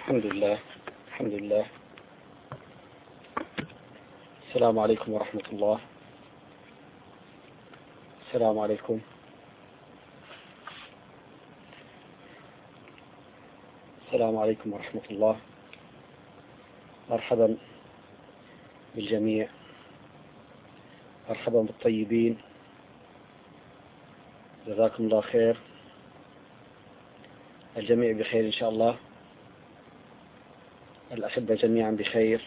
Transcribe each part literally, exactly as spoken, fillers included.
الحمد لله الحمد لله. السلام عليكم ورحمة الله. السلام عليكم. السلام عليكم ورحمة الله. مرحبا بالجميع، مرحبا بالطيبين، جزاكم الله خير، الجميع بخير إن شاء الله، الأحبة جميعا بخير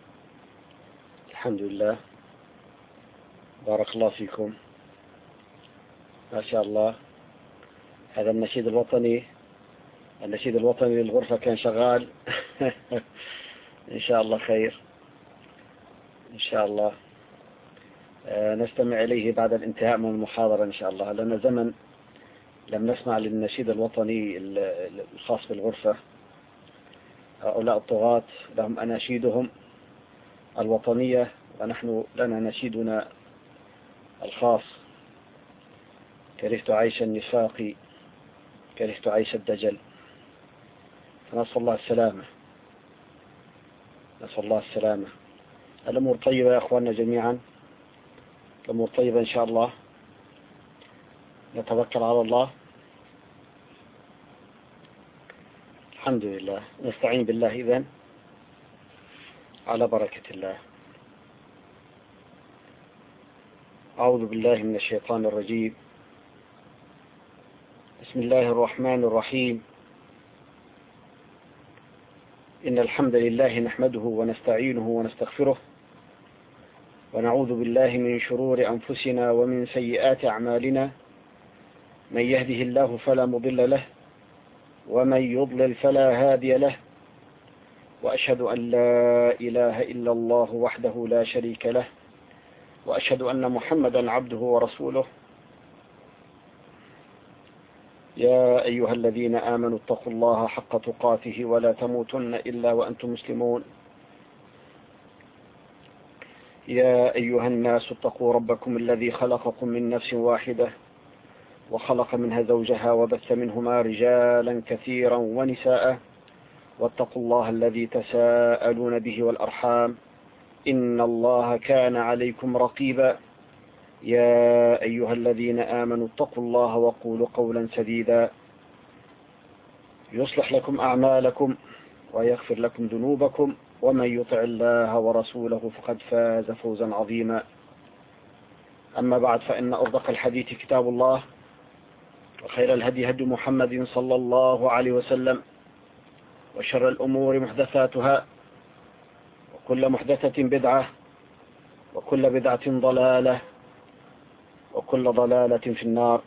الحمد لله، بارك الله فيكم ما شاء الله. هذا النشيد الوطني النشيد الوطني للغرفة كان شغال إن شاء الله خير إن شاء الله. نستمع إليه بعد الانتهاء من المحاضرة إن شاء الله، لأن زمن لم نسمع للنشيد الوطني الخاص بالغرفة. هؤلاء الطغاة لهم أناشيدهم الوطنية، ونحن لنا نشيدنا الخاص. كرهت عيش النفاق، كرهت عيش الدجل. فنسأل الله السلامة، نسأل الله السلامة. الأمور طيبة يا أخواننا جميعا، الأمور طيبة إن شاء الله. نتوكل على الله، الحمد لله. نستعين بالله إذن، على بركة الله. أعوذ بالله من الشيطان الرجيم. بسم الله الرحمن الرحيم. إن الحمد لله نحمده ونستعينه ونستغفره، ونعوذ بالله من شرور أنفسنا ومن سيئات أعمالنا. من يهده الله فلا مضل له، ومن يضلل فلا هادي له. وأشهد أن لا إله إلا الله وحده لا شريك له، وأشهد أن محمدا عبده ورسوله. يا أيها الذين آمنوا اتقوا الله حق تقاته ولا تموتن إلا وأنتم مسلمون. يا أيها الناس اتقوا ربكم الذي خلقكم من نفس واحدة، وخلق منها زوجها، وبث منهما رجالا كثيرا ونساء. واتقوا الله الذي تساءلون به والأرحام، إن الله كان عليكم رقيبا. يا أيها الذين آمنوا اتقوا الله وقولوا قولا سديدا، يصلح لكم أعمالكم ويغفر لكم ذنوبكم، ومن يطع الله ورسوله فقد فاز فوزا عظيما. أما بعد، فإن أصدق الحديث كتاب الله، وخير الهدي هدي محمد صلى الله عليه وسلم، وشر الأمور محدثاتها، وكل محدثة بدعة، وكل بدعة ضلالة، وكل ضلالة في النار.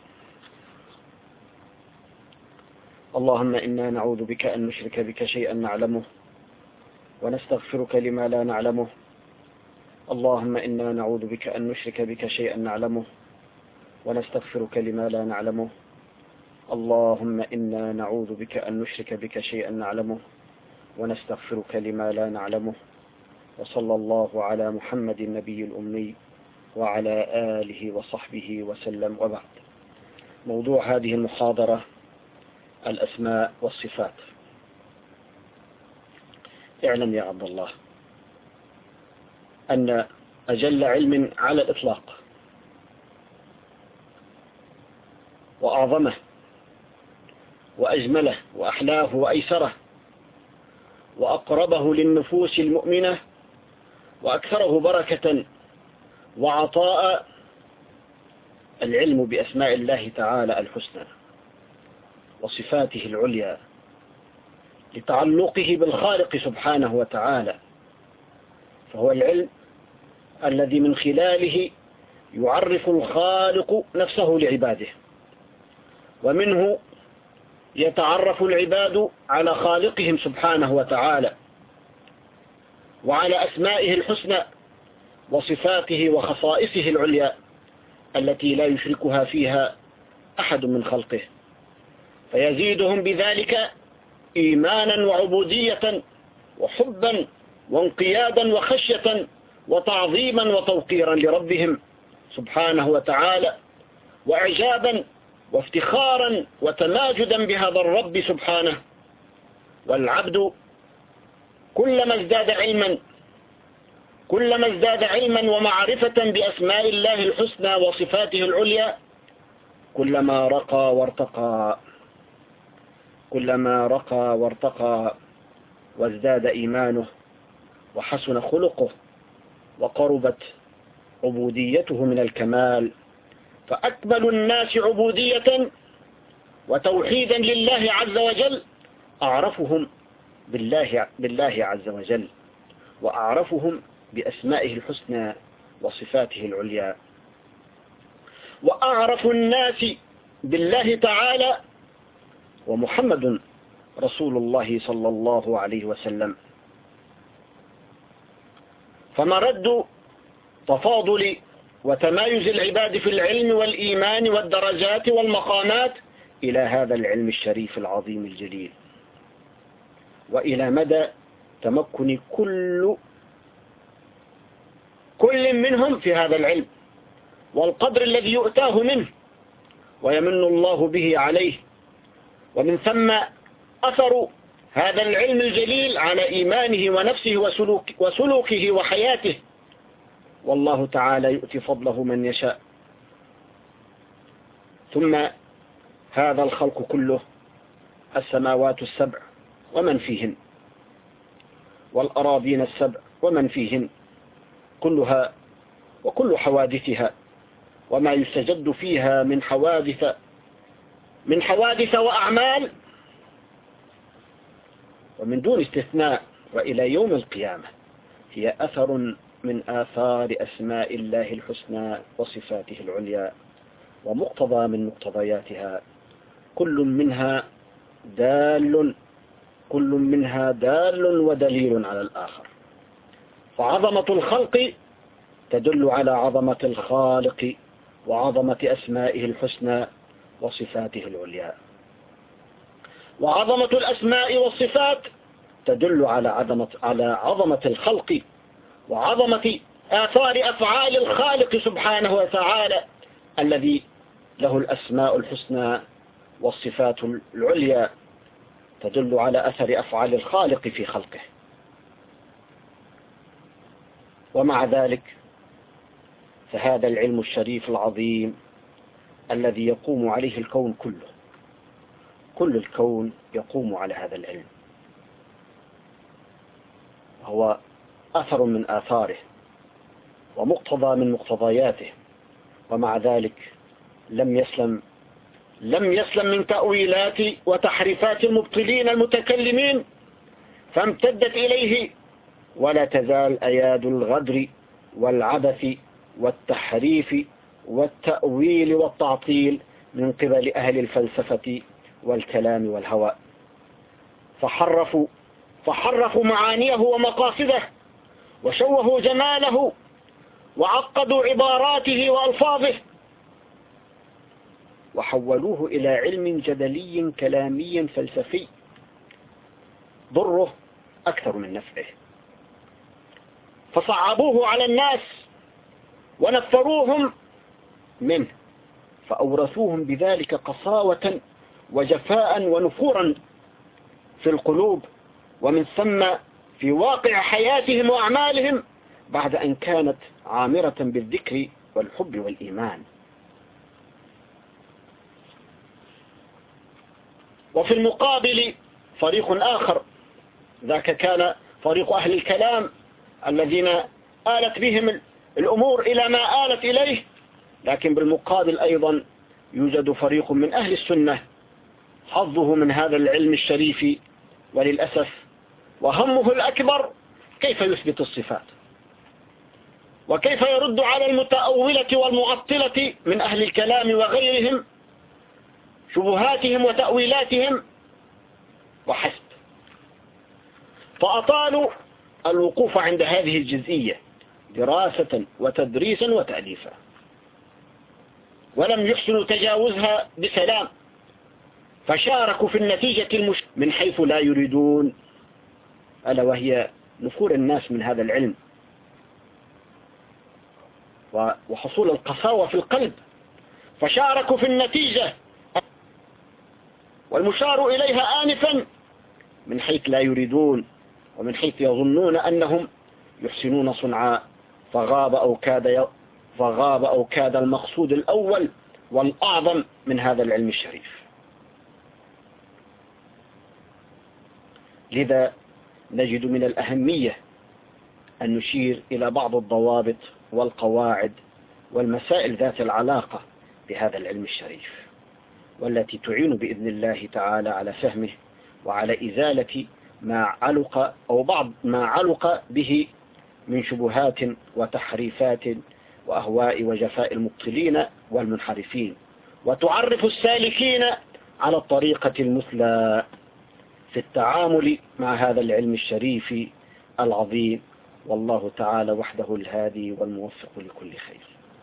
اللهم إنا نعوذ بك أن نشرك بك شيئا نعلمه، ونستغفرك لما لا نعلمه. اللهم إنا نعوذ بك أن نشرك بك شيئا نعلمه، ونستغفرك لما لا نعلمه. اللهم إنا نعوذ بك أن نشرك بك شيئا نعلمه، ونستغفرك لما لا نعلمه. وصلى الله على محمد النبي الأمي وعلى آله وصحبه وسلم. وبعد، موضوع هذه المحاضرة الأسماء والصفات. اعلم يا عبد الله أن أجل علم على الإطلاق، وأعظمه وأجمله وأحلاه وأيسره وأقربه للنفوس المؤمنة وأكثره بركة وعطاء العلم بأسماء الله تعالى الحسنى وصفاته العليا، لتعلقه بالخالق سبحانه وتعالى. فهو العلم الذي من خلاله يعرف الخالق نفسه لعباده، ومنه يتعرف العباد على خالقهم سبحانه وتعالى، وعلى أسمائه الحسنى وصفاته وخصائصه العليا التي لا يشركها فيها أحد من خلقه، فيزيدهم بذلك إيمانا وعبودية وحبا وانقيادا وخشية وتعظيما وتوقيرا لربهم سبحانه وتعالى، وإعجابا وافتخارا وتماجدا بهذا الرب سبحانه. والعبد كلما ازداد علما كلما ازداد علما ومعرفة بأسماء الله الحسنى وصفاته العليا كلما رقى وارتقى كلما رقى وارتقى وازداد إيمانه وحسن خلقه وقربت عبوديته من الكمال. فأكمل الناس عبودية وتوحيدا لله عز وجل أعرفهم بالله, بالله عز وجل، وأعرفهم بأسمائه الحسنى وصفاته العليا. وأعرف الناس بالله تعالى ومحمد رسول الله صلى الله عليه وسلم. فمرد تفاضل وتمايز العباد في العلم والإيمان والدرجات والمقامات إلى هذا العلم الشريف العظيم الجليل، وإلى مدى تمكن كل كل منهم في هذا العلم والقدر الذي يؤتاه منه ويمن الله به عليه. ومن ثم أثر هذا العلم الجليل على إيمانه ونفسه وسلوك وسلوكه وحياته. والله تعالى يؤتي فضله من يشاء. ثم هذا الخلق كله، السماوات السبع ومن فيهن، والأراضين السبع ومن فيهن، كلها وكل حوادثها وما يستجد فيها من حوادث من حوادث وأعمال، ومن دون استثناء وإلى يوم القيامة، هي أثر من آثار أسماء الله الحسنى وصفاته العليا ومقتضى من مقتضياتها. كل منها دال كل منها دال ودليل على الآخر. فعظمة الخلق تدل على عظمة الخالق وعظمة أسمائه الحسنى وصفاته العليا. وعظمة الأسماء والصفات تدل على عظمة على عظمة الخلق وعظمة آثار أفعال الخالق سبحانه وتعالى الذي له الأسماء الحسنى والصفات العليا، تدل على أثر أفعال الخالق في خلقه. ومع ذلك فهذا العلم الشريف العظيم الذي يقوم عليه الكون كله، كل الكون يقوم على هذا العلم، هو أثر من آثاره ومقتضى من مقتضياته. ومع ذلك لم يسلم لم يسلم من تأويلات وتحريفات المبطلين المتكلمين، فامتدت إليه ولا تزال أياد الغدر والعبث والتحريف والتأويل والتعطيل من قبل أهل الفلسفة والكلام والهوى. فحرفوا فحرفوا معانيه ومقاصده وشوهوا جماله وعقدوا عباراته وألفاظه وحولوه إلى علم جدلي كلامي فلسفي ضره أكثر من نفعه. فصعبوه على الناس ونفروهم منه، فأورثوهم بذلك قساوة وجفاء ونفورا في القلوب، ومن ثم في واقع حياتهم وأعمالهم بعد أن كانت عامرة بالذكر والحب والإيمان. وفي المقابل فريق آخر، ذاك كان فريق أهل الكلام الذين آلت بهم الأمور إلى ما آلت إليه. لكن بالمقابل أيضا يوجد فريق من أهل السنة حظه من هذا العلم الشريف، وللأسف وهمه الأكبر كيف يثبت الصفات، وكيف يرد على المتأولة والمعطلة من أهل الكلام وغيرهم شبهاتهم وتأويلاتهم وحسب. فأطالوا الوقوف عند هذه الجزئية دراسة وتدريسا وتأليفا، ولم يحسنوا تجاوزها بسلام، فشاركوا في النتيجة المش... من حيث لا يريدون، ألا وهي نفور الناس من هذا العلم وحصول القساوة في القلب. فشاركوا في النتيجة والمشار إليها آنفا من حيث لا يريدون، ومن حيث يظنون أنهم يحسنون صنعا، فغاب أو كاد فغاب أو كاد المقصود الأول والأعظم من هذا العلم الشريف. لذا نجد من الأهمية أن نشير إلى بعض الضوابط والقواعد والمسائل ذات العلاقة بهذا العلم الشريف، والتي تعين بإذن الله تعالى على فهمه وعلى إزالة ما علق أو بعض ما علق به من شبهات وتحريفات وأهواء وجفاء المبطلين والمنحرفين، وتعرف السالكين على الطريقة المثلى في التعامل مع هذا العلم الشريف العظيم. والله تعالى وحده الهادي والموفق لكل خير.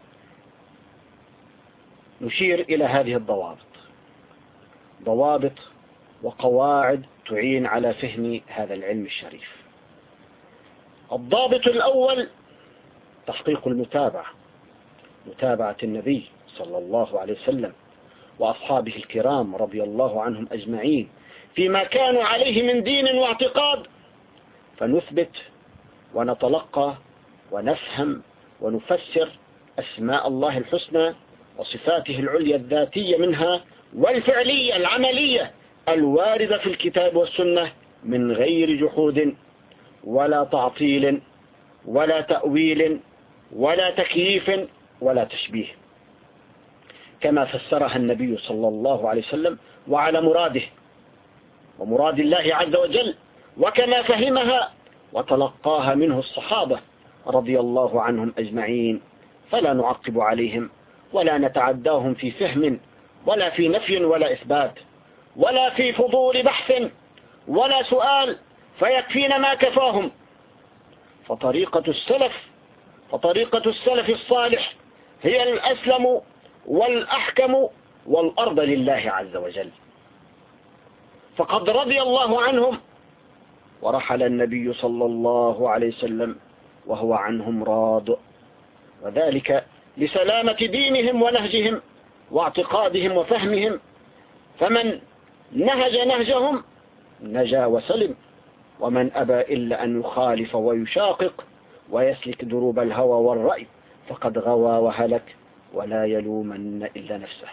نشير إلى هذه الضوابط، ضوابط وقواعد تعين على فهم هذا العلم الشريف. الضابط الأول تحقيق المتابعة، متابعة النبي صلى الله عليه وسلم وأصحابه الكرام رضي الله عنهم أجمعين فيما كانوا عليه من دين واعتقاد، فنثبت ونتلقى ونفهم ونفسر أسماء الله الحسنى وصفاته العليا الذاتية منها والفعلية العملية الواردة في الكتاب والسنة من غير جحود ولا تعطيل ولا تأويل ولا تكييف ولا تشبيه، كما فسرها النبي صلى الله عليه وسلم وعلى مراده ومراد الله عز وجل، وكما فهمها وتلقاها منه الصحابة رضي الله عنهم أجمعين، فلا نعقب عليهم ولا نتعداهم في فهم ولا في نفي ولا إثبات ولا في فضول بحث ولا سؤال، فيكفينا ما كفاهم. فطريقة السلف فطريقة السلف الصالح هي الأسلم والأحكم والأرض لله عز وجل، فقد رضي الله عنهم ورحل النبي صلى الله عليه وسلم وهو عنهم راض، وذلك لسلامة دينهم ونهجهم واعتقادهم وفهمهم، فمن نهج نهجهم نجا وسلم، ومن أبى إلا أن يخالف ويشاقق ويسلك دروب الهوى والرأي فقد غوى وهلك ولا يلومن إلا نفسه.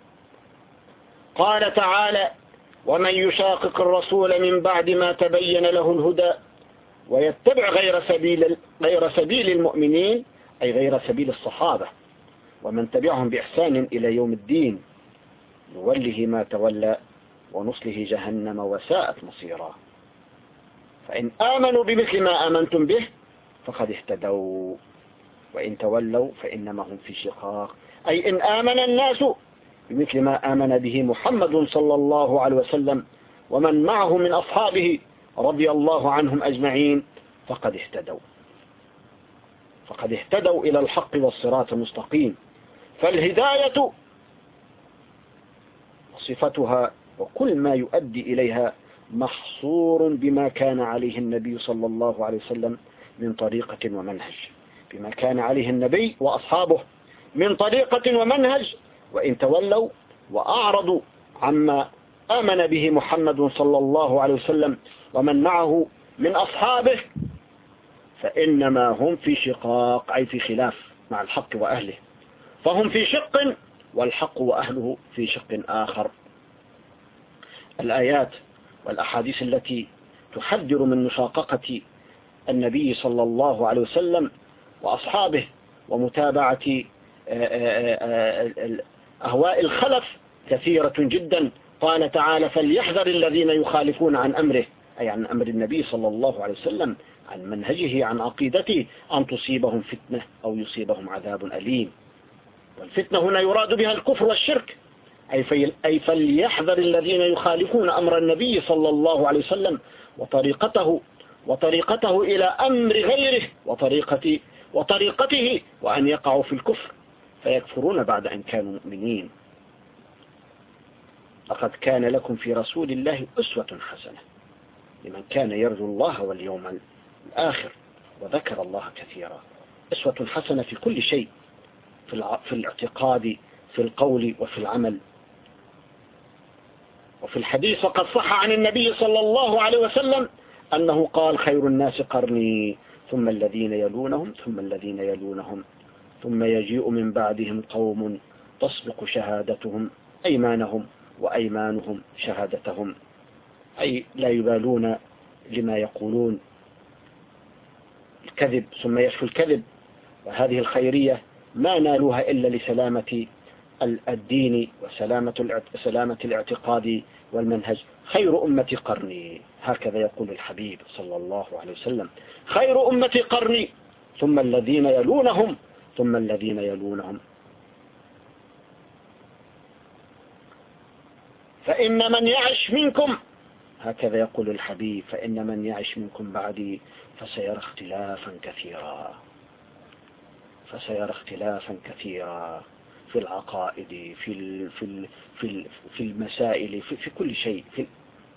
قال تعالى: ومن يشاقق الرسول من بعد ما تبين له الهدى ويتبع غير سبيل, غير سبيل المؤمنين، أي غير سبيل الصحابة ومن تبعهم بإحسان إلى يوم الدين، نوله ما تولى ونصله جهنم وساءت مصيرا. فإن آمنوا بمثل ما آمنتم به فقد اهتدوا وإن تولوا فإنما هم في شقاق، أي إن آمن الناس بمثل ما آمن به محمد صلى الله عليه وسلم ومن معه من أصحابه رضي الله عنهم أجمعين فقد اهتدوا فقد اهتدوا إلى الحق والصراط المستقيم. فالهداية صفتها وكل ما يؤدي إليها محصور بما كان عليه النبي صلى الله عليه وسلم من طريقة ومنهج، بما كان عليه النبي وأصحابه من طريقة ومنهج، وإن تولوا وأعرضوا عما آمن به محمد صلى الله عليه وسلم ومن معه من أصحابه فإنما هم في شقاق، أي في خلاف مع الحق وأهله، فهم في شق والحق وأهله في شق آخر. الآيات والأحاديث التي تحذر من مشاققة النبي صلى الله عليه وسلم وأصحابه ومتابعة أهواء الخلف كثيرة جدا. قال تعالى: فليحذر الذين يخالفون عن أمره، أي عن أمر النبي صلى الله عليه وسلم، عن منهجه، عن عقيدته، أن تصيبهم فتنة أو يصيبهم عذاب أليم. والفتنة هنا يراد بها الكفر والشرك، أي فليحذر الذين يخالفون أمر النبي صلى الله عليه وسلم وطريقته وطريقته إلى أمر غيره وطريقة وطريقته وأن يقعوا في الكفر فيكفرون بعد أن كانوا مؤمنين. لقد كان لكم في رسول الله أسوة حسنة لمن كان يرجو الله واليوم الآخر وذكر الله كثيرا. أسوة حسنة في كل شيء، في الاعتقاد، في القول، وفي العمل. وفي الحديث وقد صح عن النبي صلى الله عليه وسلم أنه قال خير الناس قرني ثم الذين يلونهم ثم الذين يلونهم ثم يجيء من بعدهم قوم تسبق شهادتهم أيمانهم وأيمانهم شهادتهم، أي لا يبالون لما يقولون الكذب ثم يشفوا الكذب. وهذه الخيرية ما نالوها إلا لسلامة الدين وسلامة سلامة الاعتقاد والمنهج. خير أمة قرني، هكذا يقول الحبيب صلى الله عليه وسلم، خير أمة قرني ثم الذين يلونهم ثم الذين يلونهم، فإن من يعش منكم، هكذا يقول الحبيب، فإن من يعش منكم بعدي فسيرى اختلافا كثيرا، فسيرى اختلافا كثيرا في العقائد، في ال في ال في ال في المسائل، في, في كل شيء، في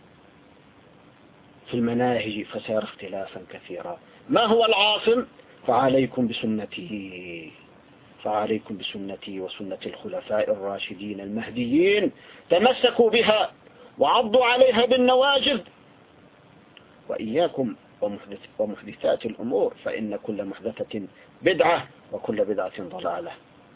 في المناهج، فسيرى اختلافا كثيرا. ما هو العاصم؟ فعليكم بسنتي، فعليكم بسنتي وسنة الخلفاء الراشدين المهديين، تمسكوا بها وعضوا عليها بالنواجذ، وإياكم ومحدث ومحدثات الأمور، فإن كل محدثة بدعة وكل بدعة ضلالة.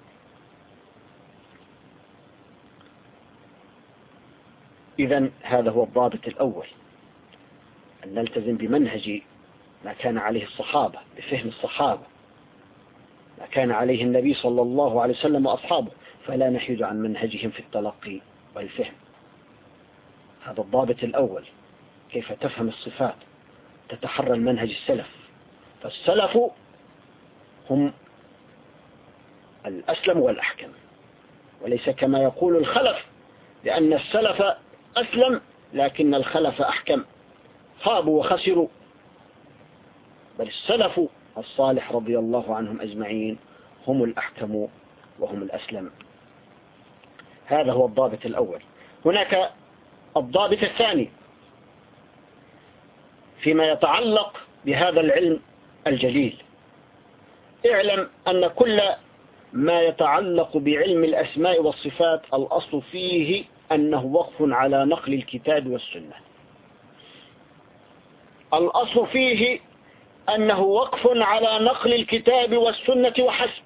إذن هذا هو الضابط الأول، أن نلتزم بمنهج ما كان عليه الصحابة، بفهم الصحابة، ما كان عليه النبي صلى الله عليه وسلم وأصحابه، فلا نحيد عن منهجهم في التلقي والفهم. هذا الضابط الأول، كيف تفهم الصفات، تتحرى المنهج السلف. فالسلف هم الأسلم والأحكم، وليس كما يقول الخلف، لأن السلف أسلم لكن الخلف أحكم، خابوا وخسروا. بل السلف الصالح رضي الله عنهم أجمعين هم الأحكم وهم الأسلم. هذا هو الضابط الأول. هناك الضابط الثاني فيما يتعلق بهذا العلم الجليل. اعلم أن كل ما يتعلق بعلم الأسماء والصفات الأصل فيه أنه وقف على نقل الكتاب والسنة. الأصل فيه أنه وقف على نقل الكتاب والسنة وحسب.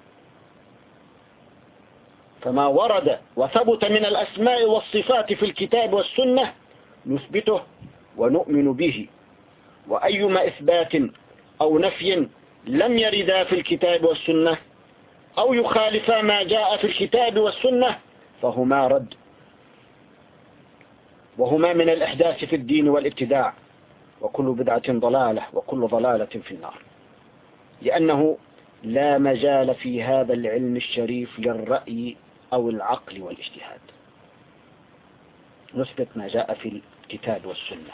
فما ورد وثبت من الأسماء والصفات في الكتاب والسنة نثبته ونؤمن به، وأيما إثبات أو نفي لم يردا في الكتاب والسنة أو يخالفا ما جاء في الكتاب والسنة فهما رد، وهما من الإحداث في الدين والابتداع، وكل بدعة ضلالة وكل ضلالة في النار، لأنه لا مجال في هذا العلم الشريف للرأي أو العقل والاجتهاد. نثبت ما جاء في الكتاب والسنة.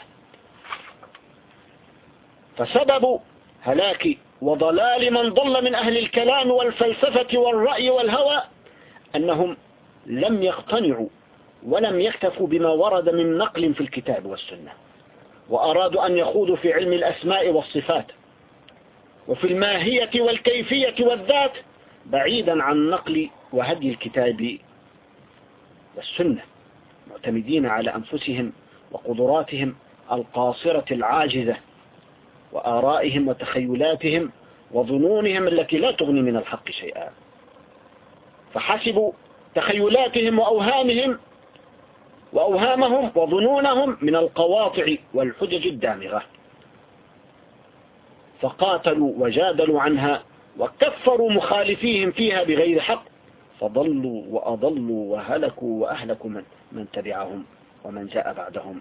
فسبب هلاك وضلال من ضل من أهل الكلام والفلسفة والرأي والهوى أنهم لم يقتنعوا ولم يكتفوا بما ورد من نقل في الكتاب والسنة، وأرادوا أن يخوضوا في علم الأسماء والصفات وفي الماهية والكيفية والذات بعيدا عن نقل وهدي الكتاب والسنة، معتمدين على أنفسهم وقدراتهم القاصرة العاجزة وآرائهم وتخيلاتهم وظنونهم التي لا تغني من الحق شيئا، فحسبوا تخيلاتهم وأوهامهم وأوهامهم وظنونهم من القواطع والحجج الدامغة، فقاتلوا وجادلوا عنها وكفروا مخالفيهم فيها بغير حق، فضلوا وأضلوا وهلكوا وأهلكوا من, من تبعهم ومن جاء بعدهم.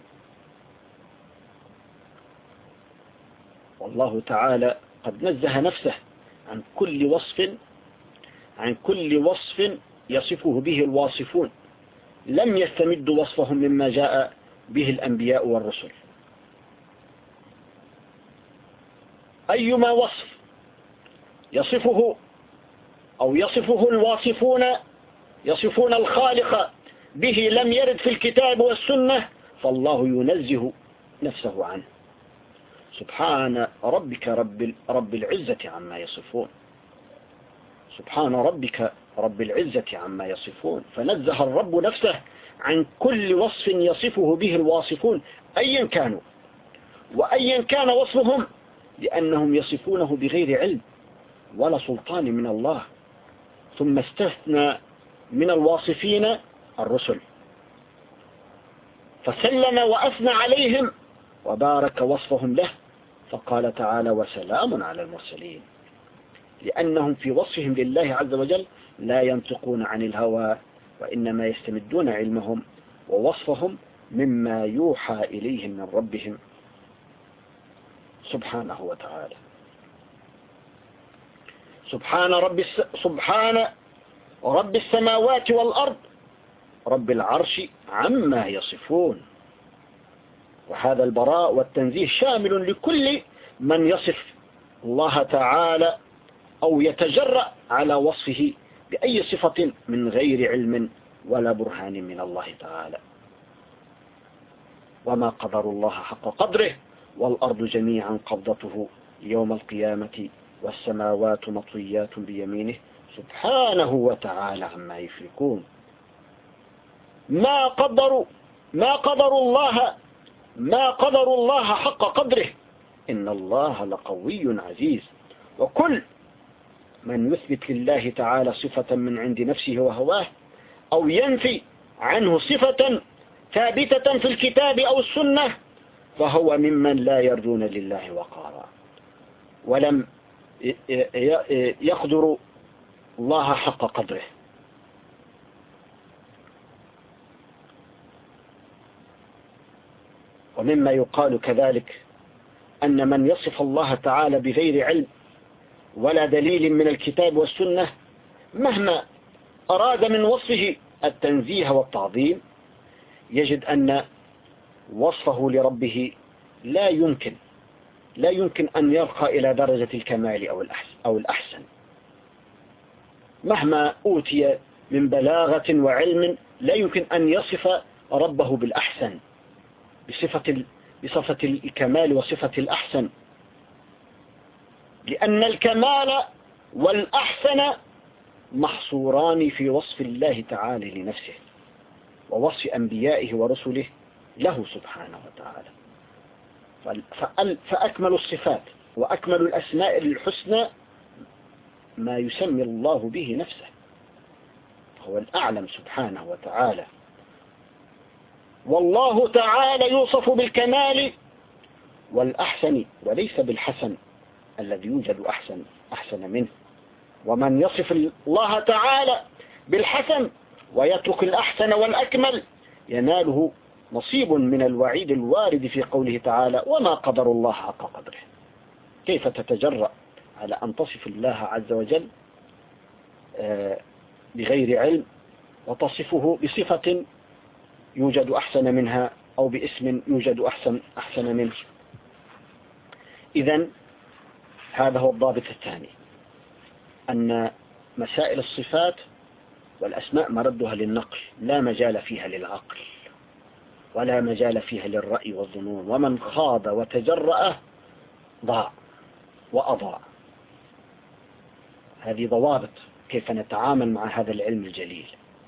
والله تعالى قد نزه نفسه عن كل وصف عن كل وصف يصفه به الواصفون، لم يستمدوا وصفهم مما جاء به الأنبياء والرسل. أيما وصف يصفه أو يصفه الواصفون يصفون الخالق به لم يرد في الكتاب والسنة فالله ينزه نفسه عنه. سبحان ربك رب رب العزة عما يصفون، سبحان ربك رب العزة عما يصفون. فنزه الرب نفسه عن كل وصف يصفه به الواصفون أيا كانوا، وأيا كان وصفهم، لأنهم يصفونه بغير علم ولا سلطان من الله. ثم استثنى من الواصفين الرسل، فسلم وأثنى عليهم وبارك وصفهم له، فقال تعالى: وسلام على المرسلين، لأنهم في وصفهم لله عز وجل لا ينطقون عن الهوى، وإنما يستمدون علمهم ووصفهم مما يوحى إليهم من ربهم سبحانه وتعالى. سبحان رب الس... سبحان رب السماوات والأرض رب العرش عما يصفون. وهذا البراء والتنزيه شامل لكل من يصف الله تعالى أو يتجرأ على وصفه بأي صفة من غير علم ولا برهان من الله تعالى. وما قدر الله حق قدره، والأرض جميعا قبضته يوم القيامة والسماوات مطويات بيمينه سبحانه وتعالى عما يشركون. ما قدروا ما قدروا الله ما قدروا الله حق قدره، إن الله لقوي عزيز. وكل من يثبت لله تعالى صفة من عند نفسه وهواه، أو ينفي عنه صفة ثابتة في الكتاب أو السنة، فهو ممن لا يرجون لله وقارا، ولم يقدر الله حق قدره. ومما يقال كذلك أن من يصف الله تعالى بغير علم ولا دليل من الكتاب والسنة، مهما أراد من وصفه التنزيه والتعظيم، يجد أن وصفه لربه لا يمكن لا يمكن أن يرقى إلى درجة الكمال أو الأحسن. مهما أوتي من بلاغة وعلم لا يمكن أن يصف ربه بالأحسن، بصفة بصفة الكمال وصفة الأحسن، لأن الكمال والأحسن محصوران في وصف الله تعالى لنفسه ووصف أنبيائه ورسله له سبحانه وتعالى. فأكمل الصفات وأكمل الأسماء الحسنى ما يسمي الله به نفسه، هو الأعلم سبحانه وتعالى. والله تعالى يوصف بالكمال والأحسن وليس بالحسن الذي يوجد أحسن أحسن منه. ومن يصف الله تعالى بالحسن ويترك الأحسن والأكمل يناله نصيب من الوعيد الوارد في قوله تعالى: وما قدر الله حق قدره. كيف تتجرأ على أن تصف الله عز وجل بغير علم وتصفه بصفة يوجد أحسن منها أو باسم يوجد أحسن أحسن منه؟ إذن هذا هو الضابط الثاني، أن مسائل الصفات والأسماء مردها للنقل، لا مجال فيها للعقل ولا مجال فيها للرأي والظنون، ومن خاض وتجرأ ضاع وأضاع. هذه ضوابط كيف نتعامل مع هذا العلم الجليل.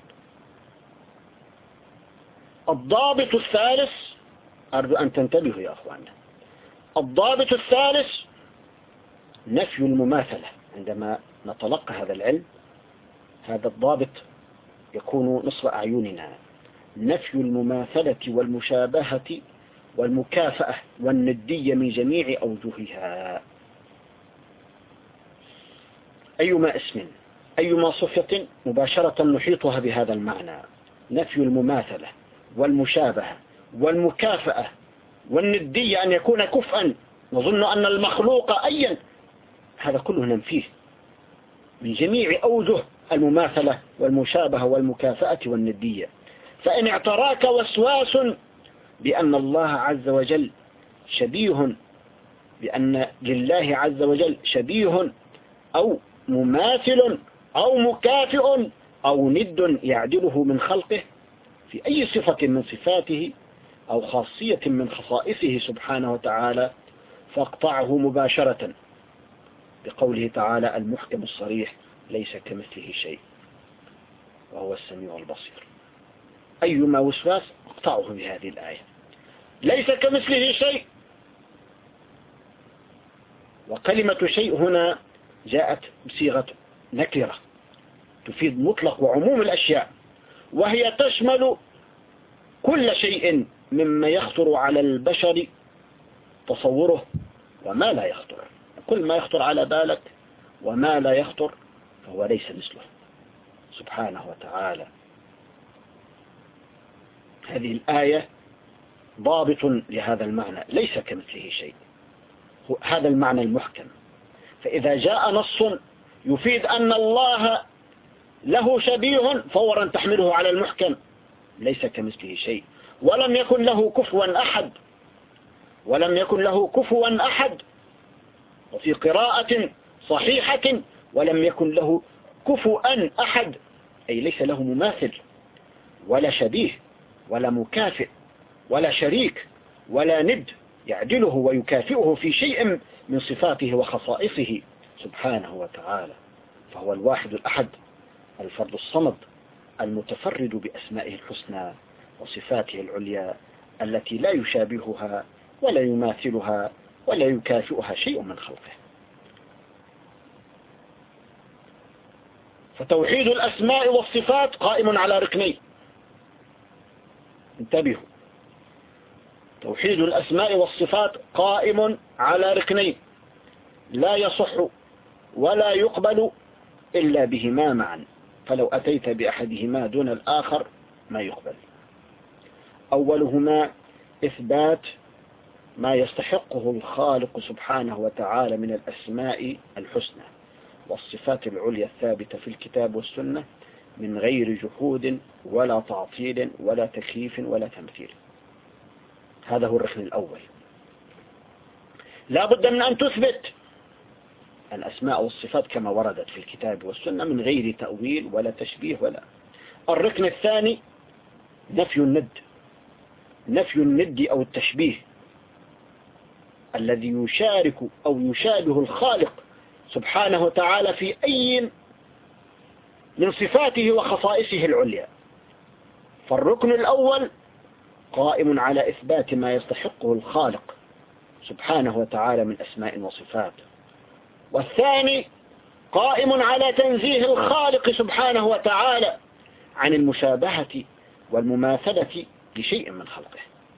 الضابط الثالث، أرجو أن تنتبهوا يا أخواننا، الضابط الثالث نفي المماثلة. عندما نتلقى هذا العلم، هذا الضابط يكون نصف أعيننا: نفي المماثلة والمشابهة والمكافأة والندية من جميع أوجهها. أيما اسم أيما صفة مباشرة نحيطها بهذا المعنى: نفي المماثلة والمشابهة والمكافأة والندية، أن يكون كفءا، نظن أن المخلوق أيا، هذا كله ننفيه من جميع أوجه المماثلة والمشابهة والمكافأة والندية. فإن اعتراك وسواس بأن الله عز وجل شبيه، بأن لله عز وجل شبيه أو مماثل أو مكافئ أو ند يعدله من خلقه في أي صفة من صفاته أو خاصية من خصائصه سبحانه وتعالى، فاقطعه مباشرة بقوله تعالى المحكم الصريح: ليس كمثله شيء وهو السميع البصير. أيما وسواس اقطعه بهذه الآية: ليس كمثله شيء، وكلمة شيء هنا جاءت بصيغة نكرة تفيد مطلق وعموم الأشياء، وهي تشمل كل شيء مما يخطر على البشر تصوره وما لا يخطر. كل ما يخطر على بالك وما لا يخطر فهو ليس مثله سبحانه وتعالى. هذه الآية ضابط لهذا المعنى، ليس كمثله شيء، هذا المعنى المحكم. فإذا جاء نص يفيد أن الله له شبيه فورا تحمله على المحكم، ليس كمثله شيء، ولم يكن له كفوا أحد، ولم يكن له كفوا أحد. وفي قراءة صحيحة ولم يكن له كفوا أحد، أي ليس له مماثل ولا شبيه ولا مكافئ ولا شريك ولا ند يعدله ويكافئه في شيء من صفاته وخصائصه سبحانه وتعالى. فهو الواحد الأحد، الفرد الصمد، المتفرد بأسمائه الحسنى وصفاته العليا التي لا يشابهها ولا يماثلها ولا يكافئها شيء من خلقه. فتوحيد الأسماء والصفات قائم على ركنين، انتبهوا، توحيد الأسماء والصفات قائم على ركنين لا يصح ولا يقبل إلا بهما معا، فلو أتيت بأحدهما دون الآخر ما يقبل. أولهما إثبات ما يستحقه الخالق سبحانه وتعالى من الأسماء الحسنى والصفات العليا الثابتة في الكتاب والسنة من غير جحود ولا تعطيل ولا تكييف ولا تمثيل. هذا هو الركن الأول. لا بد من أن تثبت الأسماء والصفات كما وردت في الكتاب والسنة من غير تأويل ولا تشبيه ولا. الركن الثاني نفي الند، نفي الند أو التشبيه الذي يشارك أو يشابه الخالق سبحانه وتعالى في أي من صفاته وخصائصه العليا. فالركن الأول قائم على إثبات ما يستحقه الخالق سبحانه وتعالى من أسماء وصفات، والثاني قائم على تنزيه الخالق سبحانه وتعالى عن المشابهة والمماثلة لشيء من خلقه.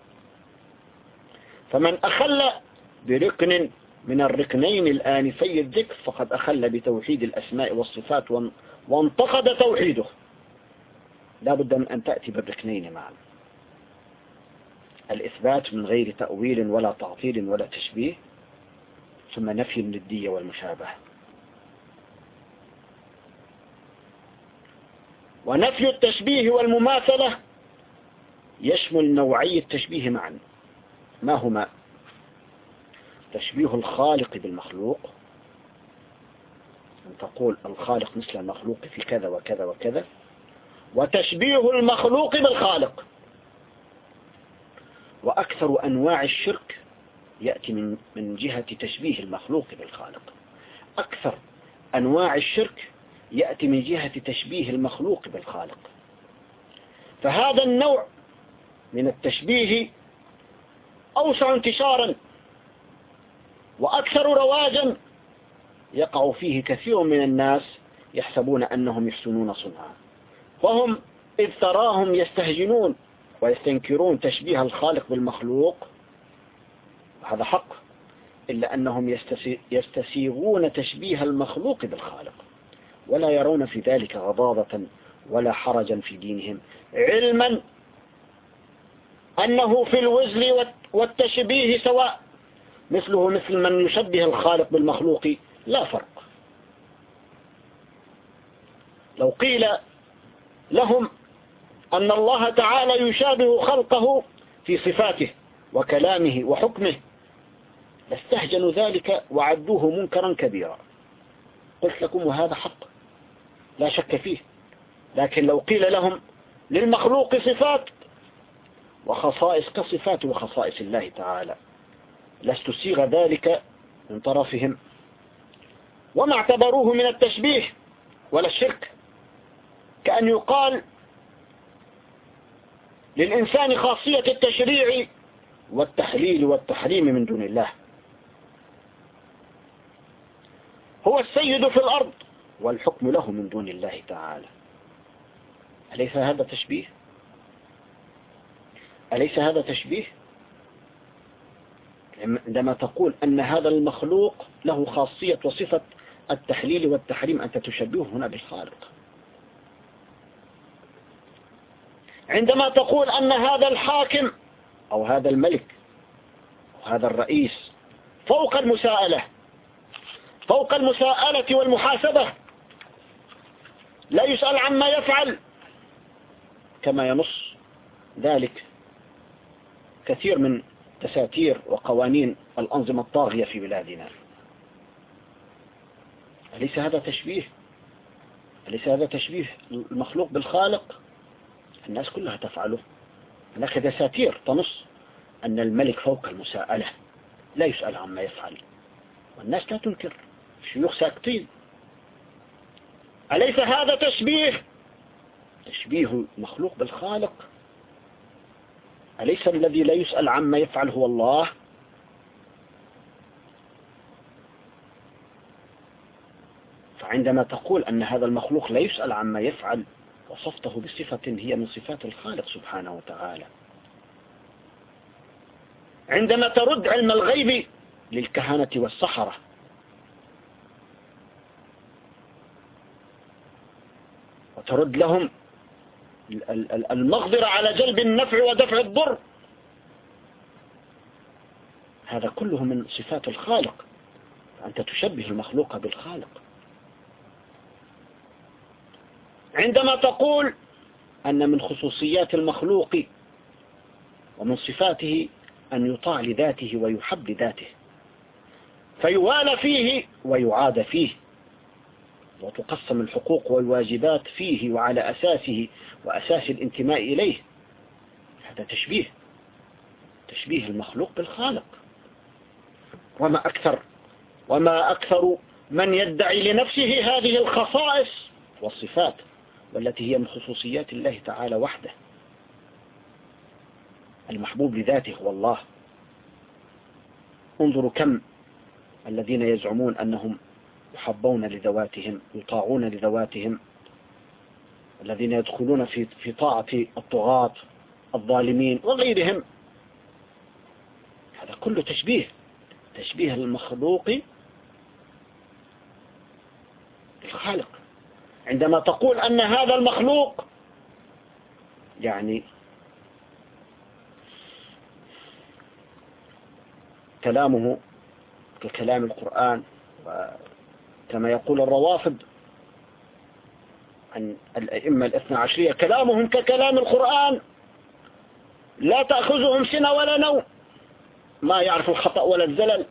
فمن أخل بركن من الركنين الآنفي الذكر فقد أخل بتوحيد الأسماء والصفات وانتقد توحيده. لا بد من أن تأتي بالركنين معا، الإثبات من غير تأويل ولا تعطيل ولا تشبيه، ثم نفي الندية والمشابهة. ونفي التشبيه والمماثلة يشمل نوعي التشبيه معا. ما هما؟ تشبيه الخالق بالمخلوق، أن تقول الخالق مثل المخلوق في كذا وكذا وكذا، وتشبيه المخلوق بالخالق. وأكثر أنواع الشرك يأتي من من جهة تشبيه المخلوق بالخالق. أكثر أنواع الشرك يأتي من جهة تشبيه المخلوق بالخالق. فهذا النوع من التشبيه أوسع انتشارا وأكثر رواجا، يقع فيه كثير من الناس يحسبون أنهم يحسنون صنعا، وهم إذ تراهم يستهجنون ويستنكرون تشبيه الخالق بالمخلوق، هذا حق، إلا أنهم يستسيغون تشبيه المخلوق بالخالق ولا يرون في ذلك غضاضة ولا حرجا في دينهم، علما أنه في الوزن والتشبيه سواء، مثله مثل من يشبه الخالق بالمخلوق لا فرق. لو قيل لهم أن الله تعالى يشابه خلقه في صفاته وكلامه وحكمه لاستهجنوا ذلك وعدوه منكرا كبيرا. قلت لكم وهذا حق لا شك فيه، لكن لو قيل لهم للمخلوق صفات وخصائص كصفات وخصائص الله تعالى لاستسيغ ذلك من طرفهم وما اعتبروه من التشبيه ولا الشرك، كأن يقال للإنسان خاصية التشريع والتحليل والتحريم من دون الله. هو السيد في الأرض والحكم له من دون الله تعالى. أليس هذا تشبيه؟ أليس هذا تشبيه؟ عندما تقول أن هذا المخلوق له خاصية وصفة التحليل والتحريم، أنت تشبهه هنا بالخالق. عندما تقول أن هذا الحاكم أو هذا الملك أو هذا الرئيس فوق المساءلة، فوق المساءلة والمحاسبة، لا يسأل عما يفعل، كما ينص ذلك كثير من تساتير وقوانين الأنظمة الطاغية في بلادنا. أليس هذا تشبيه؟ أليس هذا تشبيه المخلوق بالخالق؟ الناس كلها تفعله. هناك دساتير تنص أن الملك فوق المساءلة، لا يسأل عما يفعل، والناس لا تنكر، الشيوخ ساكتين. أليس هذا تشبيه؟ تشبيه المخلوق بالخالق. أليس الذي لا يسأل عما يفعل هو الله؟ فعندما تقول أن هذا المخلوق لا يسأل عما يفعل، وصفته بصفة هي من صفات الخالق سبحانه وتعالى. عندما ترد علم الغيب للكهنة والسحرة، وترد لهم المقدرة على جلب النفع ودفع الضر، هذا كله من صفات الخالق، فأنت تشبه المخلوق بالخالق. عندما تقول أن من خصوصيات المخلوق ومن صفاته أن يطاع لذاته ويحب لذاته، فيوالى فيه ويعاد فيه، وتقسم الحقوق والواجبات فيه وعلى أساسه وأساس الانتماء إليه، هذا تشبيه، تشبيه المخلوق بالخالق. وما أكثر وما أكثر من يدعي لنفسه هذه الخصائص والصفات، والتي هي من خصوصيات الله تعالى وحده. المحبوب لذاته هو الله. انظروا كم الذين يزعمون أنهم يحبون لذواتهم، يطاعون لذواتهم، الذين يدخلون في في طاعة الطغاة الظالمين وغيرهم، هذا كله تشبيه، تشبيه المخلوق بالخالق. عندما تقول أن هذا المخلوق يعني كلامه ككلام القرآن، وكما يقول الروافض عن الأئمة الاثنى عشرية كلامهم ككلام القرآن، لا تأخذهم سنة ولا نوم، ما يعرف الخطأ ولا الزلل،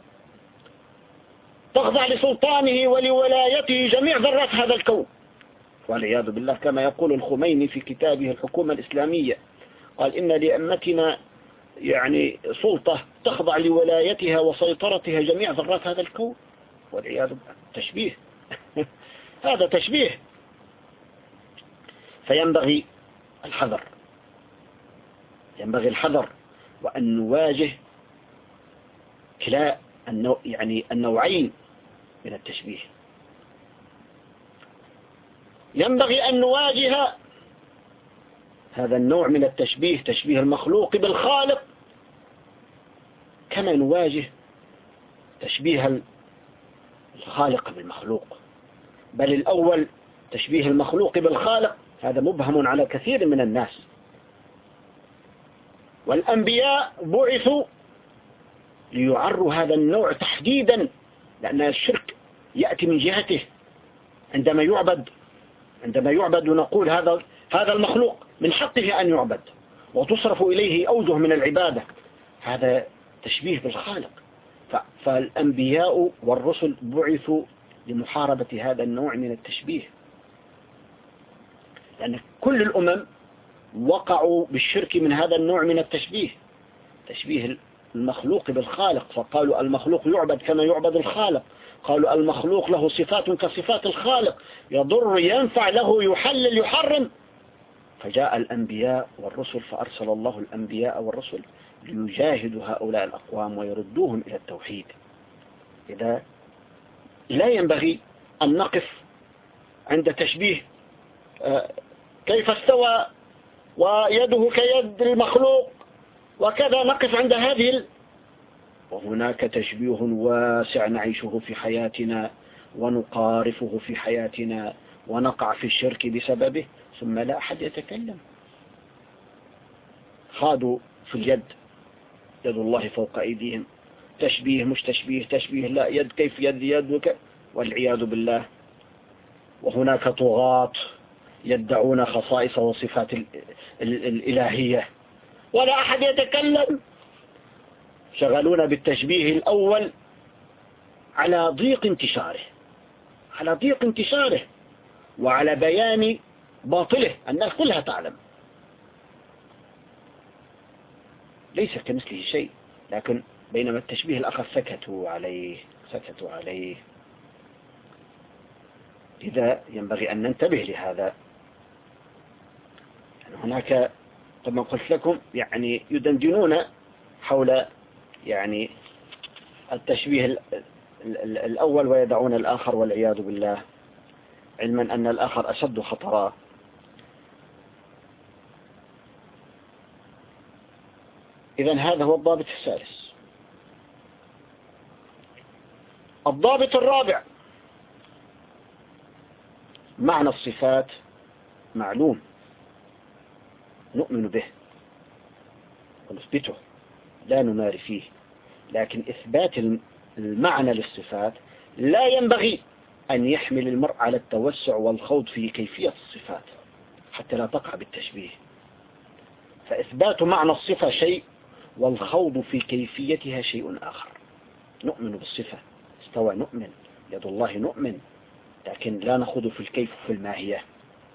تخضع لسلطانه ولولايته جميع ذرات هذا الكون، والعياذ بالله. كما يقول الخميني في كتابه الحكومة الإسلامية، قال إن لأمتنا يعني سلطة تخضع لولايتها وسيطرتها جميع ذرات هذا الكون، والعياذ بالله. تشبيه هذا تشبيه. فينبغي الحذر، ينبغي الحذر وأن نواجه كلا النوع يعني النوعين من التشبيه. ينبغي أن نواجه هذا النوع من التشبيه، تشبيه المخلوق بالخالق، كما نواجه تشبيه الخالق بالمخلوق. بل الأول تشبيه المخلوق بالخالق هذا مبهم على كثير من الناس، والأنبياء بعثوا ليعروا هذا النوع تحديدا، لأن الشرك يأتي من جهته. عندما يعبد عندما يعبد ونقول هذا هذا المخلوق من حقه أن يعبد وتصرف إليه أوجه من العبادة، هذا تشبيه بالخالق. فالأنبياء والرسل بعثوا لمحاربة هذا النوع من التشبيه، لأن كل الأمم وقعوا بالشرك من هذا النوع من التشبيه، تشبيه المخلوق بالخالق. فقالوا المخلوق يعبد كما يعبد الخالق، قالوا المخلوق له صفات كصفات الخالق، يضر ينفع، له يحلل يحرم. فجاء الأنبياء والرسل، فأرسل الله الأنبياء والرسل ليجاهدوا هؤلاء الأقوام ويردوهم إلى التوحيد. إذا لا ينبغي أن نقف عند تشبيه كيف استوى ويده كيد المخلوق وكذا، نقف عند هذه ال... وهناك تشبيه واسع نعيشه في حياتنا ونقارفه في حياتنا ونقع في الشرك بسببه ثم لا أحد يتكلم. خاضوا في اليد، يد الله فوق أيديهم، تشبيه مش تشبيه، تشبيه لا، يد كيف يد يد وك... والعياذ بالله. وهناك طغاة يدعون خصائص وصفات ال... ال... الإلهية ولا أحد يتكلم، شغلون بالتشبيه الأول على ضيق انتشاره، على ضيق انتشاره وعلى بيان باطله، الناس كلها تعلم ليس كمثله شيء، لكن بينما التشبيه الآخر سكتوا عليه سكتوا عليه. إذا ينبغي أن ننتبه لهذا. هناك كما قلت لكم يعني يدندنون حول يعني التشبيه الأول ويدعون الآخر والعياذ بالله، علما أن الآخر أشد خطرا. إذن هذا هو الضابط الثالث. الضابط الرابع: معنى الصفات معلوم نؤمن به ونثبته لا نماري فيه، لكن إثبات المعنى للصفات لا ينبغي أن يحمل المرء على التوسع والخوض في كيفية الصفات حتى لا تقع بالتشبيه. فإثبات معنى الصفة شيء والخوض في كيفيتها شيء آخر. نؤمن بالصفة، استوى نؤمن، يد الله نؤمن، لكن لا نخوض في الكيف وفي الماهية.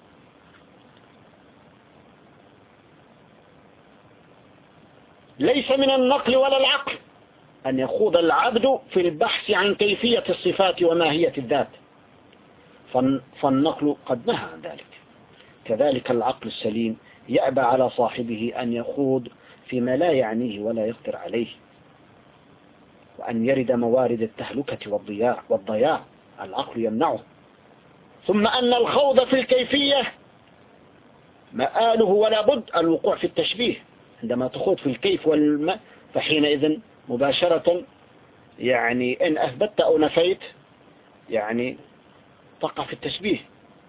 ليس من النقل ولا العقل أن يخوض العبد في البحث عن كيفية الصفات وماهية الذات، فالنقل قد نهى عن ذلك. كذلك العقل السليم يأبى على صاحبه أن يخوض فيما لا يعنيه ولا يقدر عليه، وأن يرد موارد التهلكة والضياع والضياع العقل يمنعه. ثم أن الخوض في الكيفية مآله ولا بد الوقوع في التشبيه. عندما تخوض في الكيف والما فحينئذ مباشرة يعني إن أثبتت أو نفيت يعني تقع في التشبيه.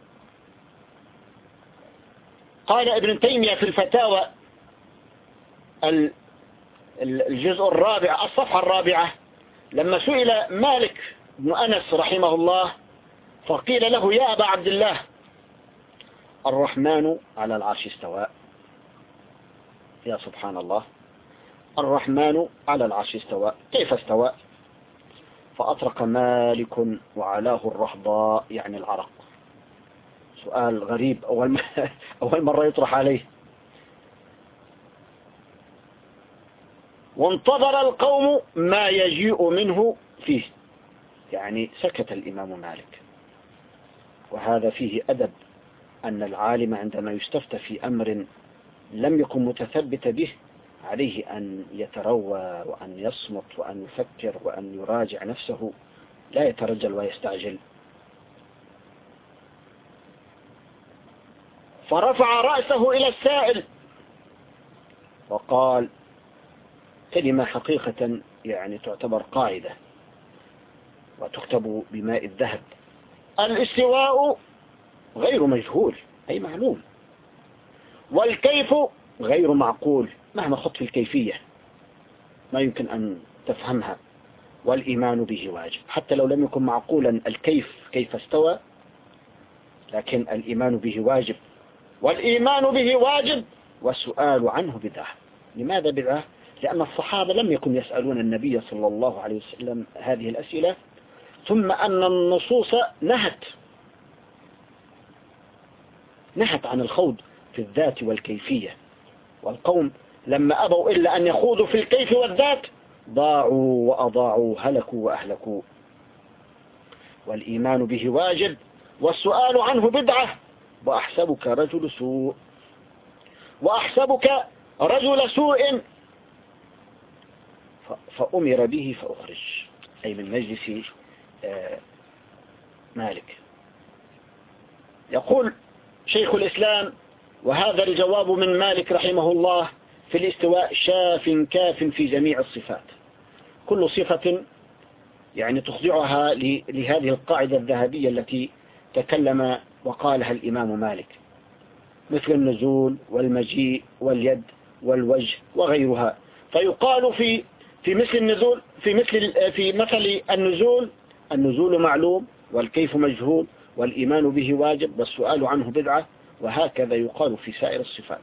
قال ابن تيمية في الفتاوى الجزء الرابع الصفحة الرابعة لما سئل مالك بن أنس رحمه الله فقيل له: يا أبا عبد الله، الرحمن على العرش استوى. يا سبحان الله، الرحمن على العرش استوى، كيف استوى؟ فأطرق مالك وعلاه الرهضاء، يعني العرق. سؤال غريب، أول, أول مرة يطرح عليه. وانتظر القوم ما يجيء منه فيه، يعني سكت الإمام مالك. وهذا فيه أدب، أن العالم عندما يستفتى في أمر لم يكن متثبت به عليه أن يتروى وأن يصمت وأن يفكر وأن يراجع نفسه، لا يترجل ويستعجل. فرفع رأسه إلى السائل وقال كلمة حقيقة يعني تعتبر قاعدة وتكتب بماء الذهب: الاستواء غير مجهول أي معلوم، والكيف غير معقول مهما خط في الكيفية ما يمكن أن تفهمها، والإيمان به واجب حتى لو لم يكن معقولا الكيف كيف استوى، لكن الإيمان به واجب، والإيمان به واجب والسؤال عنه بدعة. لماذا بدعة؟ لأن الصحابة لم يكن يسألون النبي صلى الله عليه وسلم هذه الأسئلة، ثم أن النصوص نهت نهت عن الخوض في الذات والكيفية، والقوم لما أبوا إلا أن يخوضوا في الكيف والذات ضاعوا وأضاعوا، هلكوا وأهلكوا. والإيمان به واجب والسؤال عنه بدعة. وأحسبك رجل سوء وأحسبك رجل سوء فأمر به فأخرج، أي من مجلس مالك. يقول شيخ الإسلام: وهذا الجواب من مالك رحمه الله في الاستواء شاف كاف في جميع الصفات. كل صفة يعني تخضعها لهذه القاعدة الذهبية التي تكلم وقالها الإمام مالك، مثل النزول والمجيء واليد والوجه وغيرها. فيقال في في مثل النزول في مثل في مثل النزول: النزول معلوم والكيف مجهول والإيمان به واجب والسؤال عنه بدعة. وهكذا يقال في سائر الصفات.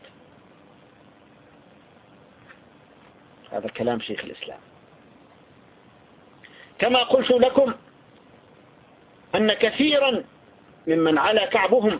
هذا كلام شيخ الإسلام. كما قلت لكم أن كثيرا ممن على كعبهم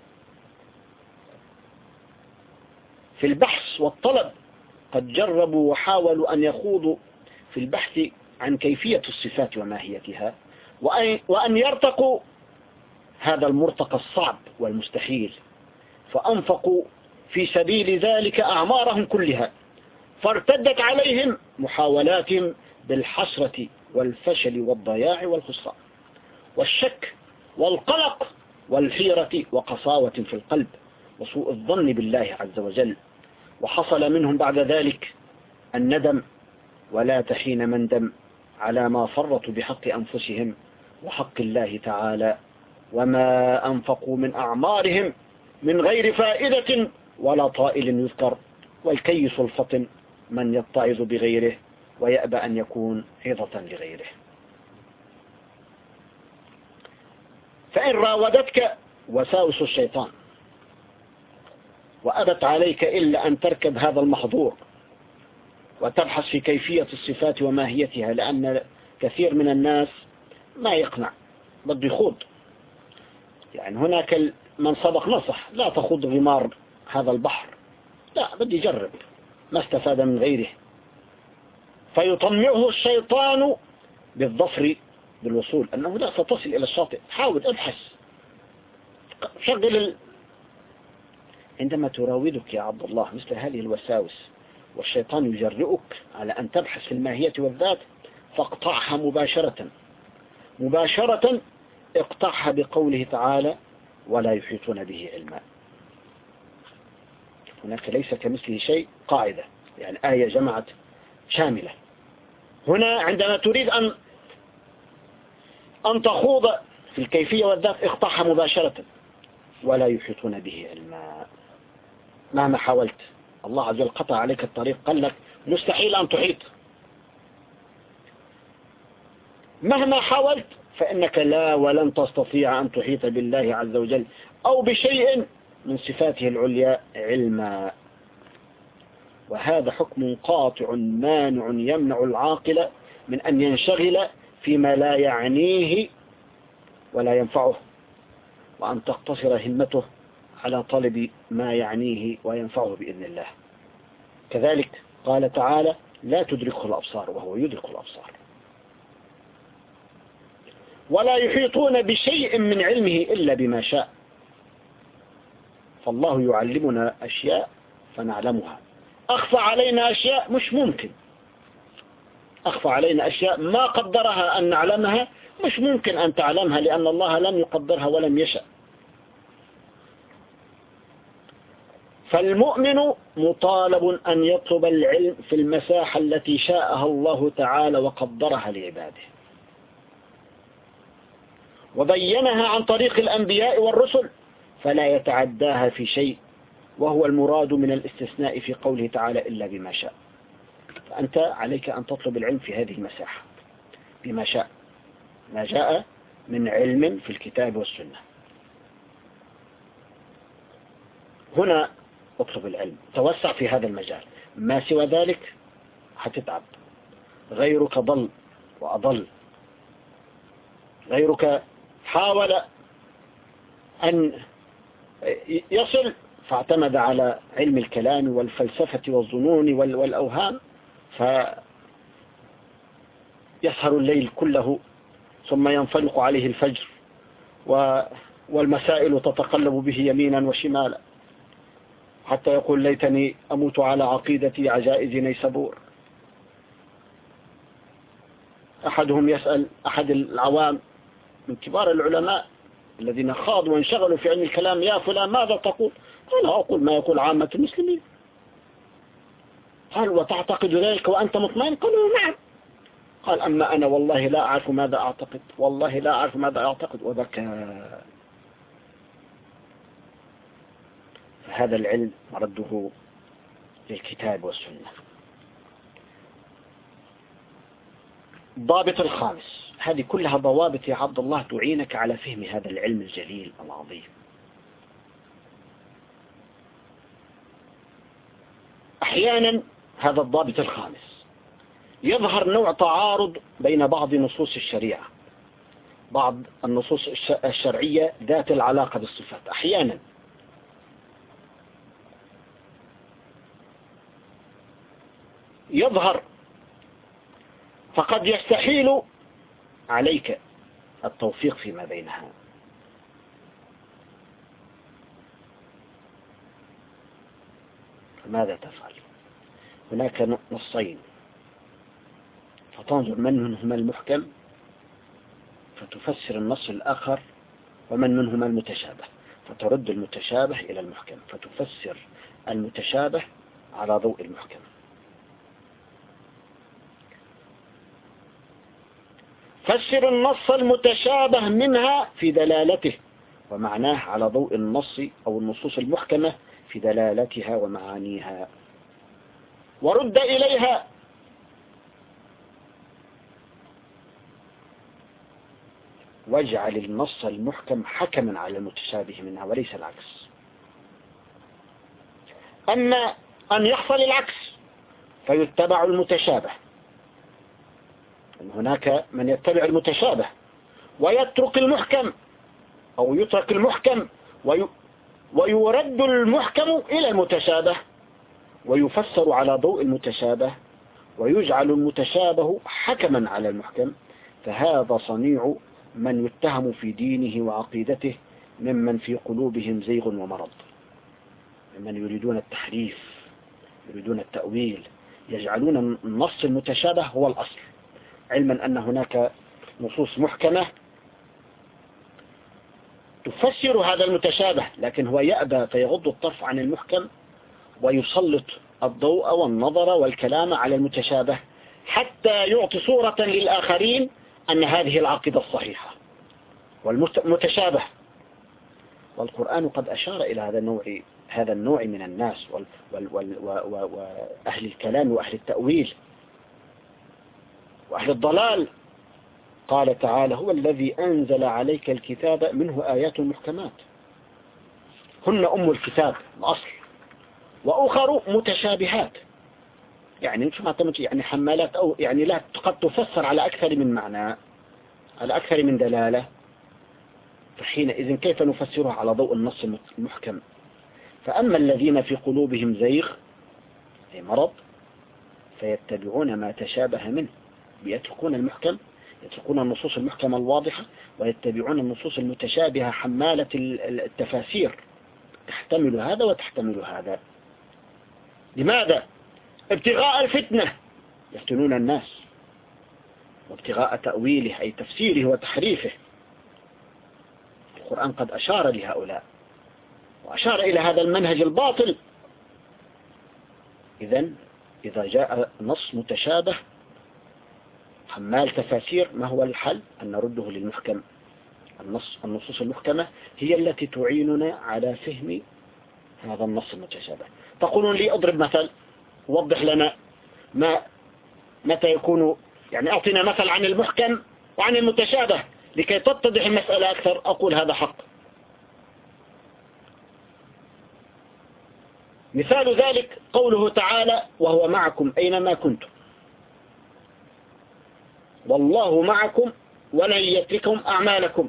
في البحث والطلب قد جربوا وحاولوا أن يخوضوا في البحث عن كيفية الصفات وماهيتها، وأن يرتقوا هذا المرتقى الصعب والمستحيل، فأنفقوا في سبيل ذلك أعمارهم كلها، فارتدت عليهم محاولاتهم بالحسرة والفشل والضياع والخسران والشك والقلق والحيرة وقساوة في القلب وسوء الظن بالله عز وجل. وحصل منهم بعد ذلك الندم، ولا تحين مندم على ما فرطوا بحق أنفسهم وحق الله تعالى، وما أنفقوا من أعمارهم من غير فائدة ولا طائل يذكر. والكيس الفطن من يتعظ بغيره ويأبى أن يكون عظة لغيره. فإن راودتك وساوس الشيطان وأبت عليك إلا أن تركب هذا المحظور وتبحث في كيفية الصفات وماهيتها، لأن كثير من الناس ما يقنع، بده يخوض. يعني هناك من سبق نصح: لا تخوض غمار هذا البحر، لا، بدي يجرب، ما استفاد من غيره. فيطمعه الشيطان بالظفر بالوصول، أنه لا ستصل إلى الشاطئ، حاول ابحث، شغل ال... عندما تراودك يا عبد الله مثل هذه الوساوس والشيطان يجرئك على أن تبحث في الماهية والذات، فاقطعها مباشرة مباشرة اقطعها بقوله تعالى: ولا يحيطون به علما. هناك ليس كمثله شيء، قاعدة، يعني آية جمعت شاملة. هنا عندما تريد أن أن تخوض في الكيفية والذات اقطعها مباشرة: ولا يحيطون به علما. مهما حاولت، الله عز وجل قطع عليك الطريق، قال لك مستحيل أن تحيط. مهما حاولت فإنك لا ولن تستطيع أن تحيط بالله عز وجل أو بشيء من صفاته العليا علما. وهذا حكم قاطع مانع يمنع العاقل من أن ينشغل فيما لا يعنيه ولا ينفعه، وأن تقتصر همته على طلب ما يعنيه وينفعه بإذن الله. كذلك قال تعالى: لا تدركه الأبصار وهو يدرك الأبصار. ولا يحيطون بشيء من علمه إلا بما شاء. فالله يعلمنا أشياء فنعلمها، أخفى علينا أشياء مش ممكن، أخفى علينا أشياء ما قدرها أن نعلمها مش ممكن أن تعلمها، لأن الله لم يقدرها ولم يشأ. فالمؤمن مطالب أن يطلب العلم في المساحة التي شاءها الله تعالى وقدرها لعباده، وبينها عن طريق الأنبياء والرسل، فلا يتعداها في شيء، وهو المراد من الاستثناء في قوله تعالى: إلا بما شاء. فأنت عليك أن تطلب العلم في هذه المساحة بما شاء، ما جاء من علم في الكتاب والسنة. هنا اطلب العلم، توسع في هذا المجال، ما سوى ذلك هتتعب. غيرك ضل وأضل، غيرك حاول أن يصل فاعتمد على علم الكلام والفلسفة والظنون والأوهام، فيسهر الليل كله ثم ينفلق عليه الفجر، والمسائل تتقلب به يمينا وشمالا، حتى يقول: ليتني أموت على عقيدة عجائز نيسابور. أحدهم يسأل أحد العوام: من كبار العلماء الذين خاضوا وانشغلوا في علم الكلام: يا فلان ماذا تقول؟ أنا أقول ما يقول عامة المسلمين. قال: وتعتقد ذلك وأنت مطمئن؟ قالوا: نعم. قال: أما أنا والله لا أعرف ماذا أعتقد، والله لا أعرف ماذا أعتقد، وبكى. فهذا العلم مرده للكتاب والسنة. ضابط الخامس. هذه كلها ضوابط يا عبد الله تعينك على فهم هذا العلم الجليل العظيم. أحيانا هذا الضابط الخامس يظهر نوع تعارض بين بعض نصوص الشريعة، بعض النصوص الشرعية ذات العلاقة بالصفات. أحيانا يظهر، فقد يستحيل عليك التوفيق فيما بينها. فماذا تفعل؟ هناك نصين، فتنظر من منهما المحكم فتفسر النص الآخر، ومن منهما المتشابه فترد المتشابه إلى المحكم فتفسر المتشابه على ضوء المحكم. فسر النص المتشابه منها في دلالته ومعناه على ضوء النص أو النصوص المحكمة في دلالتها ومعانيها، ورد إليها. واجعل النص المحكم حكما على المتشابه منها وليس العكس. أما أن يحصل العكس فيتبع المتشابه، هناك من يتبع المتشابه ويترك المحكم، أو يترك المحكم وي ويرد المحكم إلى المتشابه ويفسر على ضوء المتشابه ويجعل المتشابه حكما على المحكم. فهذا صنيع من يتهم في دينه وعقيدته ممن في قلوبهم زيغ ومرض، ممن يريدون التحريف، يريدون التأويل، يجعلون النص المتشابه هو الأصل، علما أن هناك نصوص محكمة تفسر هذا المتشابه، لكن هو يأبى فيغض الطرف عن المحكم ويسلط الضوء والنظر والكلام على المتشابه حتى يعطي صورة للآخرين أن هذه العقيدة الصحيحة والمتشابه. والقرآن قد أشار إلى هذا النوع هذا النوع من الناس وأهل الكلام وأهل التأويل وأهل الضلال. قال تعالى: هو الذي أنزل عليك الكتاب منه آيات محكمات هن أم الكتاب الأصل، وأخر متشابهات، يعني شو ما يعني حمالات، أو يعني لا قد تفسر على أكثر من معنى، على أكثر من دلالة. فحينئذ كيف نفسرها على ضوء النص المحكم؟ فأما الذين في قلوبهم زيغ أي مرض فيتبعون ما تشابه منه، يتركون المحكم، يتركون النصوص المحكمة الواضحة ويتبعون النصوص المتشابهة حمالة التفاسير، تحتمل هذا وتحتمل هذا. لماذا؟ ابتغاء الفتنة، يفتنون الناس، وابتغاء تأويله أي تفسيره وتحريفه. القرآن قد أشار لهؤلاء وأشار إلى هذا المنهج الباطل. إذن إذا جاء نص متشابه حمال تفاسير، ما هو الحل؟ أن نرده للمحكم. النص النصوص المحكمة هي التي تعيننا على فهم هذا النص المتشابه. تقولون لي اضرب مثل، وضح لنا ما متى يكون، يعني أعطينا مثل عن المحكم وعن المتشابه لكي تتضح المسألة أكثر. أقول هذا حق. مثال ذلك قوله تعالى: وهو معكم أينما كنتم والله معكم ولن يتركم أعمالكم.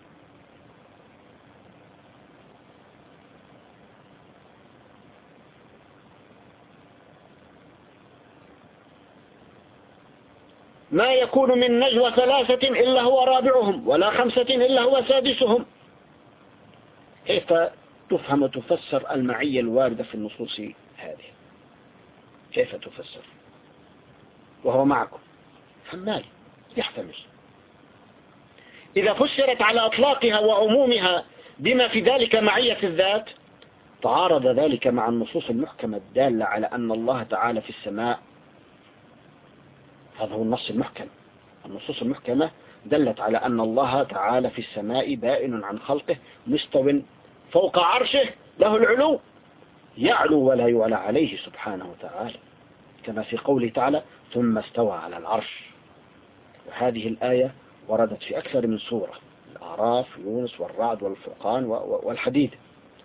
ما يكون من نجوى ثلاثة إلا هو رابعهم ولا خمسة إلا هو سادسهم. كيف تفهم وتفسر المعية الواردة في النصوص هذه؟ كيف تفسر وهو معكم؟ حمال يحتمل. إذا فسرت على أطلاقها وعمومها بما في ذلك معية الذات تعارض ذلك مع النصوص المحكمة الدالة على أن الله تعالى في السماء. هذا هو النص المحكم. النصوص المحكمة دلت على أن الله تعالى في السماء بائن عن خلقه مستو فوق عرشه له العلو يعلو ولا يعلى عليه سبحانه وتعالى، كما في قوله تعالى ثم استوى على العرش. وهذه الآية وردت في أكثر من سورة: الأعراف، يونس، والرعد، والفرقان، والحديد.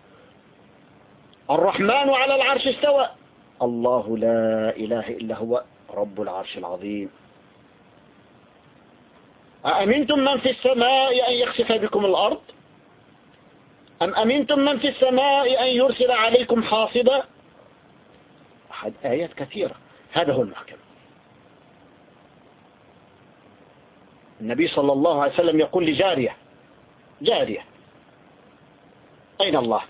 الرحمن على العرش استوى، الله لا إله إلا هو رب العرش العظيم. أأمنتم من في السماء أن يخسف بكم الأرض أم أمنتم من في السماء أن يرسل عليكم حاصبا. أحد آيات كثيرة. هذا هو المحكم. النبي صلى الله عليه وسلم يقول لجارية جارية أين الله؟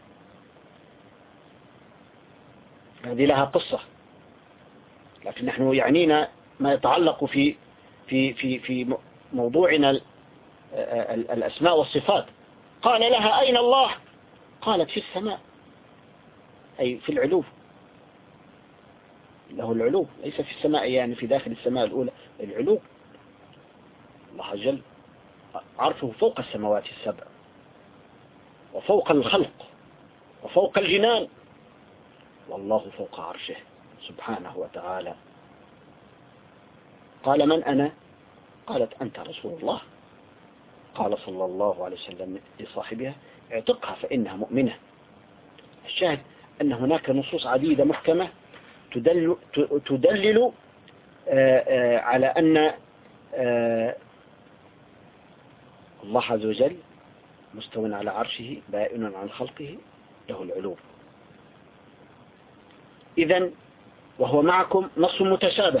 هذه لها قصة، لكن نحن يعنينا ما يتعلق في في في في موضوعنا الأسماء والصفات. قال لها أين الله؟ قالت في السماء، أي في العلو، له العلو، ليس في السماء يعني في داخل السماء الأولى، العلو. الله جل عرشه فوق السماوات السبع وفوق الخلق وفوق الجنان، والله فوق عرشه سبحانه وتعالى. قال من أنا؟ قالت أنت رسول الله. قال صلى الله عليه وسلم لصاحبها اعتقها فإنها مؤمنة. الشاهد أن هناك نصوص عديدة محكمة تدل, تدلل على أن الله عز وجل مستوى على عرشه بائن عن خلقه له العلو. إذن وهو معكم نص متشابه،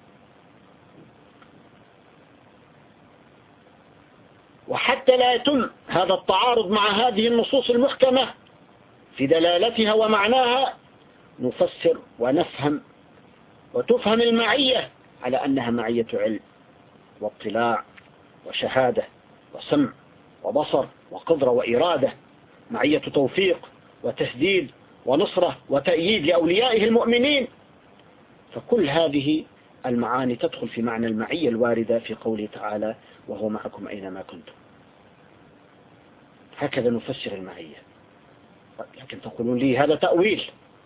وحتى لا يتم هذا التعارض مع هذه النصوص المحكمة في دلالتها ومعناها نفسر ونفهم وتفهم المعية على أنها معية علم واطلاع وشهادة وسمع وبصر وقدرة وإرادة، معية توفيق وتسديد ونصرة وتأييد لأوليائه المؤمنين. فكل هذه المعاني تدخل في معنى المعية الواردة في قوله تعالى وهو معكم أينما كنتم. هكذا نفسر المعية. لكن تقولون لي هذا تأويل،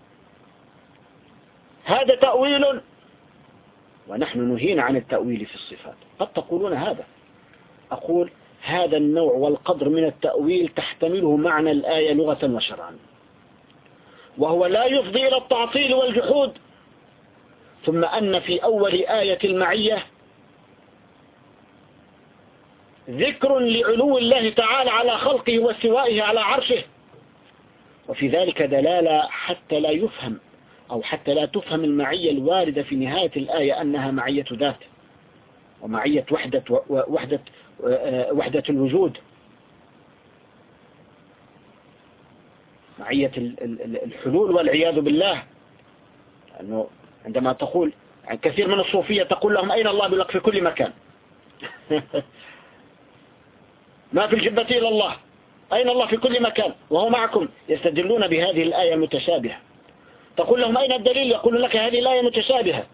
هذا تأويل، ونحن نهينا عن التأويل في الصفات. قد تقولون هذا، أقول هذا النوع والقدر من التأويل تحتمله معنى الآية لغة وشرعا، وهو لا يفضي إلى التعطيل والجحود. ثم أن في أول آية المعية ذكر لعلو الله تعالى على خلقه واستوائه على عرشه، وفي ذلك دلالة حتى لا يفهم أو حتى لا تفهم المعية الواردة في نهاية الآية أنها معية ذات ومعية وحدة وحدة وحدة الوجود، معية الحلول والعياذ بالله. أنه عندما تقول يعني كثير من الصوفية تقول لهم أين الله؟ بلق في كل مكان. ما في الجبة إلا الله، أين الله؟ في كل مكان وهو معكم. يستدلون بهذه الآية المتشابهة. تقول لهم أين الدليل؟ يقول لك هذه الآية متشابهة.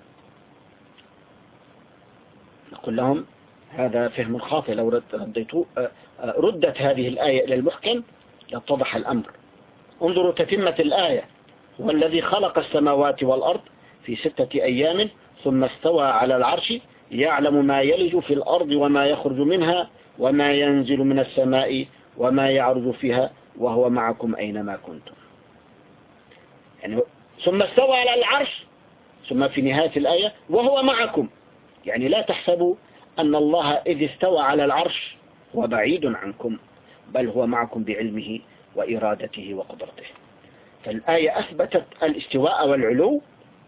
نقول لهم هذا فهم خاطئ. لو ردت هذه الآية إلى المحكم لاتضح الأمر. انظروا تتمة الآية: هو الذي خلق السماوات والأرض في ستة أيام ثم استوى على العرش يعلم ما يلج في الأرض وما يخرج منها وما ينزل من السماء وما يعرج فيها وهو معكم أينما كنتم. يعني ثم استوى على العرش، ثم في نهاية الآية وهو معكم. يعني لا تحسبوا أن الله إذ استوى على العرش هو بعيد عنكم، بل هو معكم بعلمه وإرادته وقدرته. فالآية أثبتت الاستواء والعلو،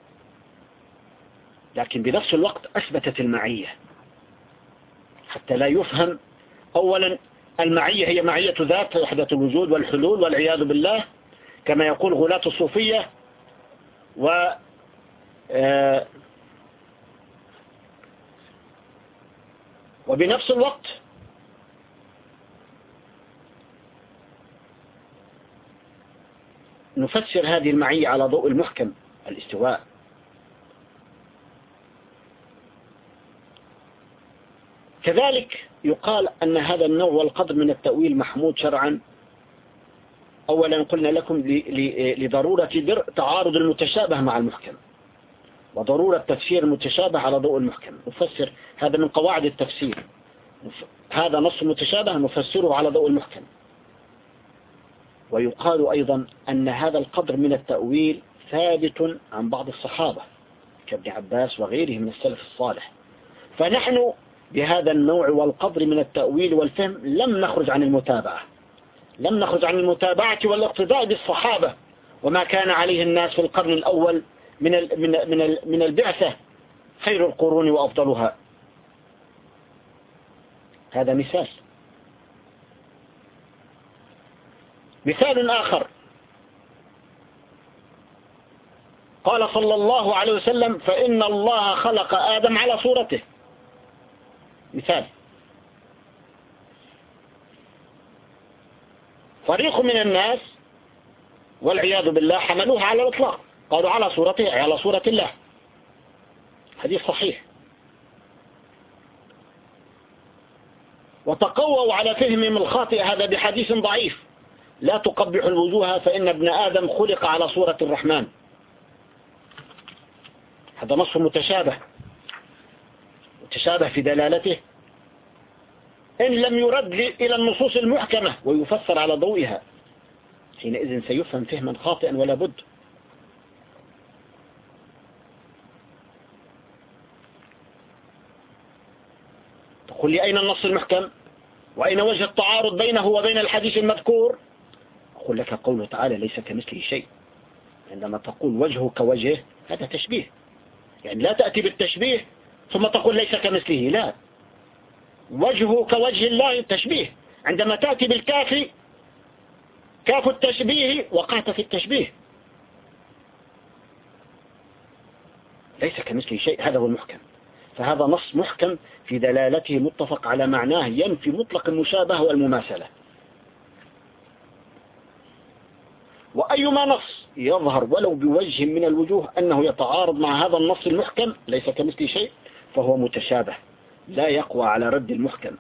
لكن بنفس الوقت أثبتت المعية حتى لا يفهم أولا المعية هي معية ذات وحدة الوجود والحلول والعياذ بالله كما يقول غلاة الصوفية، و وبنفس الوقت نفسر هذه المعية على ضوء المحكم الاستواء. كذلك يقال أن هذا النوع والقدر من التأويل محمود شرعا. أولا قلنا لكم لضرورة تعارض المتشابه مع المحكم، وضرورة تفسير المتشابه على ضوء المحكم. نفسر هذا من قواعد التفسير، هذا نص متشابه نفسره على ضوء المحكم. ويقال أيضا أن هذا القدر من التأويل ثابت عن بعض الصحابة كابن عباس وغيره من السلف الصالح. فنحن بهذا النوع والقدر من التأويل والفهم لم نخرج عن المتابعة، لم نخرج عن المتابعة والاقتداء بالصحابة وما كان عليه الناس في القرن الأول من من من من البعثة، خير القرون وأفضلها. هذا مثال. مثال آخر، قال صلى الله عليه وسلم: فإن الله خلق آدم على صورته. مثال. فريق من الناس والعياذ بالله حملوه على الإطلاق، قالوا على صورته، على صورة الله. حديث صحيح. وتقووا على فهمهم الخاطئ هذا بحديث ضعيف: لا تقبح الوجوه فإن ابن آدم خلق على صورة الرحمن. هذا نص متشابه، متشابه في دلالته إن لم يرد إلى النصوص المحكمة ويفسر على ضوئها، حينئذ سيفهم فهما خاطئا ولا بد. تقول لي: أين النص المحكم؟ وأين وجه التعارض بينه وبين الحديث المذكور؟ أقول لك: قوله تعالى: ليس كمثله شيء. عندما تقول وجهه كوجهه هذا تشبيه، يعني لا تأتي بالتشبيه ثم تقول ليس كمثله، لا، وجهه كوجه الله تشبيه. عندما تأتي بالكاف، كاف التشبيه، وقعت في التشبيه. ليس كمثله شيء، هذا هو المحكم. فهذا نص محكم في دلالته متفق على معناه، ينفي مطلق المشابهة والمماثلة. وأيما نص يظهر ولو بوجه من الوجوه أنه يتعارض مع هذا النص المحكم ليس كمثله شيء فهو متشابه، لا يقوى على رد المحكم.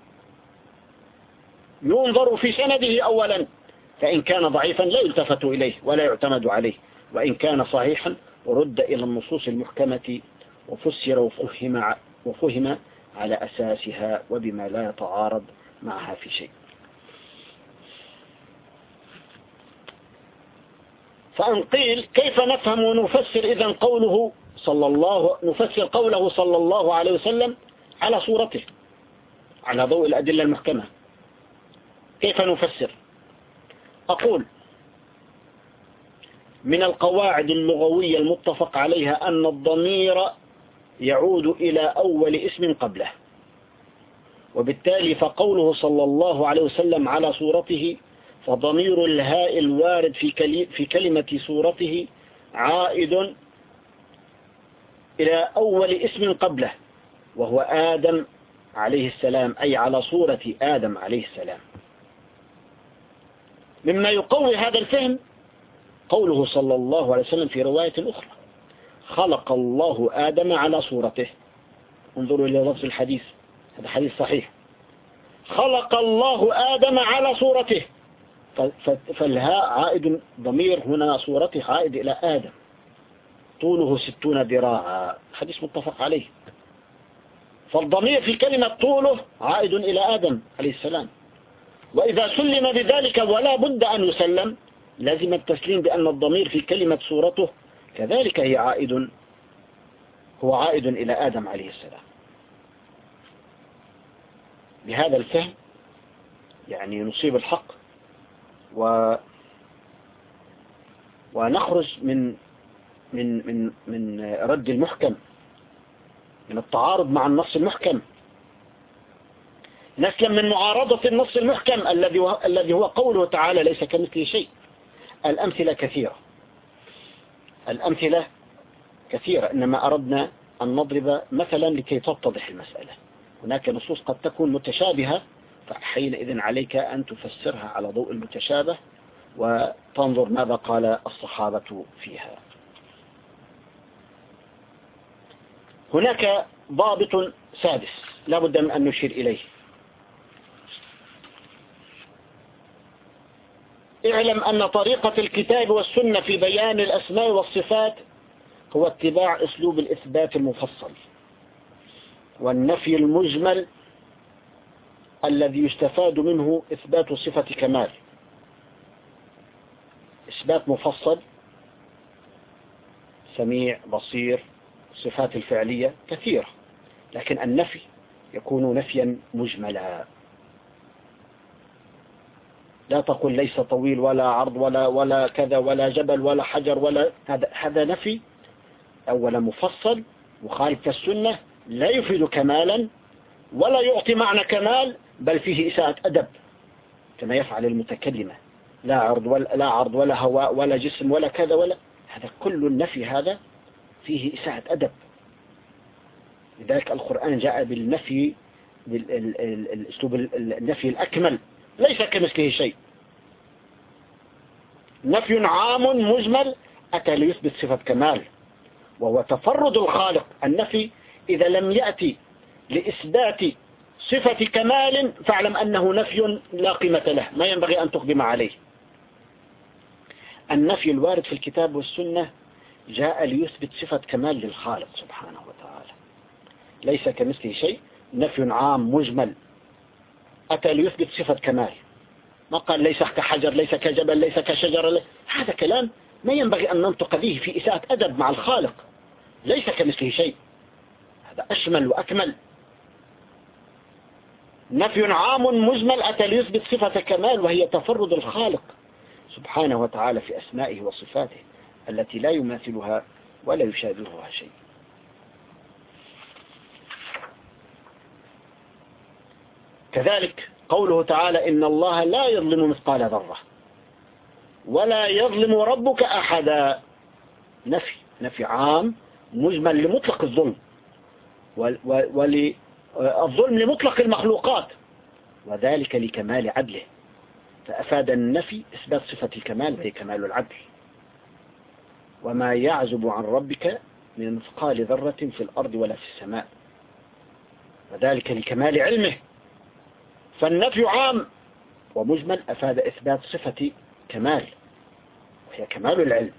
ينظر في سنده أولا، فإن كان ضعيفا لا يلتفت إليه ولا يعتمد عليه، وإن كان صحيحا رد إلى النصوص المحكمة وفسر وفهم, وفهم على أساسها وبما لا يتعارض معها في شيء. فأن قيل: كيف نفهم ونفسر إذن قوله صلى الله نفسر قوله صلى الله عليه وسلم على صورته على ضوء الأدلة المحكمة؟ كيف نفسر؟ أقول: من القواعد اللغوية المتفق عليها أن الضمير يعود إلى أول اسم قبله، وبالتالي فقوله صلى الله عليه وسلم على صورته فضمير الهاء الوارد في كلمة صورته عائد إلى أول اسم قبله وهو آدم عليه السلام، أي على صورة آدم عليه السلام. مما يقوي هذا الفهم قوله صلى الله عليه وسلم في رواية أخرى: خلق الله آدم على صورته. انظروا إلى لفظ الحديث، هذا حديث صحيح. خلق الله آدم على صورته، فالهاء عائد، ضمير هنا صورته عائد إلى آدم، طوله ستون ذراعا، حديث متفق عليه. فالضمير في كلمة طوله عائد إلى آدم عليه السلام. وإذا سلم بذلك ولا بد أن يسلم، لازم التسليم بأن الضمير في كلمة صورته كذلك هي عائد هو عائد إلى آدم عليه السلام. بهذا الفهم يعني نصيب الحق و ونخرج من من من من رد المحكم، من التعارض مع النص المحكم، نسلم من معارضة النص المحكم الذي هو الذي هو قوله تعالى: ليس كمثله شيء. الأمثلة كثيرة، الأمثلة كثيرة، إنما أردنا أن نضرب مثلا لكي تتضح المسألة. هناك نصوص قد تكون متشابهة، فحينئذ عليك أن تفسرها على ضوء المتشابه وتنظر ماذا قال الصحابة فيها. هناك ضابط سادس لا بد من أن نشير إليه. اعلم أن طريقة الكتاب والسنة في بيان الأسماء والصفات هو اتباع أسلوب الإثبات المفصل والنفي المجمل الذي يستفاد منه إثبات صفة كمال. إثبات مفصل، سميع، بصير، صفات الفعلية كثيرة، لكن النفي يكون نفيا مجملا. لا تقل ليس طويل ولا عرض ولا ولا كذا ولا جبل ولا حجر ولا هذا هذا نفي أولا مفصل مخالف السنة، لا يفيد كمالا ولا يعطي معنى كمال، بل فيه إساءة أدب كما يفعل المتكلمة. لا عرض ولا لا عرض ولا هواء ولا جسم ولا كذا ولا هذا كل النفي هذا فيه إساءة أدب. لذلك القرآن جاء بالنفي بالأسلوب النفي الأكمل، ليس كمثله شيء. نفي عام مجمل أتى ليثبت صفة كمال وهو تفرد الخالق. النفي إذا لم يأتي لإثبات صفة كمال فاعلم أنه نفي لا قيمة له، ما ينبغي أن تقدم عليه. النفي الوارد في الكتاب والسنة جاء ليثبت صفة كمال للخالق سبحانه وتعالى، ليس كمثله شيء. نفي عام مجمل أتى ليثبت صفة كمال، ما قال ليس كحجر ليس كجبل ليس كشجر. هذا كلام ما ينبغي أن ننطق به في إساءة أدب مع الخالق. ليس كمثله شيء، هذا أشمل وأكمل. نفي عام مجمل أتى ليثبت صفة كمال وهي تفرد الخالق سبحانه وتعالى في أسمائه وصفاته التي لا يماثلها ولا يشابهها شيء. كذلك قوله تعالى إن الله لا يظلم مثقال ذرة ولا يظلم ربك أحدا. نفي نفي عام مجمل لمطلق الظلم وللظلم لمطلق المخلوقات، وذلك لكمال عدله، فأفاد النفي إثبات صفة الكمال وهي كمال العدل. وما يعزب عن ربك من مثقال ذرة في الأرض ولا في السماء، وذلك لكمال علمه. فالنفي عام ومجمل أفاد إثبات صفة كمال وهي كمال العلم.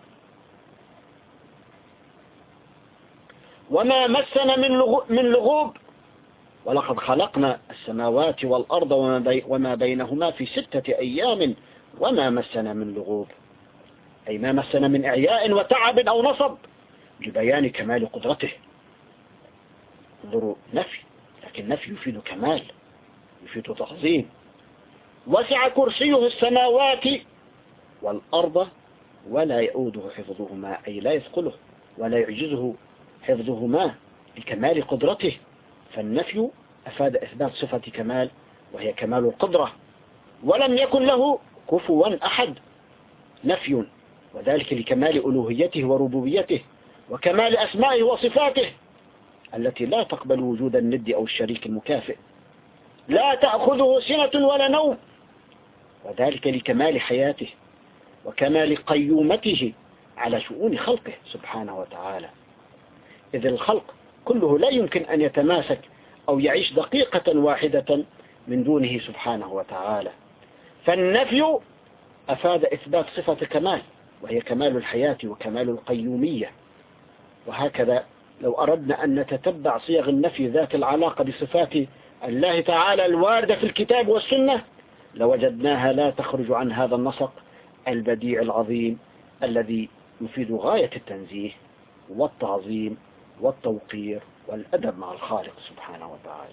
وما مسنا من لغوب ولقد خلقنا السماوات والأرض وما بينهما في ستة أيام وما مسنا من لغوب، أي ما مسنا من إعياء وتعب أو نصب، لبيان كمال قدرته. انظروا، نفي لكن نفي يفيد كمال، يفيد تعظيم. وسع كرسيه السماوات والأرض ولا يؤوده حفظهما، أي لا يثقله ولا يعجزه حفظهما لكمال قدرته. فالنفي أفاد إثبات صفة كمال وهي كمال القدرة. ولم يكن له كفوا أحد، نفي، وذلك لكمال ألوهيته وربوبيته وكمال أسمائه وصفاته التي لا تقبل وجود الند أو الشريك المكافئ. لا تأخذه سنة ولا نوم، وذلك لكمال حياته وكمال قيومته على شؤون خلقه سبحانه وتعالى، إذ الخلق كله لا يمكن أن يتماسك أو يعيش دقيقة واحدة من دونه سبحانه وتعالى. فالنفي أفاد إثبات صفة كمال وهي كمال الحياة وكمال القيومية. وهكذا لو أردنا أن نتتبع صيغ النفي ذات العلاقة بصفات الله تعالى الواردة في الكتاب والسنة لوجدناها لا تخرج عن هذا النسق البديع العظيم الذي يفيد غاية التنزيه والتعظيم والتوقير والأدب مع الخالق سبحانه وتعالى.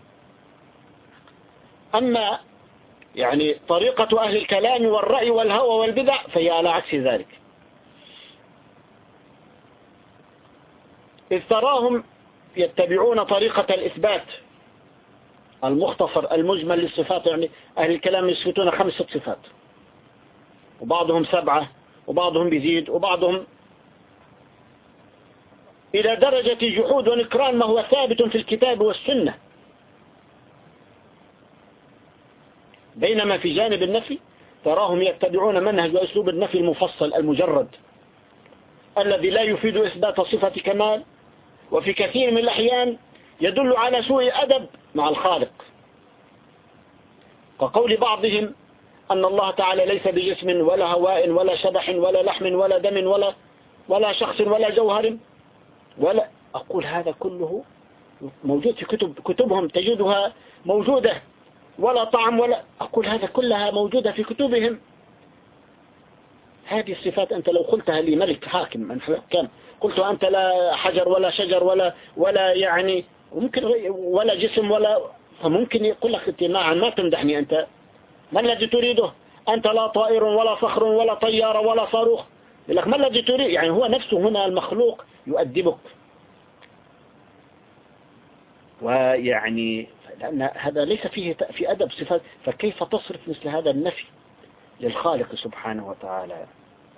أما يعني طريقة أهل الكلام والرأي والهوى والبدع فهي على عكس ذلك، إذ تراهم يتبعون طريقة الإثبات المختصر المجمل للصفات. يعني أهل الكلام يثبتون خمسة صفات، وبعضهم سبعة، وبعضهم بيزيد، وبعضهم إلى درجة جحود ونكران ما هو ثابت في الكتاب والسنة. بينما في جانب النفي تراهم يتبعون منهج وأسلوب النفي المفصل المجرد الذي لا يفيد إثبات صفة كمال، وفي كثير من الأحيان يدل على سوء أدب مع الخالق، كقول بعضهم أن الله تعالى ليس بجسم ولا هواء ولا شبح ولا لحم ولا دم ولا ولا شخص ولا جوهر ولا. أقول هذا كله موجود في كتب كتبهم، تجدها موجودة، ولا طعم ولا. أقول هذا كلها موجودة في كتبهم. هذه الصفات أنت لو قلتها لملك حاكم من حكام، قلت أنت لا حجر ولا شجر ولا ولا يعني ممكن ولا جسم ولا، فممكن يقول لك أنت ما ما تمدحني، أنت ما الذي تريده؟ أنت لا طائر ولا صخر ولا طيارة ولا صاروخ. يقول لك ما الذي تريد؟ يعني هو نفسه هنا المخلوق يؤدبك، ويعني لأن هذا ليس فيه في أدب صفات، فكيف تصرف مثل هذا النفي للخالق سبحانه وتعالى؟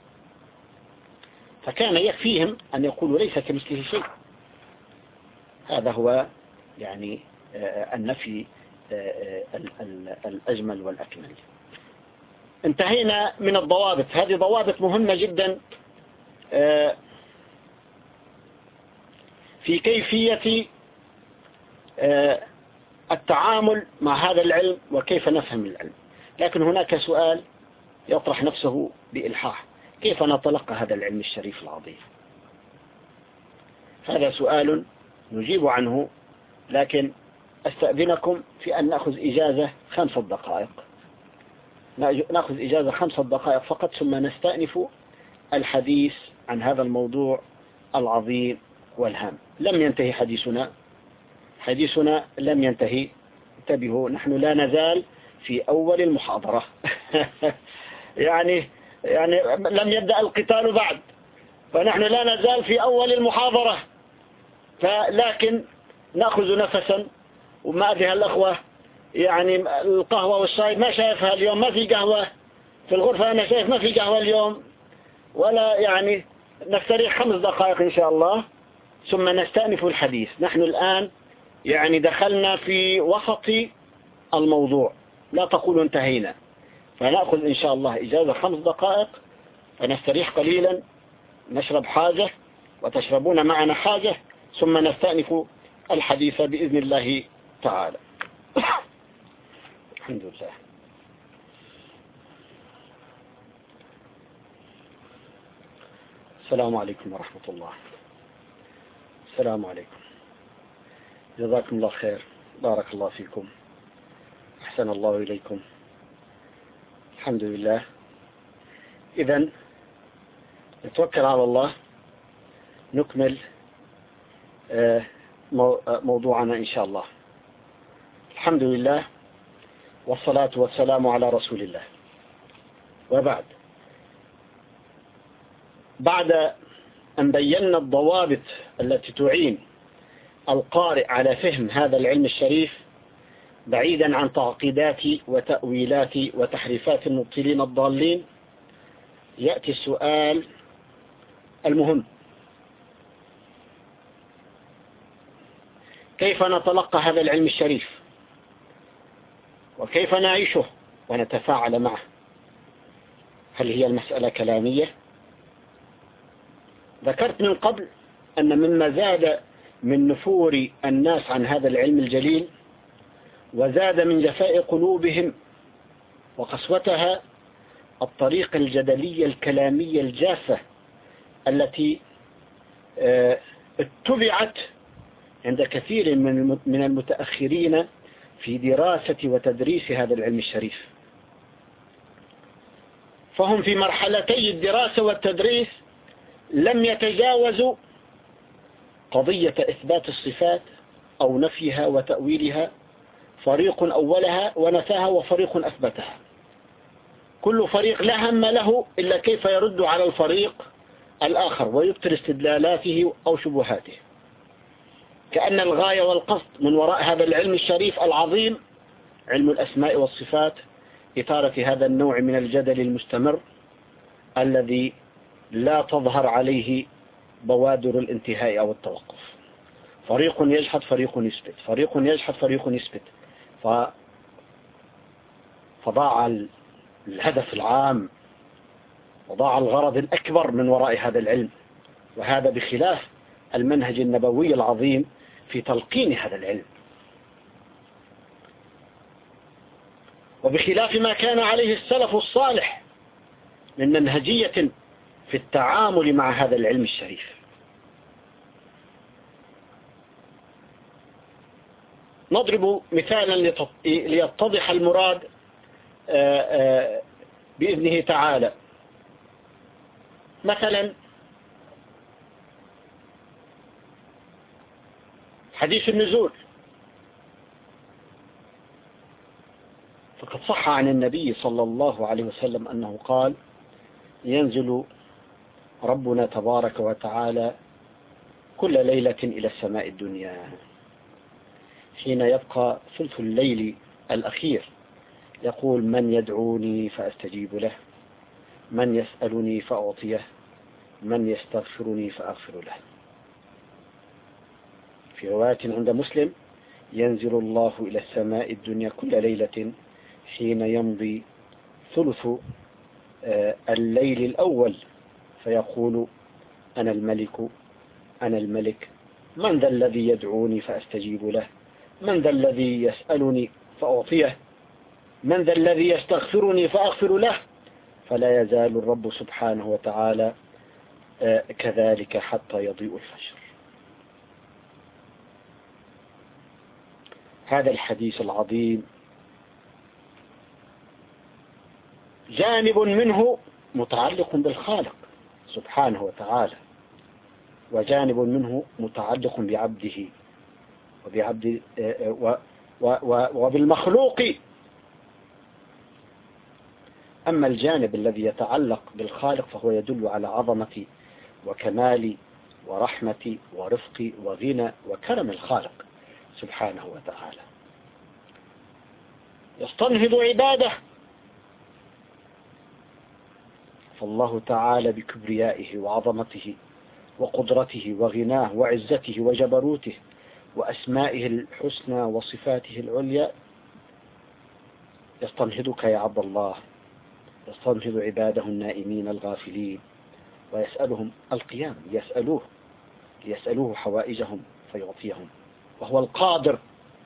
فكان يكفيهم أن يقولوا ليس كمثله شيء. هذا هو يعني النفي الأجمل والأكمل. انتهينا من الضوابط. هذه ضوابط مهمة جدا في كيفية التعامل مع هذا العلم وكيف نفهم العلم. لكن هناك سؤال يطرح نفسه بإلحاح: كيف نتلقى هذا العلم الشريف العظيم؟ هذا سؤال نجيب عنه، لكن أستأذنكم في أن نأخذ إجازة خمسة دقائق، نأخذ إجازة خمسة دقائق فقط، ثم نستأنف الحديث عن هذا الموضوع العظيم والهام. لم ينتهي حديثنا حديثنا لم ينتهي. انتبهوا، نحن لا نزال في أول المحاضرة يعني يعني لم يبدأ القتال بعد، فنحن لا نزال في أول المحاضرة. فلكن نأخذ نفسا. وما أدري الأخوة يعني القهوة والشاي ما شايفها اليوم، ما في قهوة في الغرفة، أنا شايف ما في قهوة اليوم ولا، يعني نستريح خمس دقائق إن شاء الله ثم نستأنف الحديث. نحن الآن يعني دخلنا في وسط الموضوع، لا تقول انتهينا. فنأخذ إن شاء الله إجازة خمس دقائق فنستريح قليلا، نشرب حاجة وتشربون معنا حاجة، ثم نستأنف الحديث بإذن الله تعالى. الحمد لله. السلام عليكم ورحمة الله. السلام عليكم. جزاكم الله خير، بارك الله فيكم، أحسن الله إليكم. الحمد لله. إذن نتوكل على الله، نكمل موضوعنا إن شاء الله. الحمد لله والصلاة والسلام على رسول الله، وبعد. بعد أن بينا الضوابط التي تعين القارئ على فهم هذا العلم الشريف بعيدا عن تعقيدات وتأويلات وتحريفات المبطلين الضالين، يأتي السؤال المهم: كيف نتلقى هذا العلم الشريف؟ وكيف نعيشه ونتفاعل معه؟ هل هي المسألة كلامية؟ ذكرت من قبل أن مما زاد من نفور الناس عن هذا العلم الجليل وزاد من جفاء قلوبهم وقسوتها الطريقة الجدلية الكلامية الجافة التي اتبعت عند كثير من المتأخرين في دراسة وتدريس هذا العلم الشريف. فهم في مرحلتي الدراسة والتدريس لم يتجاوزوا قضية إثبات الصفات أو نفيها وتأويلها. فريق أولها ونفاها وفريق أثبتها. كل فريق لا هم له إلا كيف يرد على الفريق الآخر ويبطل استدلالاته أو شبهاته، كأن الغاية والقصد من وراء هذا العلم الشريف العظيم علم الأسماء والصفات إثارة هذا النوع من الجدل المستمر الذي لا تظهر عليه بوادر الانتهاء أو التوقف. فريق يجحد فريق يثبت، فريق يجحد فريق يثبت، ف... فضاع الهدف العام وضاع الغرض الأكبر من وراء هذا العلم، وهذا بخلاف المنهج النبوي العظيم في تلقين هذا العلم، وبخلاف ما كان عليه السلف الصالح من منهجية في التعامل مع هذا العلم الشريف. نضرب مثالا ليتضح المراد بإذنه تعالى. مثلا حديث النزول، فقد صح عن النبي صلى الله عليه وسلم أنه قال: ينزل ربنا تبارك وتعالى كل ليلة إلى السماء الدنيا حين يبقى ثلث الليل الأخير، يقول: من يدعوني فأستجيب له، من يسألني فأعطيه، من يستغفرني فأغفر له. في رواية عند مسلم: ينزل الله إلى السماء الدنيا كل ليلة حين يمضي ثلث الليل الأول فيقول: أنا الملك أنا الملك، من ذا الذي يدعوني فأستجيب له، من ذا الذي يسألني فأعطيه، من ذا الذي يستغفرني فأغفر له. فلا يزال الرب سبحانه وتعالى كذلك حتى يضيء الفجر. هذا الحديث العظيم جانب منه متعلق بالخالق سبحانه وتعالى، وجانب منه متعلق بعبده وبعبد وبالمخلوق. أما الجانب الذي يتعلق بالخالق فهو يدل على عظمة وكمال ورحمة ورفق وغنى وكرم الخالق سبحانه وتعالى، يستنهض عباده. فالله تعالى بكبريائه وعظمته وقدرته وغناه وعزته وجبروته وأسمائه الحسنى وصفاته العليا يستنهضك يا عبد الله، يستنهض عباده النائمين الغافلين، ويسألهم القيام ليسألوه ليسألوه حوائجهم فيعطيهم وهو القادر،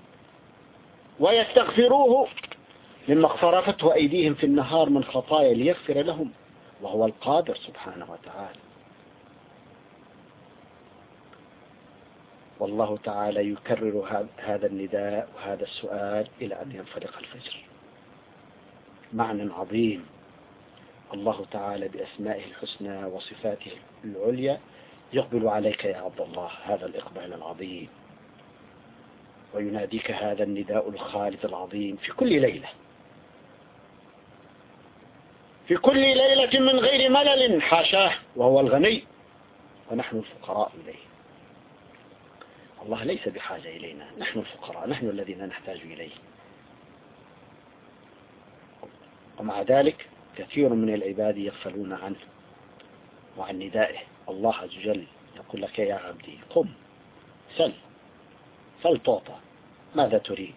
ويستغفروه مما اقترفته أيديهم في النهار من خطايا ليغفر لهم وهو القادر سبحانه وتعالى. والله تعالى يكرر هذا النداء وهذا السؤال إلى أن ينفلق الفجر. معنى عظيم. الله تعالى بأسمائه الحسنى وصفاته العليا يقبل عليك يا عبد الله هذا الإقبال العظيم، ويناديك هذا النداء الخالد العظيم في كل ليلة، في كل ليلة من غير ملل حاشاه، وهو الغني ونحن الفقراء إليه. الله ليس بحاجة إلينا، نحن الفقراء، نحن الذين نحتاج إليه. ومع ذلك كثير من العباد يغفلون عنه وعن ندائه. الله عز وجل يقول لك: يا عبدي قم سل سل تعطى، ماذا تريد؟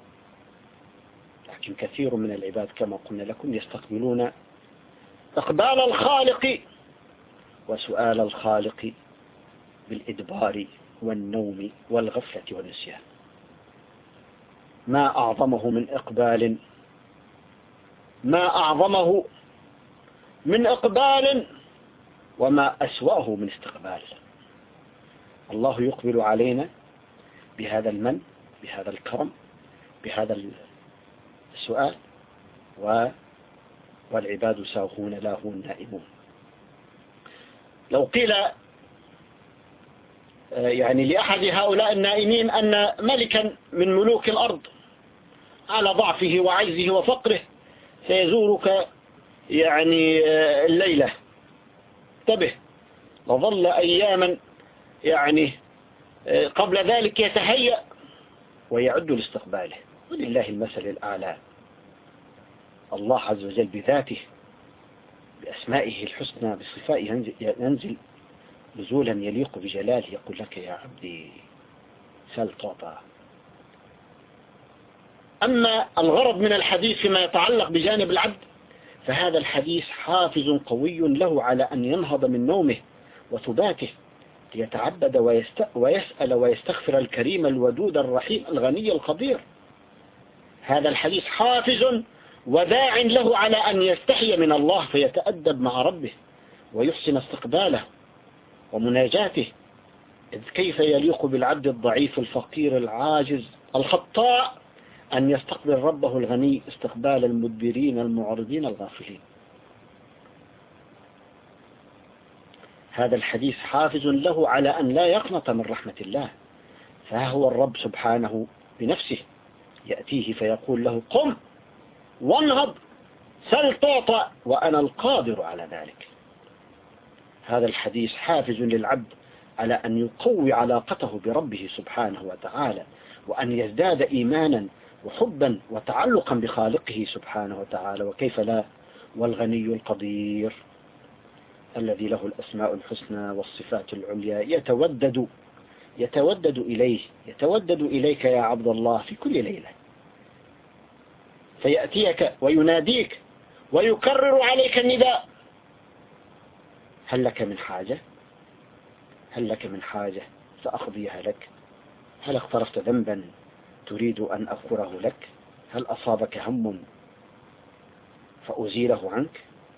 لكن كثير من العباد كما قلنا لكم يستقبلون إقبال الخالق وسؤال الخالق بالإدبار والنوم والغفلة والنسيان. ما أعظمه من إقبال، ما أعظمه من إقبال، وما أسوأه من استقبال. الله يقبل علينا بهذا المن، بهذا الكرم، بهذا السؤال، والعباد ساهون لاهون نائمون. لو قيل يعني لأحد هؤلاء النائمين أن ملكا من ملوك الأرض على ضعفه وعجزه وفقره سيزورك يعني الليلة، انتبه، وظل أياما يعني قبل ذلك يتهيأ ويعد لاستقباله، ولله المثل الأعلى. الله عز وجل بذاته بأسمائه الحسنى بصفائه ينزل نزولا يليق بجلاله، يقول لك: يا عبدي سل تعطى. أما الغرض من الحديث فيما يتعلق بجانب العبد فهذا الحديث حافز قوي له على أن ينهض من نومه وثباته ليتعبد ويسأل ويستغفر الكريم الودود الرحيم الغني القدير. هذا الحديث حافز وداع له على أن يستحي من الله فيتأدب مع ربه ويحسن استقباله ومناجاته، إذ كيف يليق بالعبد الضعيف الفقير العاجز الخطاء أن يستقبل ربه الغني استقبال المدبرين المعرضين الغافلين. هذا الحديث حافز له على أن لا يقنط من رحمة الله، فها هو الرب سبحانه بنفسه يأتيه فيقول له قم وانهض سل تعطى وأنا القادر على ذلك. هذا الحديث حافز للعبد على أن يقوي علاقته بربه سبحانه وتعالى، وأن يزداد إيمانا وحبا وتعلقا بخالقه سبحانه وتعالى، وكيف لا، والغني القدير الذي له الأسماء الحسنى والصفات العليا يتودد يتودد إليه يتودد إليك يا عبد الله في كل ليلة، فيأتيك ويناديك ويكرر عليك النداء: هل لك من حاجة؟ هل لك من حاجة فأقضيها لك؟ هل اقترفت ذنبا تريد أن أغفره لك؟ هل أصابك هم فأزيله عنك؟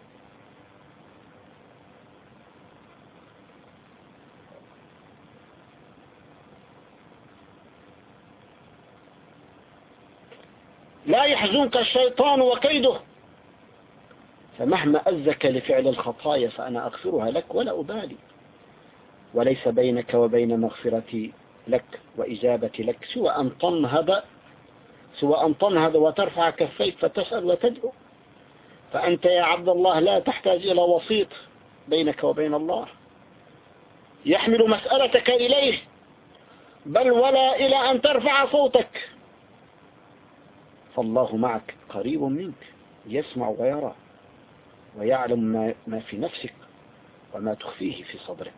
لا يحزنك الشيطان وكيده، فمهما أزك لفعل الخطايا فأنا أغفرها لك ولا أبالي، وليس بينك وبين مغفرتي لك وإجابة لك سوى أن تنهض سوى أن تنهض وترفع كفيك فتسأل وتدعو، فأنت يا عبد الله لا تحتاج إلى وسيط بينك وبين الله يحمل مسألتك إليه، بل ولا إلى أن ترفع صوتك، فالله معك قريب منك يسمع ويرى ويعلم ما, ما في نفسك وما تخفيه في صدرك.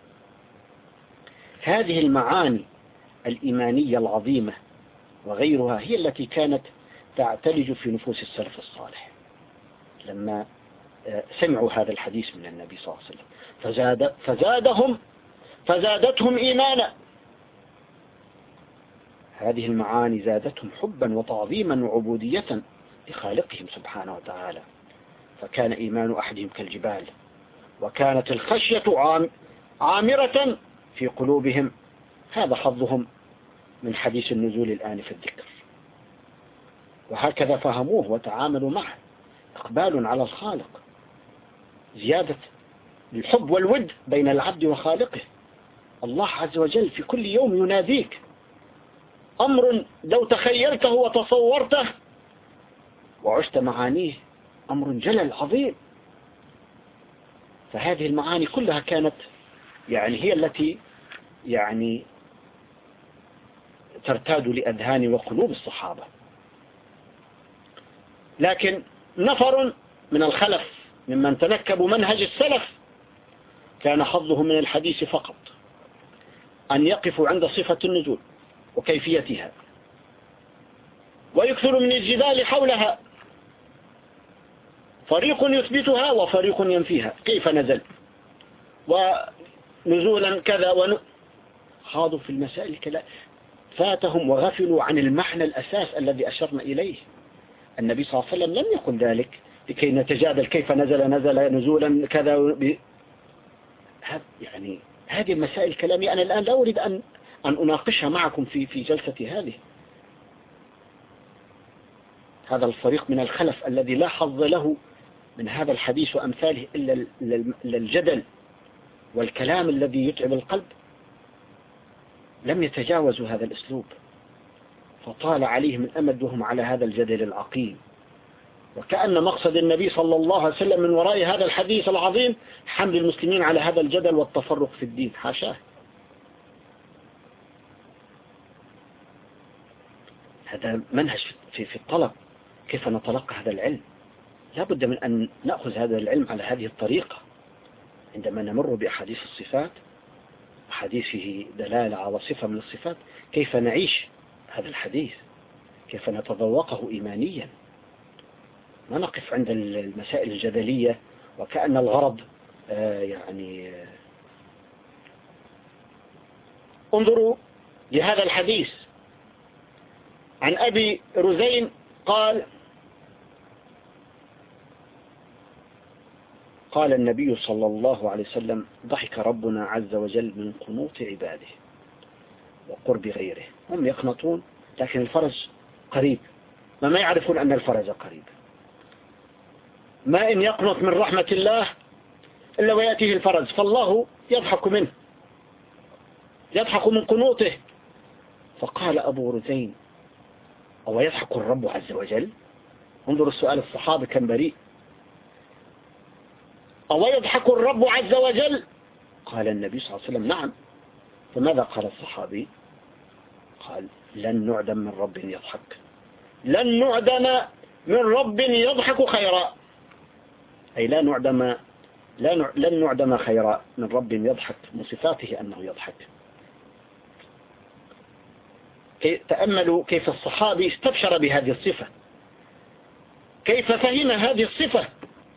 هذه المعاني الإيمانية العظيمة وغيرها هي التي كانت تعتلج في نفوس السلف الصالح لما سمعوا هذا الحديث من النبي صلى الله عليه وسلم، فزاد فزادهم فزادتهم إيمانا. هذه المعاني زادتهم حبا وتعظيما وعبودية لخالقهم سبحانه وتعالى، فكان إيمان أحدهم كالجبال، وكانت الخشية عامرة في قلوبهم. هذا حظهم من حديث النزول الآن في الذكر، وهكذا فهموه وتعاملوا معه، إقبال على الخالق، زيادة الحب والود بين العبد وخالقه. الله عز وجل في كل يوم يناديك، أمر لو تخيلته وتصورته وعشت معانيه أمر جلل عظيم. فهذه المعاني كلها كانت يعني هي التي يعني ترتاد لأذهان وقلوب الصحابة. لكن نفر من الخلف ممن تنكبوا منهج السلف كان حظهم من الحديث فقط أن يقفوا عند صفة النزول وكيفيتها، ويكثر من الجدال حولها، فريق يثبتها وفريق ينفيها، كيف نزل ونزولا كذا ون... خاضوا في المسائل كلا، فاتهم وغفلوا عن المعنى الأساس الذي أشرنا إليه. النبي صلى الله عليه وسلم لم يقل ذلك لكي نتجادل كيف نزل نزل نزولا كذا ب... يعني هذه المسائل كلامي أنا الآن لا أريد أن أن أناقشها معكم في في جلستي هذه. هذا الفريق من الخلف الذي لا حظ له من هذا الحديث وأمثاله إلا الجدل والكلام الذي يتعب القلب، لم يتجاوزوا هذا الأسلوب، فطال عليهم الأمد وهم على هذا الجدل العقيم، وكأن مقصد النبي صلى الله عليه وسلم من وراء هذا الحديث العظيم حمل المسلمين على هذا الجدل والتفرق في الدين، حاشاه. هذا منهج في في الطلب، كيف نتلقى هذا العلم. لا بد من أن نأخذ هذا العلم على هذه الطريقة عندما نمر بأحاديث الصفات، حديث فيه دلالة على صفة من الصفات، كيف نعيش هذا الحديث، كيف نتذوقه إيمانيا. ما نقف عند المسائل الجدلية وكأن الغرض آه يعني آه انظروا لهذا الحديث عن أبي رزين قال قال النبي صلى الله عليه وسلم ضحك ربنا عز وجل من قنوط عباده وقرب غيره. هم يقنطون لكن الفرج قريب، ما ما يعرفون أن الفرج قريب. ما إن يقنط من رحمة الله إلا ويأتيه الفرج، فالله يضحك منه، يضحك من قنوطه. فقال أبو رزين أو يضحك الرب عز وجل؟ انظروا السؤال، الصحابة كان بريء. أو يضحك الرب عز وجل؟ قال النبي صلى الله عليه وسلم نعم. فماذا قال الصحابي؟ قال لن نعدم من رب يضحك، لن نعدم من رب يضحك خيرا، أي لا نعدم لا لن نعدم خيرا من رب يضحك، من صفاته أنه يضحك. تأملوا كيف الصحابي استبشر بهذه الصفة، كيف فهم هذه الصفة.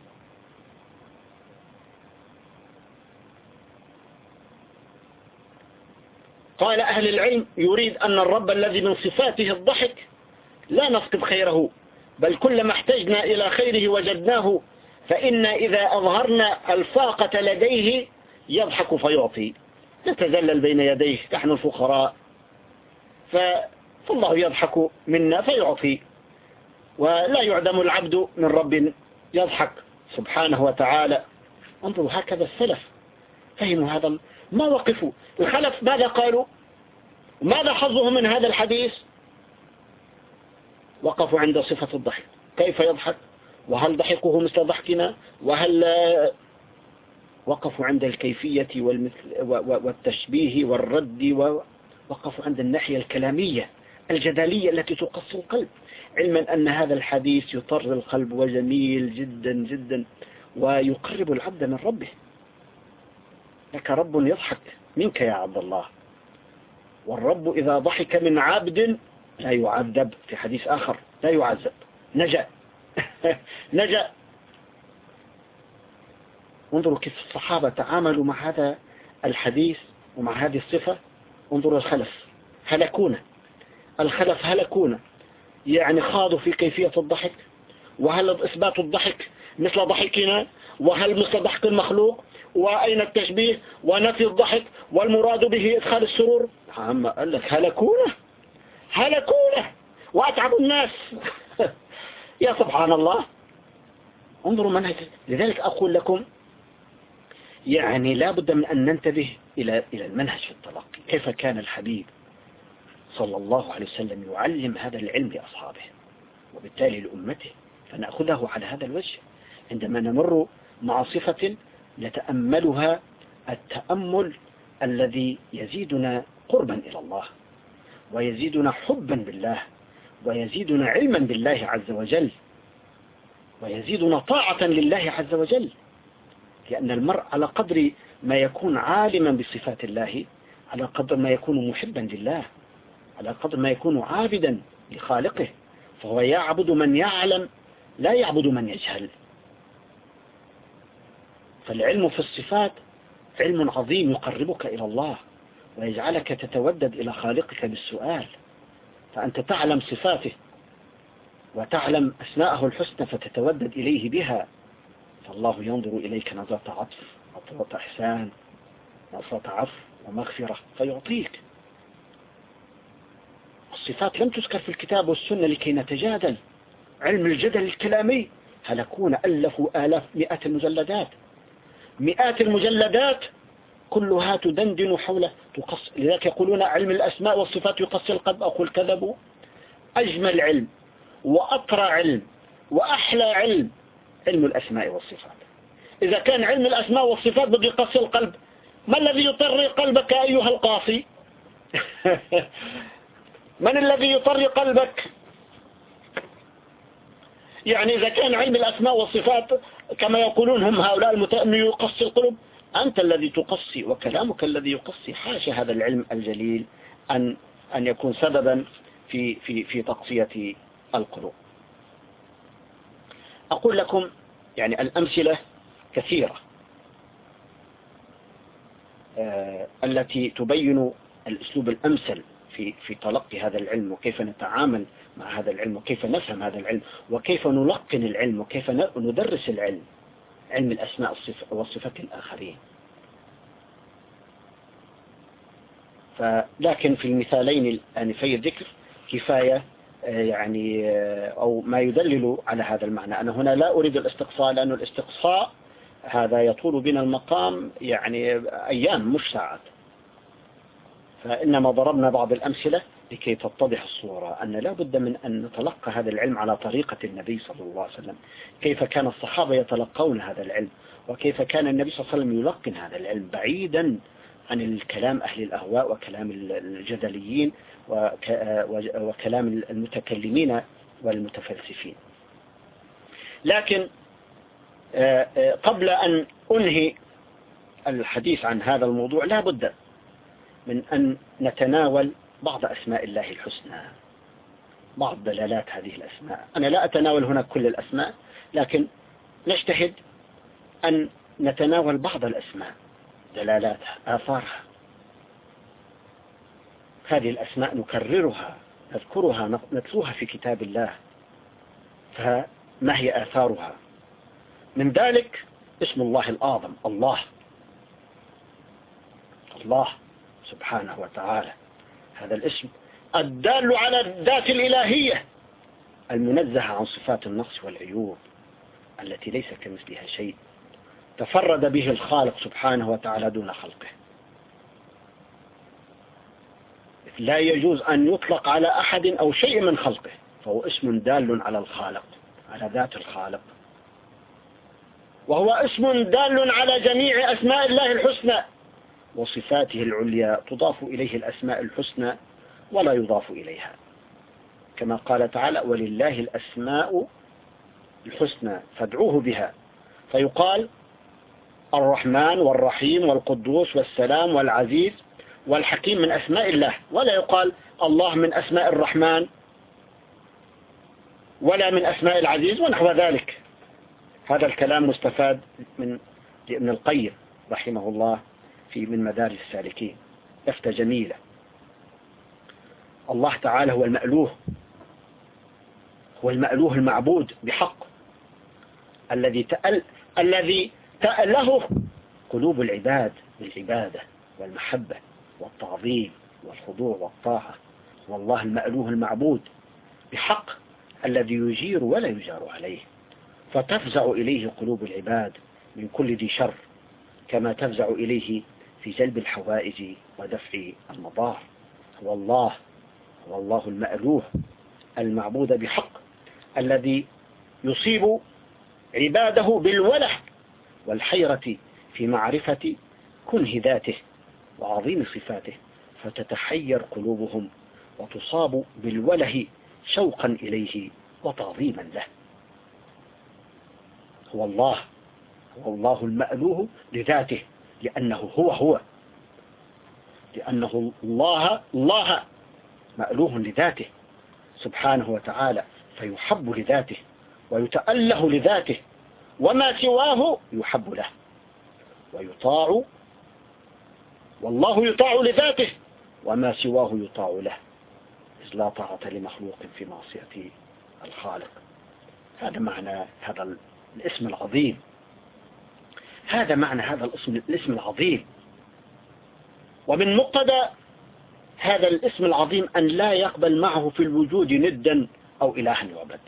قال أهل العلم يريد أن الرب الذي من صفاته الضحك لا نفقد خيره، بل كلما احتجنا إلى خيره وجدناه، فإن إذا أظهرنا الفاقة لديه يضحك فيعطي، نتذلل بين يديه نحن الفقراء، فالله يضحك منا فيعطي، ولا يعدم العبد من رب يضحك سبحانه وتعالى. انظروا هكذا السلف فهموا هذا، ما وقفوا. الخلف ماذا قالوا؟ ماذا حظهم من هذا الحديث؟ وقفوا عند صفة الضحك، كيف يضحك، وهل ضحكه مثل ضحكنا، وهل وقفوا عند الكيفية والمثل والتشبيه والرد، ووقفوا عند الناحية الكلامية الجدالية التي تقص القلب، علما أن هذا الحديث يطر القلب وجميل جدا جدا ويقرب العبد من ربه. لك رب يضحك منك يا عبد الله، والرب إذا ضحك من عبد لا يعذب، في حديث آخر لا يعذب، نجا نجا. انظروا كيف الصحابة تعاملوا مع هذا الحديث ومع هذه الصفة. انظروا الخلف هلكونا، الخلف هلكونا، يعني خاضوا في كيفية الضحك، وهل إثبات الضحك مثل ضحكنا، وهل مثل ضحك المخلوق، وأين التشبيه، ونفي الضحك، والمراد به إدخال السرور. عم قال لك هلكونا هلكونا وأتعب الناس يا سبحان الله. انظروا منهج. لذلك أقول لكم يعني لا بد من أن ننتبه إلى إلى المنهج في التلقي، كيف كان الحبيب صلى الله عليه وسلم يعلم هذا العلم لأصحابه وبالتالي لأمته، فنأخذه على هذا الوجه عندما نمر مع صفة نتأملها التأمل الذي يزيدنا قربا إلى الله، ويزيدنا حبا بالله، ويزيدنا علما بالله عز وجل، ويزيدنا طاعة لله عز وجل. لأن المرء على قدر ما يكون عالما بصفات الله، على قدر ما يكون محبا لله، على قدر ما يكون عابدا لخالقه، فهو يعبد من يعلم لا يعبد من يجهل. فالعلم في الصفات علم عظيم يقربك إلى الله ويجعلك تتودد إلى خالقك بالسؤال، فأنت تعلم صفاته وتعلم أسماءه الحسنى فتتودد إليه بها، فالله ينظر إليك نظرة عطف، نظرة إحسان، نظرة عفو ومغفرة فيعطيك. الصفات لم تذكر في الكتاب والسنة لكي نتجادل، علم الجدل الكلامي هلكون ألفوا آلاف مئات المجلدات، مئات المجلدات كلها تدندن حول تقص. لذلك يقولون علم الأسماء والصفات يقص القلب. أقول كذبوا. أجمل علم وأطرى علم وأحلى علم علم الأسماء والصفات. إذا كان علم الأسماء والصفات بده يقص القلب، ما الذي يطري قلبك أيها القاصي؟ من الذي يطري قلبك؟ يعني إذا كان علم الأسماء والصفات كما يقولون هم هؤلاء المتأمل يقصي القلوب، أنت الذي تقصي وكلامك الذي يقصي. حاشا هذا العلم الجليل أن أن يكون سببا في في في تقصية القلوب. أقول لكم يعني الأمثلة كثيرة آه التي تبين الأسلوب الأمثل في في تلقي هذا العلم، وكيف نتعامل مع هذا العلم، وكيف نفهم هذا العلم، وكيف نلقن العلم، وكيف ندرس العلم، علم الأسماء والصفات الآخرين. لكن في المثالين الآنفي الذكر كفاية يعني أو ما يدلل على هذا المعنى. أنا هنا لا أريد الاستقصاء، لأن الاستقصاء هذا يطول بنا المقام يعني أيام مش ساعات، فإنما ضربنا بعض الأمثلة لكي تتضح الصورة أن لا بد من أن نتلقى هذا العلم على طريقة النبي صلى الله عليه وسلم، كيف كان الصحابة يتلقون هذا العلم، وكيف كان النبي صلى الله عليه وسلم يلقن هذا العلم بعيدا عن الكلام أهل الأهواء وكلام الجدليين وكلام المتكلمين والمتفلسفين. لكن قبل أن أنهي الحديث عن هذا الموضوع لا بد من أن نتناول بعض أسماء الله الحسنى، بعض دلالات هذه الأسماء. أنا لا أتناول هنا كل الأسماء، لكن نجتهد أن نتناول بعض الأسماء، دلالاتها، آثارها. هذه الأسماء نكررها، نذكرها، نتلوها في كتاب الله، فما هي آثارها؟ من ذلك اسم الله الأعظم الله، الله سبحانه وتعالى، هذا الاسم الدال على الذات الإلهية المنزهة عن صفات النقص والعيوب التي ليس كمثلها شيء، تفرد به الخالق سبحانه وتعالى دون خلقه. لا يجوز أن يطلق على أحد أو شيء من خلقه، فهو اسم دال على الخالق، على ذات الخالق، وهو اسم دال على جميع أسماء الله الحسنى وصفاته العليا، تضاف إليه الأسماء الحسنى ولا يضاف إليها، كما قال تعالى: ولله الأسماء الحسنى فادعوه بها، فيقال الرحمن والرحيم والقدوس والسلام والعزيز والحكيم من أسماء الله، ولا يقال الله من أسماء الرحمن ولا من أسماء العزيز ونحو ذلك. هذا الكلام مستفاد من ابن القيم رحمه الله في من مدارج السالكين، لفتة جميلة. الله تعالى هو المألوه، هو المألوه المعبود بحق، الذي تأل الذي تأله قلوب العباد بالعبادة والمحبة والتعظيم والخضوع والطاعة. والله المألوه المعبود بحق الذي يجير ولا يجار عليه، فتفزع إليه قلوب العباد من كل ذي شر، كما تفزع إليه في جلب الحوائج ودفع المضار. هو الله هو الله المألوه المعبود بحق الذي يصيب عباده بالوله والحيرة في معرفة كنه ذاته وعظيم صفاته، فتتحير قلوبهم وتصاب بالوله شوقا إليه وتعظيما له. هو الله هو الله المألوه لذاته، لأنه هو هو لأنه الله الله مألوه لذاته سبحانه وتعالى، فيحب لذاته ويتأله لذاته، وما سواه يحب له ويطاع، والله يطاع لذاته وما سواه يطاع له، إذ لا طاعة لمخلوق في معصية الخالق. هذا معنى هذا الاسم العظيم، هذا معنى هذا الاسم الاسم العظيم. ومن مقتضى هذا الاسم العظيم أن لا يقبل معه في الوجود ندا أو إلها يعبد.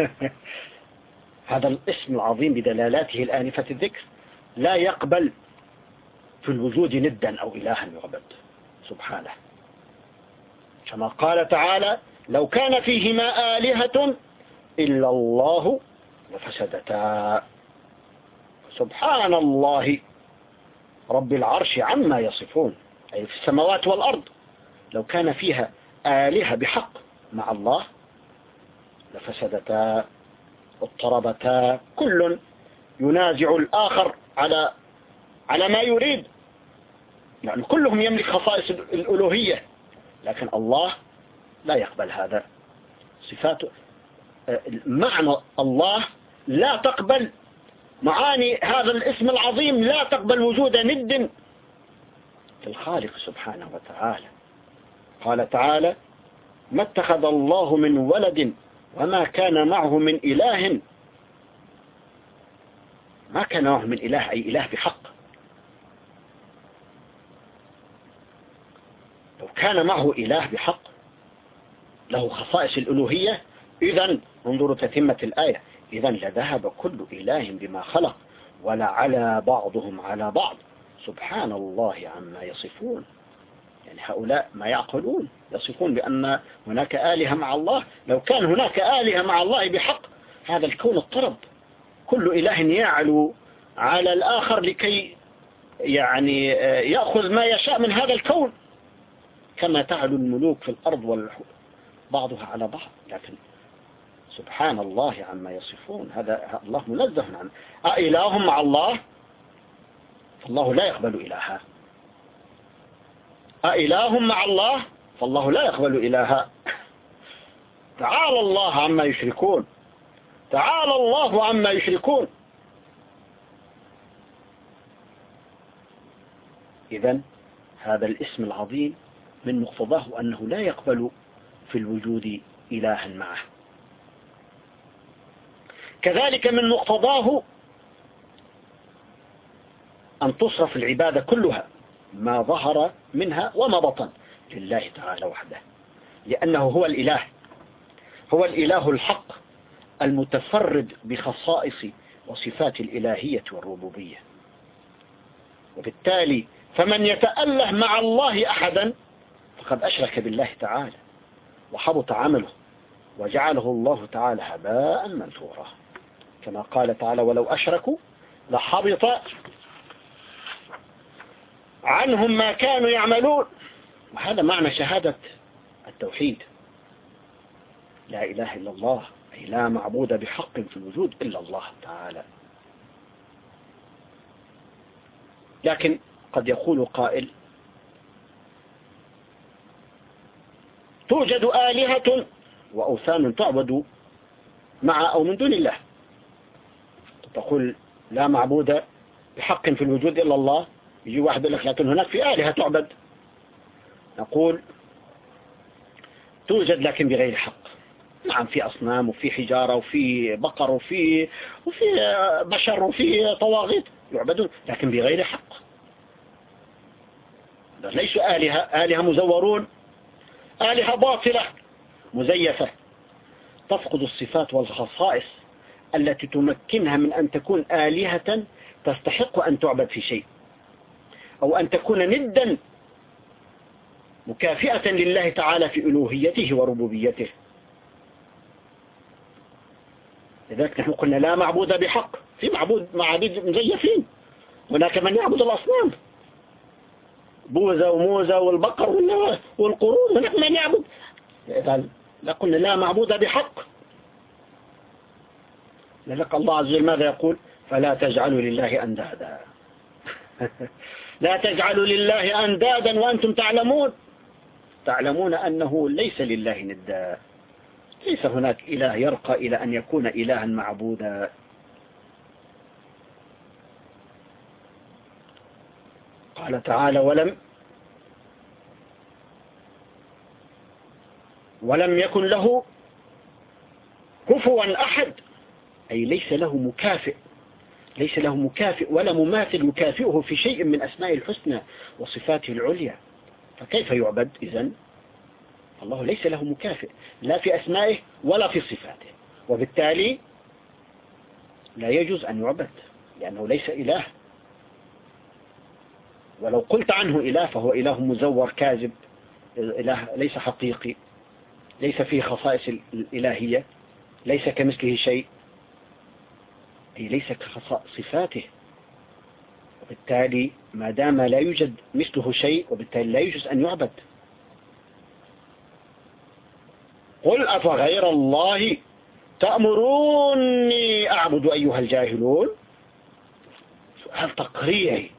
هذا الاسم العظيم بدلالاته الآنفة الذكر لا يقبل في الوجود ندا أو إلها يعبد سبحانه، كما قال تعالى: لو كان فيهما آلهة إلا الله لفسدتا. سبحان الله رب العرش عما يصفون، أي في السماوات والأرض، لو كان فيها آلهة بحق مع الله لفسدتا، اضطربتا، كل ينازع الآخر على على ما يريد، يعني كلهم يملك خصائص الألوهية، لكن الله لا يقبل هذا. صفاته معنى الله لا تقبل معاني هذا الاسم العظيم، لا تقبل وجود ند في الخالق سبحانه وتعالى. قال تعالى: ما اتخذ الله من ولد وما كان معه من إله. ما كان معه من إله أي إله بحق. لو كان معه إله بحق له خصائص الألوهية، إذن انظروا تتمة الآية: إذن لذهب كل إله بما خلق ولعلى بعضهم على بعض سبحان الله عما يصفون. يعني هؤلاء ما يعقلون، يصفون بأن هناك آلهة مع الله. لو كان هناك آلهة مع الله بحق هذا الكون اضطرب، كل إله يعلو على الآخر لكي يعني يأخذ ما يشاء من هذا الكون، كما تعلو الملوك في الأرض بعضها على بعض. لكن سبحان الله عما يصفون، هذا الله منزه عنه. أإله مع الله؟ فالله لا يقبل إلها. أإله مع الله؟ فالله لا يقبل إلها. تعالى الله عما يشركون، تعالى الله عما يشركون. إذن هذا الاسم العظيم من مقتضاه أنه لا يقبل في الوجود إلها معه. كذلك من مقتضاه أن تصرف العبادة كلها ما ظهر منها وما بطن لله تعالى وحده، لأنه هو الإله، هو الإله الحق المتفرد بخصائص وصفات الإلهية والربوبية. وبالتالي فمن يتأله مع الله أحدا فقد أشرك بالله تعالى وحبط عمله وجعله الله تعالى هباء منثورا، كما قال تعالى: ولو أشركوا لحبط عنهم ما كانوا يعملون. وهذا معنى شهادة التوحيد: لا إله إلا الله، أي لا معبود بحق في الوجود إلا الله تعالى. لكن قد يقول قائل: توجد آلهة وأوثان تعبد مع أو من دون الله. تقول لا معبود بحق في الوجود إلا الله، يجي واحد يقول لك لكن هناك في آلهة تعبد. نقول توجد لكن بغير حق. نعم، في أصنام وفي حجارة وفي بقر وفي وفي بشر وفي طواغيت يعبدون، لكن بغير حق. ليسوا آلهة، آلهة مزورون، آلهة باطلة مزيفة تفقد الصفات والخصائص التي تمكنها من أن تكون آلهة تستحق أن تعبد في شيء، أو أن تكون ندا مكافئة لله تعالى في ألوهيته وربوبيته. لذلك نحن قلنا لا معبود بحق. في معبود معابد مزيفين، هناك من يعبد الأصنام، بوذا وموذا والبقر والقرون، هناك من يعبد. لا قلنا لا معبود بحق. لذلك الله عز وجل ماذا يقول؟ فلا تجعلوا لله أندادا. لا تجعلوا لله أندادا وأنتم تعلمون تعلمون أنه ليس لله ندا، ليس هناك إله يرقى إلى أن يكون إلها معبودا. قال تعالى: ولم ولم يكن له كفوا أحد، أي ليس له مكافئ، ليس له مكافئ ولا مماثل يكافئه في شيء من أسماء الحسنى وصفاته العليا. فكيف يعبد إذن؟ الله ليس له مكافئ لا في أسمائه ولا في صفاته، وبالتالي لا يجوز أن يعبد لأنه ليس إله. ولو قلت عنه إله فهو إله مزور كاذب، إله ليس حقيقي، ليس فيه خصائص الإلهية، ليس كمثله شيء، أي ليس كصفاته. وبالتالي ما دام لا يوجد مثله شيء وبالتالي لا يجوز أن يعبد. قل أفغير الله تأمروني أعبد أيها الجاهلون. سؤال تقريعي،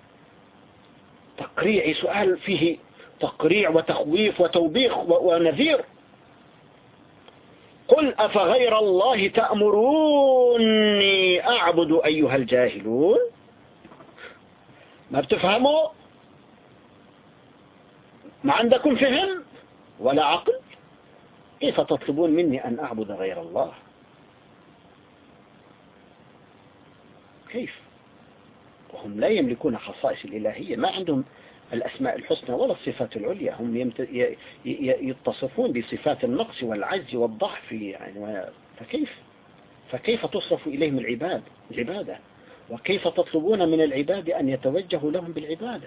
تقريعي، سؤال فيه تقريع وتخويف وتوبيخ ونذير. قل أفغير الله تأمروني أعبد أيها الجاهلون. ما بتفهموا؟ ما عندكم فهم ولا عقل؟ كيف تطلبون مني أن أعبد غير الله؟ كيف؟ وهم لا يملكون خصائص الإلهية، ما عندهم الأسماء الحسنى ولا الصفات العليا، هم يتصفون بصفات النقص والعجز والضعف يعني. فكيف فكيف تصرف إليهم العباد العبادة؟ وكيف تطلبون من العباد أن يتوجهوا لهم بالعبادة؟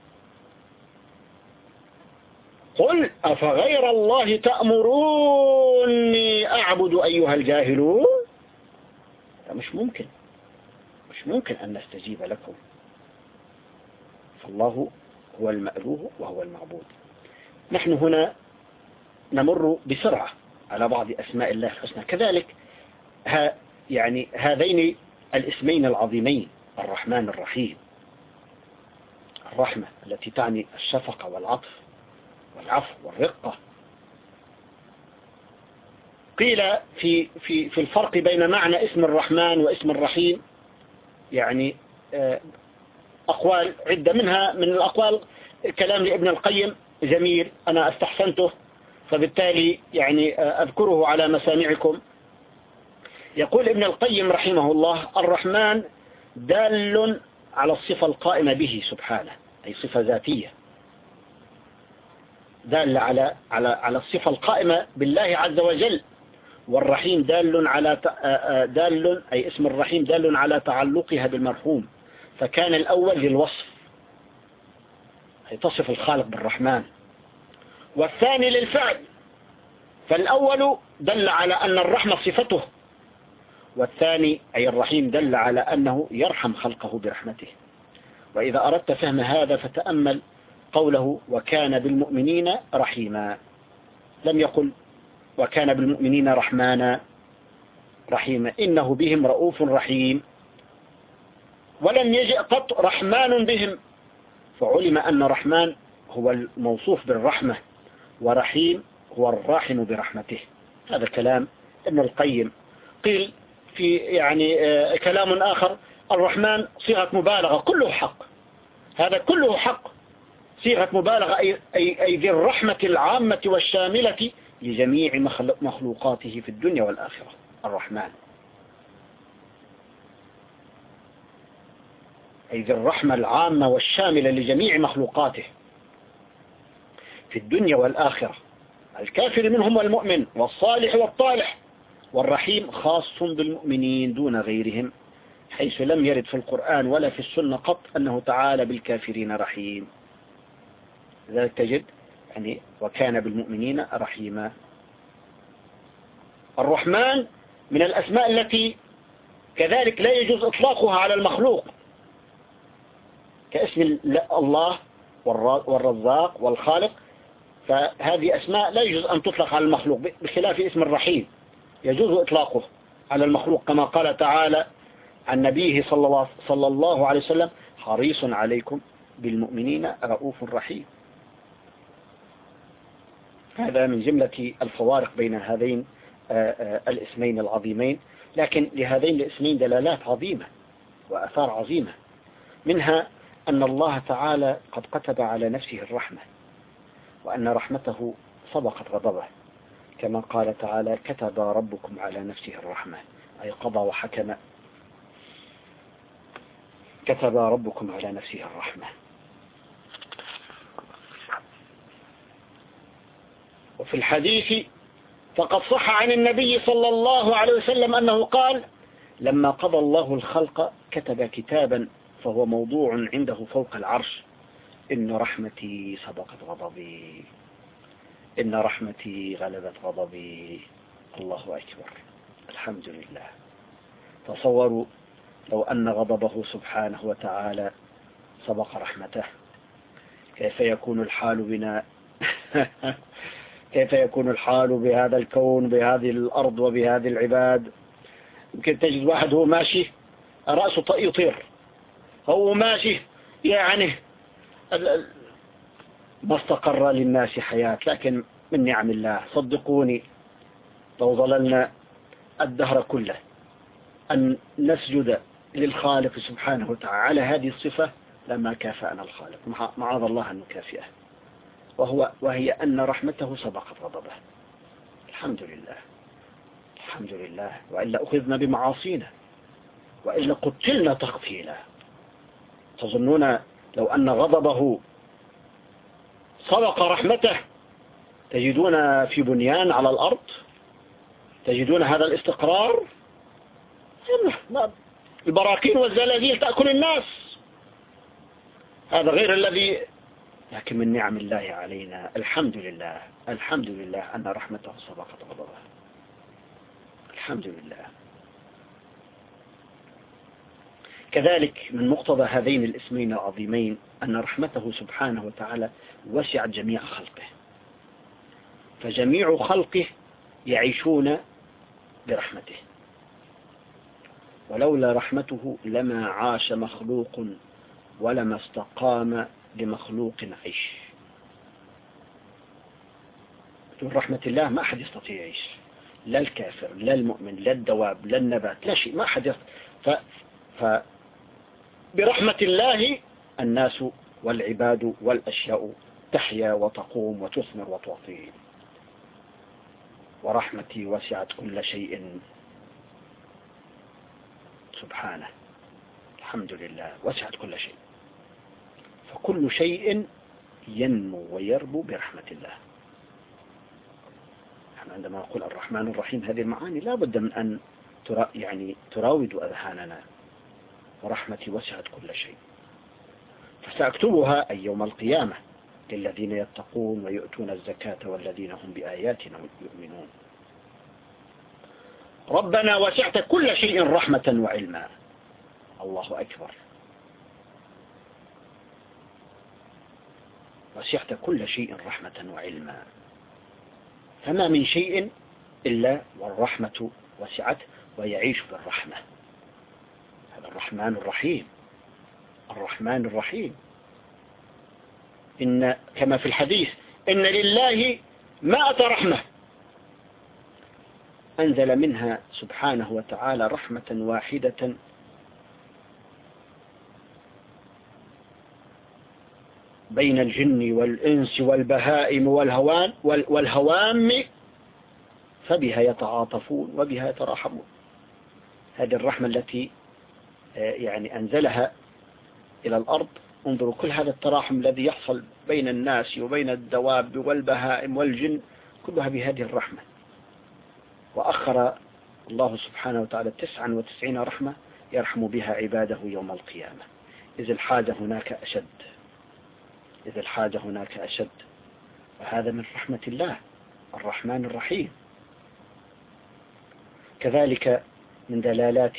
قل أفغير الله تأمروني أعبد أيها الجاهلون. مش ممكن مش ممكن أن نستجيب لكم، فالله هو المألوه وهو المعبود. نحن هنا نمر بسرعة على بعض أسماء الله الحسنى. كذلك ها يعني هذين الاسمين العظيمين الرحمن الرحيم، الرحمة التي تعني الشفقة والعطف والعفو والرقة. قيل في في في الفرق بين معنى اسم الرحمن واسم الرحيم يعني أقوال عدة، منها من الأقوال كلام لابن القيم جميل أنا استحسنته فبالتالي يعني أذكره على مسامعكم. يقول ابن القيم رحمه الله: الرحمن دال على الصفة القائمة به سبحانه، أي صفة ذاتية دال على على على الصفة القائمة بالله عز وجل. والرحيم دال على دال أي اسم الرحيم دال على تعلقها بالمرحوم، فكان الأول للوصف أي تصف الخالق بالرحمن، والثاني للفعل، فالأول دل على أن الرحمة صفته، والثاني أي الرحيم دل على أنه يرحم خلقه برحمته. وإذا أردت فهم هذا فتأمل قوله: وكان بالمؤمنين رحيما، لم يقل وكان بالمؤمنين رحمانا رحيما، إنه بهم رؤوف رحيم، ولم يجئ قط رحمن بهم، فعلم أن رحمن هو الموصوف بالرحمة ورحيم هو الراحم برحمته. هذا كلام ابن القيم. قيل في يعني كلام آخر: الرحمن صيغة مبالغة كله حق، هذا كله حق، صيغة مبالغة أي, أي, أي ذي الرحمة العامة والشاملة لجميع مخلوقاته في الدنيا والآخرة. الرحمن أي ذي الرحمة العامة والشاملة لجميع مخلوقاته في الدنيا والآخرة، الكافر منهم والمؤمن والصالح والطالح. والرحيم خاص بالمؤمنين دون غيرهم، حيث لم يرد في القرآن ولا في السنة قط أنه تعالى بالكافرين رحيم. لذلك تجد يعني وكان بالمؤمنين رحيما. الرحمن من الأسماء التي كذلك لا يجوز إطلاقها على المخلوق، كاسم الله والرزاق والخالق، فهذه أسماء لا يجوز أن تطلق على المخلوق، بخلاف اسم الرحيم يجوز إطلاقه على المخلوق، كما قال تعالى عن نبيه صلى الله عليه وسلم: حريص عليكم بالمؤمنين رؤوف رحيم. هذا من جملة الفوارق بين هذين الاسمين العظيمين، لكن لهذين الاسمين دلالات عظيمة وأثار عظيمة، منها أن الله تعالى قد كتب على نفسه الرحمة، وأن رحمته سبقت غضبه، كما قال تعالى: كتب ربكم على نفسه الرحمة، أي قضى وحكم، كتب ربكم على نفسه الرحمة. وفي الحديث فقد صح عن النبي صلى الله عليه وسلم أنه قال: لما قضى الله الخلق كتب كتابا فهو موضوع عنده فوق العرش: إن رحمتي سبقت غضبي، إن رحمتي غلبت غضبي. الله أكبر، الحمد لله. تصوروا لو أن غضبه سبحانه وتعالى سبق رحمته، كيف يكون الحال بنا كيف يكون الحال بهذا الكون، بهذه الأرض وبهذه العباد؟ يمكن تجد واحد هو ماشي رأسه يطير، هو ماشي يعني ما استقر للناس حياة، لكن من نعم الله صدقوني لو ظللنا الدهر كله أن نسجد للخالق سبحانه وتعالى على هذه الصفة لما كافأنا الخالق، معاذ الله أن نكافئه، وهو وهي أن رحمته سبقت غضبه. الحمد لله، الحمد لله، وإلا أخذنا بمعاصينا، وإلا قتلنا تقتيلا. تظنون لو أن غضبه سبق رحمته تجدون في بنيان على الأرض؟ تجدون هذا الاستقرار؟ البراكين والزلازل تأكل الناس. هذا غير الذي، لكن من نعم الله علينا الحمد لله، الحمد لله أن رحمته سبقت غضبه. الحمد لله. كذلك من مقتضى هذين الاسمين العظيمين أن رحمته سبحانه وتعالى وسعت جميع خلقه، فجميع خلقه يعيشون برحمته، ولولا رحمته لما عاش مخلوق ولما استقام لمخلوق عيش. بدون رحمة الله ما أحد يستطيع يعيش، لا الكافر لا المؤمن لا الدواب لا النبات لا شيء، ما أحد يستطيع. ف... ف... برحمة الله الناس والعباد والأشياء تحيا وتقوم وتثمر وتعطي. ورحمتي وسعت كل شيء سبحانه. الحمد لله، وسعت كل شيء، فكل شيء ينمو ويربو برحمة الله. عندما نقول الرحمن الرحيم هذه المعاني لا بد من أن ترا يعني تراود أذهاننا. ورحمتي وسعت كل شيء فسأكتبها أي يوم القيامة للذين يتقون ويؤتون الزكاة والذين هم بآياتنا يؤمنون. ربنا وسعت كل شيء رحمة وعلما. الله أكبر. وسعت كل شيء رحمة وعلما، فما من شيء إلا والرحمة وسعت ويعيش بالرحمة. هذا الرحمن الرحيم، الرحمن الرحيم. إن كما في الحديث إن لله مائة رحمة أنزل منها سبحانه وتعالى رحمة واحدة بين الجن والإنس والبهائم والهوان والهوام، فبها يتعاطفون وبها يتراحمون. هذه الرحمة التي يعني أنزلها إلى الأرض. انظروا كل هذا التراحم الذي يحصل بين الناس وبين الدواب والبهائم والجن كلها بهذه الرحمة. وأخر الله سبحانه وتعالى تسعا وتسعين رحمة يرحم بها عباده يوم القيامة، إذ الحاجة هناك أشد، إذ الحاجة هناك أشد. وهذا من رحمة الله الرحمن الرحيم. كذلك من دلالات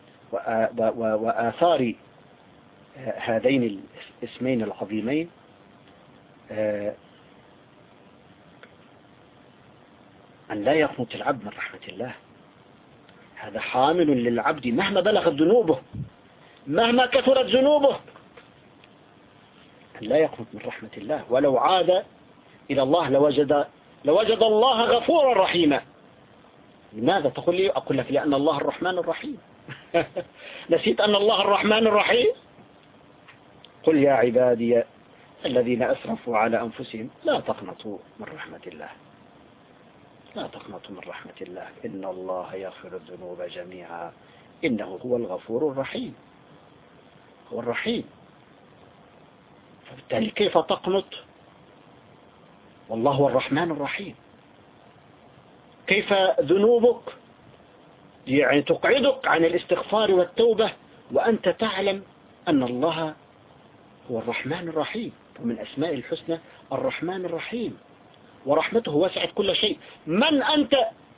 وآثار هذين الاسمين العظيمين أن لا يقنط العبد من رحمة الله. هذا حامل للعبد مهما بلغت ذنوبه، مهما كثرت ذنوبه، أن لا يقنط من رحمة الله. ولو عاد إلى الله لوجد لوجد الله غفورا رحيما. لماذا تقول لي؟ أقول لك لأن الله الرحمن الرحيم. نسيت أن الله الرحمن الرحيم. قل يا عبادي الذين أسرفوا على أنفسهم لا تقنطوا من رحمة الله، لا تقنطوا من رحمة الله، إن الله يغفر الذنوب جميعا إنه هو الغفور الرحيم، هو الرحيم. فبالتالي كيف تقنط والله هو الرحمن الرحيم؟ كيف ذنوبك يعني تقعدك عن الاستغفار والتوبة وأنت تعلم أن الله هو الرحمن الرحيم؟ ومن أسماء الحسنى الرحمن الرحيم، ورحمته وسعت كل شيء. من أنت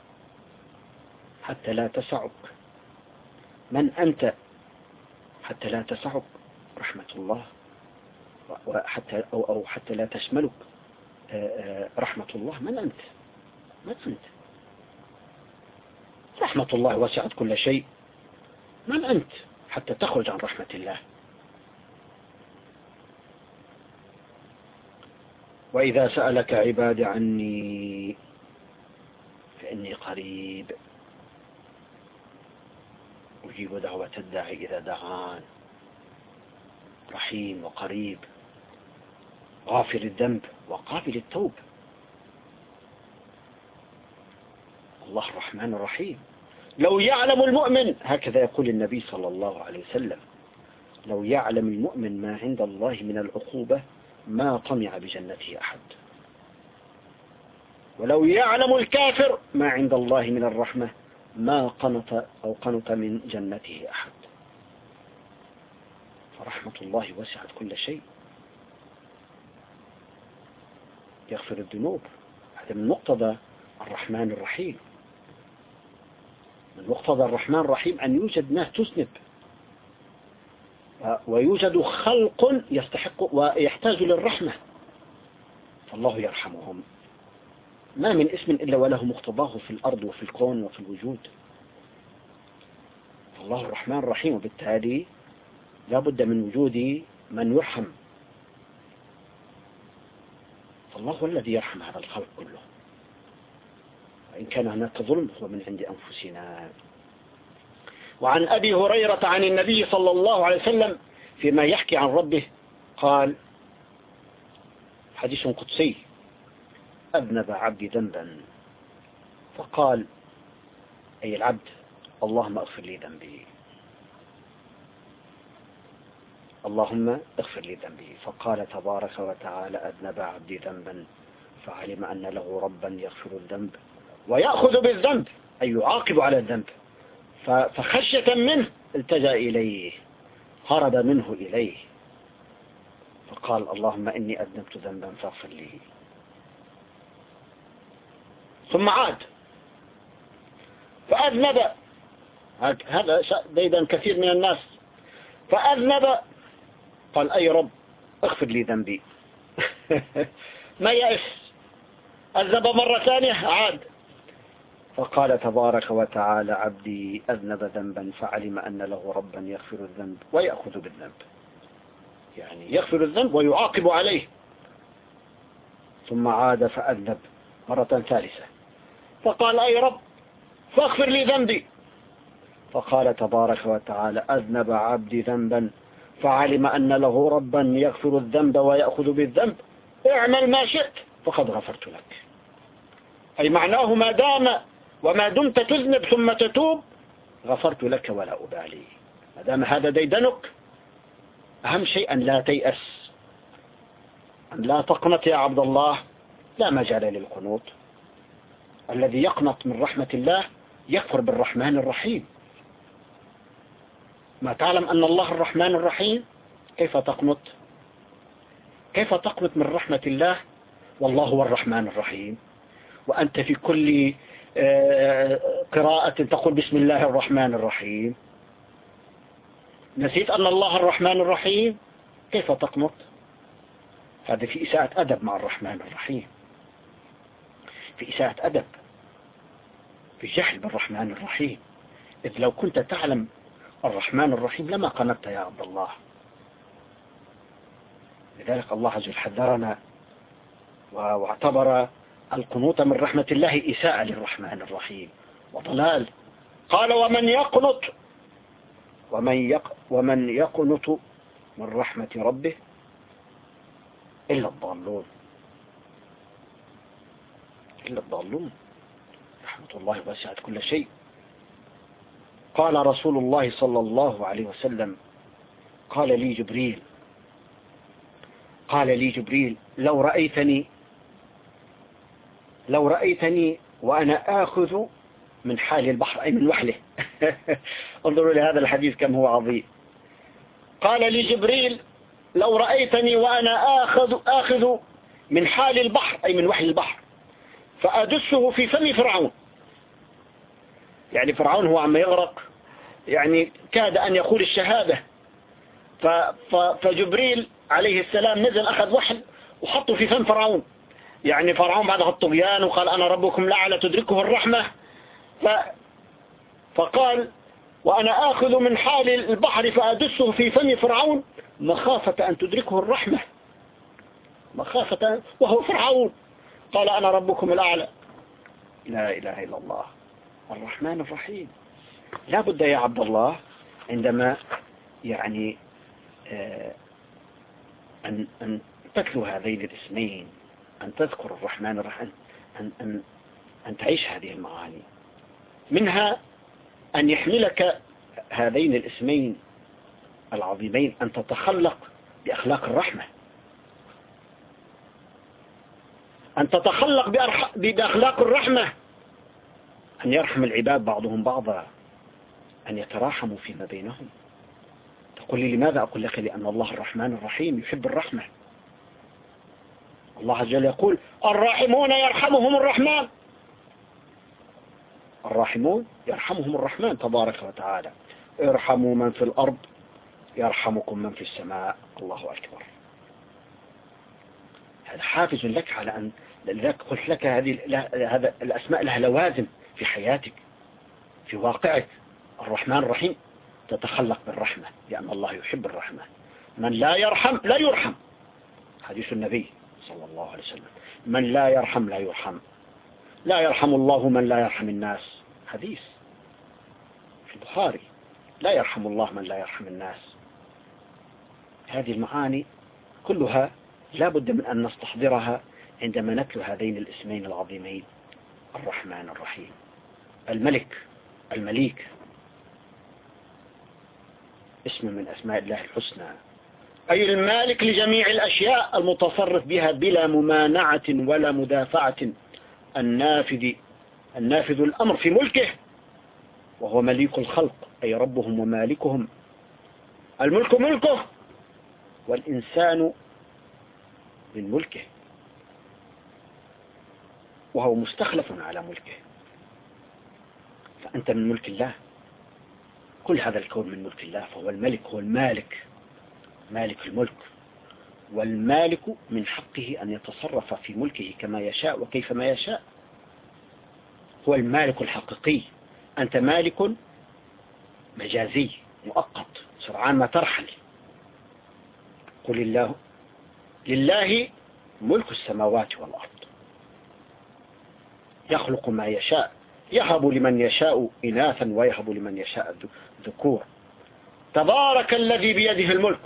حتى لا تسعك؟ من أنت حتى لا تسعك رحمة الله، وحتى أو أو حتى لا تشملك رحمة الله؟ من أنت؟ من أنت؟ رحمة الله وسعت كل شيء. من أنت حتى تخرج عن رحمة الله؟ وإذا سألك عبادي عني إني قريب أجيب دعوة الداعي إذا دعان، رحيم وقريب، غافر الذنب وقابل التوب. الله الرحمن الرحيم. لو يعلم المؤمن، هكذا يقول النبي صلى الله عليه وسلم، لو يعلم المؤمن ما عند الله من العقوبة ما طمع بجنته أحد، ولو يعلم الكافر ما عند الله من الرحمة ما قنط أو قنط من جنته أحد. فرحمة الله وسعت كل شيء، يغفر الذنوب. هذا من مقتضى الرحمن الرحيم. من مقتضى الرحمن الرحيم أن يوجد ناس تذنب، ويوجد خلق يستحق ويحتاج للرحمة، فالله يرحمهم. ما من اسم إلا وله مقتضاه في الأرض وفي الكون وفي الوجود. الله الرحمن الرحيم، وبالتالي لا بد من وجود من يرحم، فالله هو الذي يرحم هذا الخلق كله. وإن كان هناك ظلم هو من عند أنفسنا. وعن أبي هريرة عن النبي صلى الله عليه وسلم فيما يحكي عن ربه قال، حديث قدسي: أذنب عبدي ذنبا فقال، أي العبد، اللهم اغفر لي ذنبي، اللهم اغفر لي ذنبي. فقال تبارك وتعالى: أذنب عبدي ذنبا فعلم أن له ربا يغفر الذنب ويأخذ بالذنب، أي يعاقب على الذنب، فخشية منه التجأ إليه، هرب منه إليه، فقال: اللهم إني أذنبت ذنبا فاغفر لي. ثم عاد فأذنب، هذا ديدا كثير من الناس، فأذنب قال: أي رب اغفر لي ذنبي. ما يأس، أذنب مرة ثانية عاد، فقال تبارك وتعالى: عبدي أذنب ذنبا فعلم أن له ربا يغفر الذنب ويأخذ بالذنب، يعني يغفر الذنب ويعاقب عليه. ثم عاد فأذنب مرة ثالثة، فقال: أي رب فاغفر لي ذنبي. فقال تبارك وتعالى: أذنب عبدي ذنبا فعلم أن له ربا يغفر الذنب ويأخذ بالذنب، اعمل ما شئت فقد غفرت لك. أي معناه ما دام وما دمت تذنب ثم تتوب غفرت لك ولا أبالي. ما دام هذا ديدنك، أهم شيء أن لا تيأس، أن لا تقنط يا عبد الله، لا مجال للقنوط. الذي يقنط من رحمة الله يكفر بالرحمن الرحيم. ما تعلم أن الله الرحمن الرحيم، كيف تقنط؟ كيف تقنط من رحمة الله والله هو الرحمن الرحيم، وأنت في كل قراءة تقول بسم الله الرحمن الرحيم؟ نسيت أن الله الرحمن الرحيم، كيف تقنط؟ هذا في إساءة أدب مع الرحمن الرحيم، في إساءة أدب، في جهل بالرحمن الرحيم. إذ لو كنت تعلم الرحمن الرحيم لما قنطت يا عبد الله. لذلك الله عز وجل حذرنا واعتبر القنوط من رحمة الله إساءة للرحمن الرحيم وضلال. قال: ومن يقنط ومن يق ومن يقنط من رحمة ربه إلا الضالون، إلا الضالون. رحمة الله وسعت كل شيء. قال رسول الله صلى الله عليه وسلم: قال لي جبريل قال لي جبريل لو رأيتني لو رأيتني وأنا آخذ من حال البحر، أي من وحله. انظروا لهذا الحديث كم هو عظيم. قال لي جبريل: لو رأيتني وأنا آخذ آخذ من حال البحر، أي من وحل البحر، فأدسه في فم فرعون. يعني فرعون هو عم يغرق، يعني كاد أن يقول الشهادة، فجبريل عليه السلام نزل أخذ وحل وحطه في فم فرعون. يعني فرعون بعد الطغيان وقال أنا ربكم الأعلى تدركه الرحمة، ف... فقال: وأنا آخذ من حال البحر فأدسه في فم فرعون مخافة أن تدركه الرحمة، مخافة، وهو فرعون قال أنا ربكم الأعلى. لا إله إلا الله الرحمن الرحيم. لا بد يا عبد الله عندما يعني آه أن أن تتلو هذين الاسمين، أن تذكر الرحمن الرحيم، أن أن أن تعيش هذه المعاني. منها أن يحملك هذين الاسمين العظيمين أن تتخلق بأخلاق الرحمة، أن تتخلق بأخلاق الرحمة، أن يرحم العباد بعضهم بعضا، أن يتراحموا فيما بينهم. تقول لي لماذا؟ أقول لك لأن الله الرحمن الرحيم يحب الرحمة. الله عز وجل يقول الراحمون يرحمهم الرحمن، الراحمون يرحمهم الرحمن تبارك وتعالى. ارحموا من في الأرض يرحمكم من في السماء. الله أكبر. هذا حافز لك على أن، لذلك قلت لك هذه هذا الأسماء لها لوازم في حياتك في واقعك. الرحمن الرحيم تتخلق بالرحمة لأن الله يحب الرحمة. من لا يرحم لا يرحم، حديث النبي صلى الله عليه وسلم. من لا يرحم لا يرحم، لا يرحم الله من لا يرحم الناس، حديث في البخاري. لا يرحم الله من لا يرحم الناس. هذه المعاني كلها لا بد من أن نستحضرها عندما نتلو هذين الاسمين العظيمين الرحمن الرحيم. الملك، المليك اسم من أسماء الله الحسنى، أي المالك لجميع الأشياء، المتصرف بها بلا ممانعة ولا مدافعة، النافذ النافذ الأمر في ملكه، وهو مليك الخلق أي ربهم ومالكهم. الملك ملكه والإنسان من ملكه، وهو مستخلف على ملكه. فأنت من ملك الله، كل هذا الكون من ملك الله، فهو الملك، هو المالك، مالك الملك. والمالك من حقه أن يتصرف في ملكه كما يشاء وكيف ما يشاء. هو المالك الحقيقي. أنت مالك مجازي مؤقت، سرعان ما ترحل. قل الله لله ملك السماوات والأرض يخلق ما يشاء، يهب لمن يشاء إناثا ويهب لمن يشاء ذكور. تبارك الذي بيده الملك.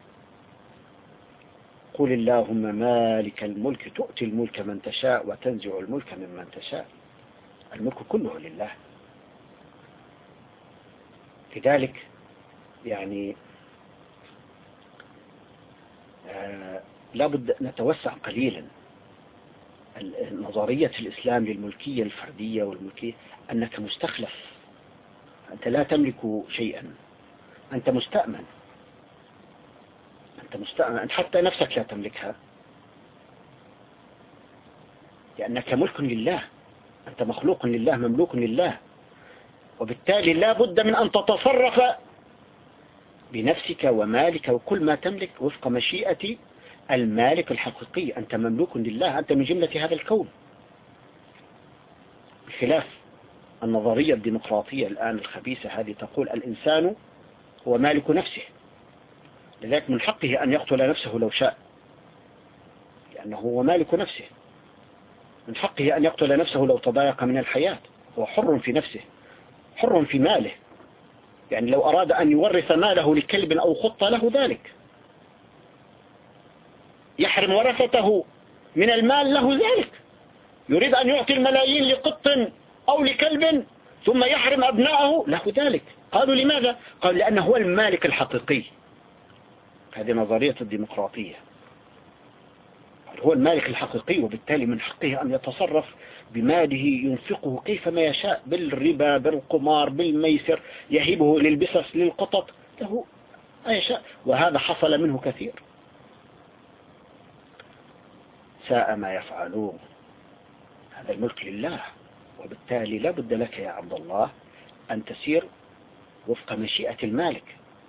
قل اللهم مالك الملك تؤتي الملك من تشاء وتنزع الملك ممن تشاء. الملك كله لله. لذلك يعني آه لابد نتوسع قليلا. نظرية الإسلام للملكية الفردية والملكية أنك مستخلف، أنت لا تملك شيئا، أنت مستأمن، أنت مستأمن، أنت حتى نفسك لا تملكها لأنك ملك لله، أنت مخلوق لله مملوك لله. وبالتالي لا بد من أن تتصرف بنفسك ومالك وكل ما تملك وفق مشيئة المالك الحقيقي. أنت مملوك لله، أنت من جملة هذا الكون، بخلاف النظرية الديمقراطية الآن الخبيثة هذه تقول الإنسان هو مالك نفسه، لذلك من حقه أن يقتل نفسه لو شاء لأنه هو مالك نفسه. من حقه أن يقتل نفسه لو تضايق من الحياة، هو حر في نفسه، حر في ماله. يعني لو أراد أن يورث ماله لكلب أو خطة له ذلك، يحرم ورثته من المال له ذلك. يريد أن يعطي الملايين لقط أو لكلب ثم يحرم أبنائه له ذلك. قالوا لماذا؟ قالوا لأنه هو المالك الحقيقي. هذه نظرية الديمقراطية. هو المالك الحقيقي، وبالتالي من حقه أن يتصرف بماله ينفقه كيفما يشاء، بالربا، بالقمار، بالميسر، يهبه للبسس، للقطط، له ما يشاء. وهذا حصل منه كثير. ساء ما يفعلون. هذا الملك لله، وبالتالي لا بد لك يا عبد الله أن تسير وفق مشيئة المالك،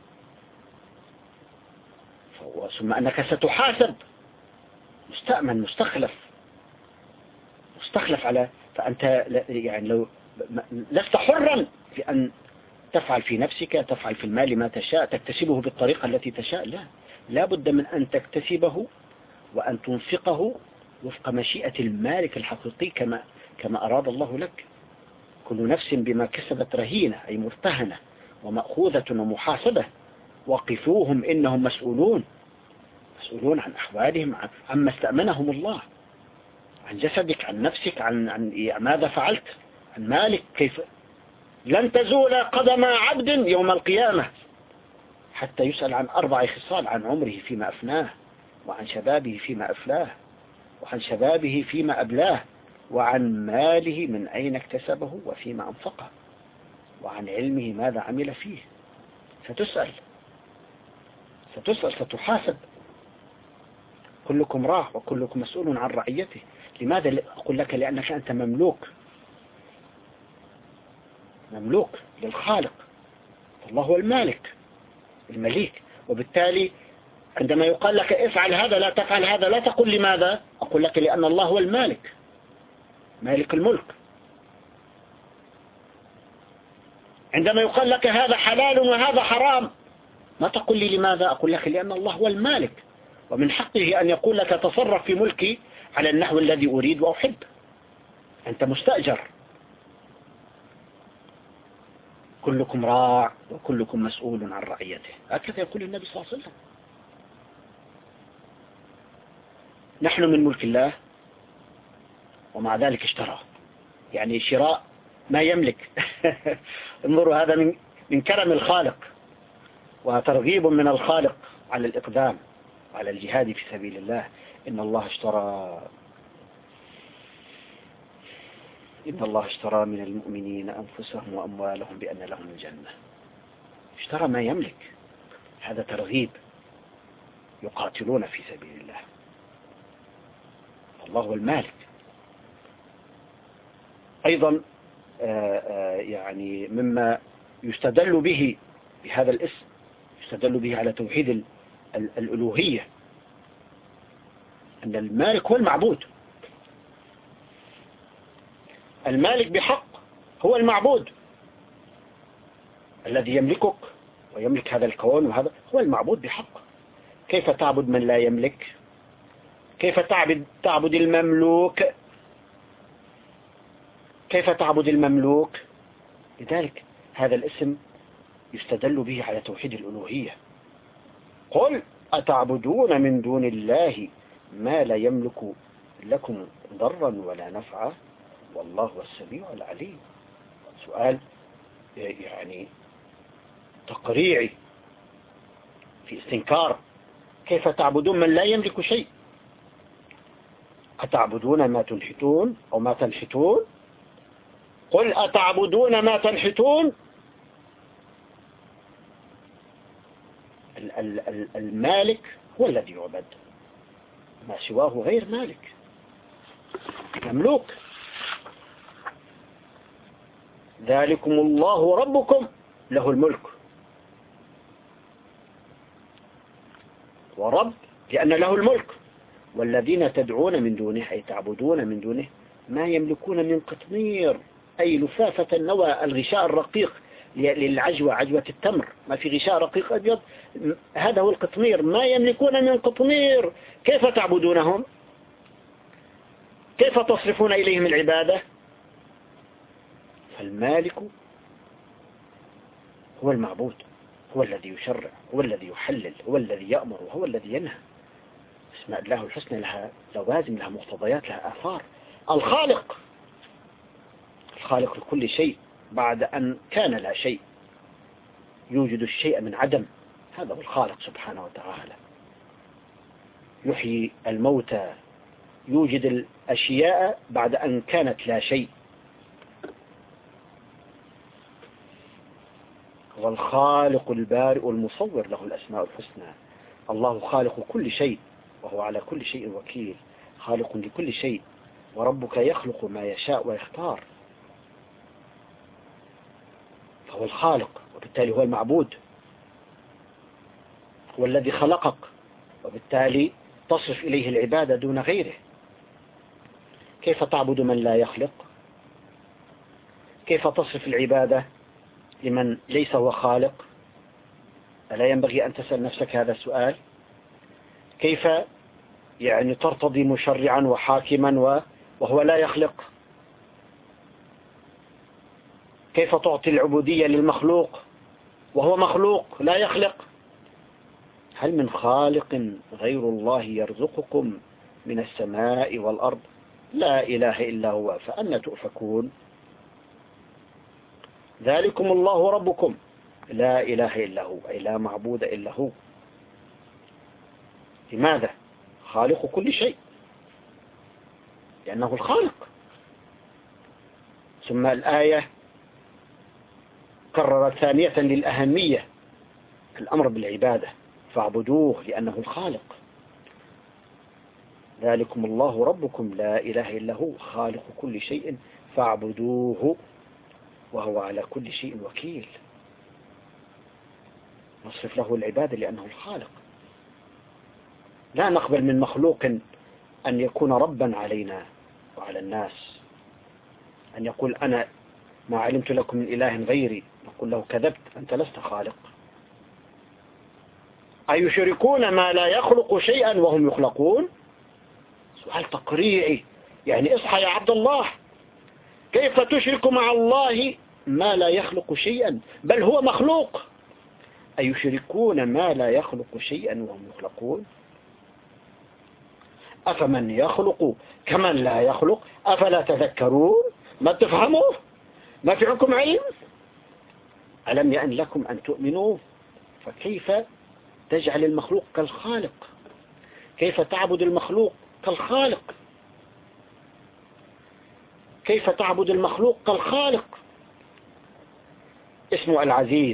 ثم أنك ستحاسب، مستأمن، مستخلف مستخلف على، فأنت يعني لو لست حرا في أن تفعل في نفسك، تفعل في المال ما تشاء، تكتسبه بالطريقة التي تشاء. لا، لا بد من أن تكتسبه وأن تنفقه وفق مشيئة المالك الحقيقي كما كما أراد الله لك. كل نفس بما كسبت رهينة، أي مرتهنة ومأخوذة ومحاسبة. وقفوهم إنهم مسؤولون، مسؤولون عن أحوالهم، عما استأمنهم الله، عن جسدك، عن نفسك، عن, عن ماذا فعلت، عن مالك. كيف لن تزول قدم عبد يوم القيامة حتى يسأل عن أربع خصال: عن عمره فيما أفناه، وعن شبابه فيما أفلاه، وعن شبابه فيما أبلاه، وعن ماله من أين اكتسبه وفيما أنفقه، وعن علمه ماذا عمل فيه. ستسأل ستسأل ستحاسب. كلكم راع وكلكم مسؤول عن رعيته. لماذا أقول لك؟ لأنك أنت مملوك، مملوك للخالق. الله هو المالك المليك. وبالتالي عندما يقال لك افعل هذا لا تفعل هذا، لا تقل لماذا، أقول لك لأن الله هو المالك، مالك الملك. عندما يقال لك هذا حلال وهذا حرام، ما تقول لي لماذا، أقول لك لأن الله هو المالك، ومن حقه أن يقول لك تصرف في ملكي على النحو الذي أريد وأحب. أنت مستأجر. كلكم راع وكلكم مسؤول عن رعيته، هكذا يقول النبي صلى الله عليه وسلم. نحن من ملك الله، ومع ذلك اشترى، يعني شراء ما يملك. انظروا، هذا من من كرم الخالق وترغيب من الخالق على الإقدام على الجهاد في سبيل الله. إن الله اشترى إن الله اشترى من المؤمنين أنفسهم وأموالهم بأن لهم الجنة. اشترى ما يملك، هذا ترغيب. يقاتلون في سبيل الله، الله هو المالك. أيضا يعني مما يستدل به بهذا الاسم، يستدل به على توحيد الألوهية، أن المالك هو المعبود. المالك بحق هو المعبود، الذي يملكك ويملك هذا الكون، وهذا هو المعبود بحق. كيف تعبد من لا يملك؟ كيف تعبد تعبد المملوك؟ كيف تعبد المملوك؟ لذلك هذا الاسم يستدل به على توحيد الألوهية. قل أتعبدون من دون الله ما لا يملك لكم ضرا ولا نفعا والله هو السميع العليم. سؤال يعني تقريعي في استنكار. كيف تعبدون من لا يملك شيء؟ أتعبدون ما تنحتون أو ما تنحتون؟ قل أتعبدون ما تنحتون. المالك هو الذي يعبد، ما سواه غير مالك، مملوك. ذلكم الله ربكم له الملك. ورب لأن له الملك. والذين تدعون من دونه، أي تعبدون من دونه، ما يملكون من قطمير، أي لفافة النوى، الغشاء الرقيق للعجوة، عجوة التمر، ما في غشاء رقيق أبيض، هذا هو القطمير. ما يملكون من قطمير. كيف تعبدونهم؟ كيف تصرفون إليهم العبادة؟ فالمالك هو المعبود، هو الذي يشرع، هو الذي يحلل، هو الذي يأمر، وهو الذي ينهى. اسماء الله الحسنى لها لوازم، لها مقتضيات، لها آثار. الخالق، الخالق لكل شيء بعد أن كان لا شيء، يوجد الشيء من عدم. هذا هو الخالق سبحانه وتعالى. يحيي الموتى، يوجد الأشياء بعد أن كانت لا شيء. والخالق البارئ المصور له الأسماء الحسنى. الله خالق كل شيء وهو على كل شيء وكيل، خالق لكل شيء. وربك يخلق ما يشاء ويختار. فهو الخالق، وبالتالي هو المعبود. هو الذي خلقك، وبالتالي تصرف إليه العبادة دون غيره. كيف تعبد من لا يخلق؟ كيف تصرف العبادة لمن ليس هو خالق؟ ألا ينبغي أن تسأل نفسك هذا السؤال؟ كيف يعني ترتضي مشرعا وحاكما وهو لا يخلق؟ كيف تعطي العبودية للمخلوق وهو مخلوق لا يخلق؟ هل من خالق غير الله يرزقكم من السماء والأرض؟ لا إله إلا هو فأنى تؤفكون؟ ذلكم الله ربكم لا إله إلا هو، أي لا معبود إلا هو. لماذا؟ خالق كل شيء، لأنه الخالق. ثم الآية كررت ثانية للأهمية الأمر بالعبادة، فاعبدوه لأنه الخالق. ذلكم الله ربكم لا إله إلا هو خالق كل شيء فاعبدوه وهو على كل شيء وكيل. نصرف له العبادة لأنه الخالق. لا نقبل من مخلوق أن يكون ربا علينا وعلى الناس، أن يقول أنا ما علمت لكم من إله غيري، نقول له كذبت، أنت لست خالق. أيشركون ما لا يخلق شيئا وهم يخلقون؟ سؤال تقريعي، يعني اصحى يا عبد الله، كيف تشرك مع الله ما لا يخلق شيئا بل هو مخلوق؟ أيشركون ما لا يخلق شيئا وهم يخلقون؟ أفمن يخلق كمن لا يخلق أفلا تذكرون؟ ما تفهموا؟ ما في عندكم علم؟ ألم يأن لكم أن تؤمنوا؟ فكيف تجعل المخلوق كالخالق؟ كيف تعبد المخلوق كالخالق؟ كيف تعبد المخلوق كالخالق؟ اسمه العزيز.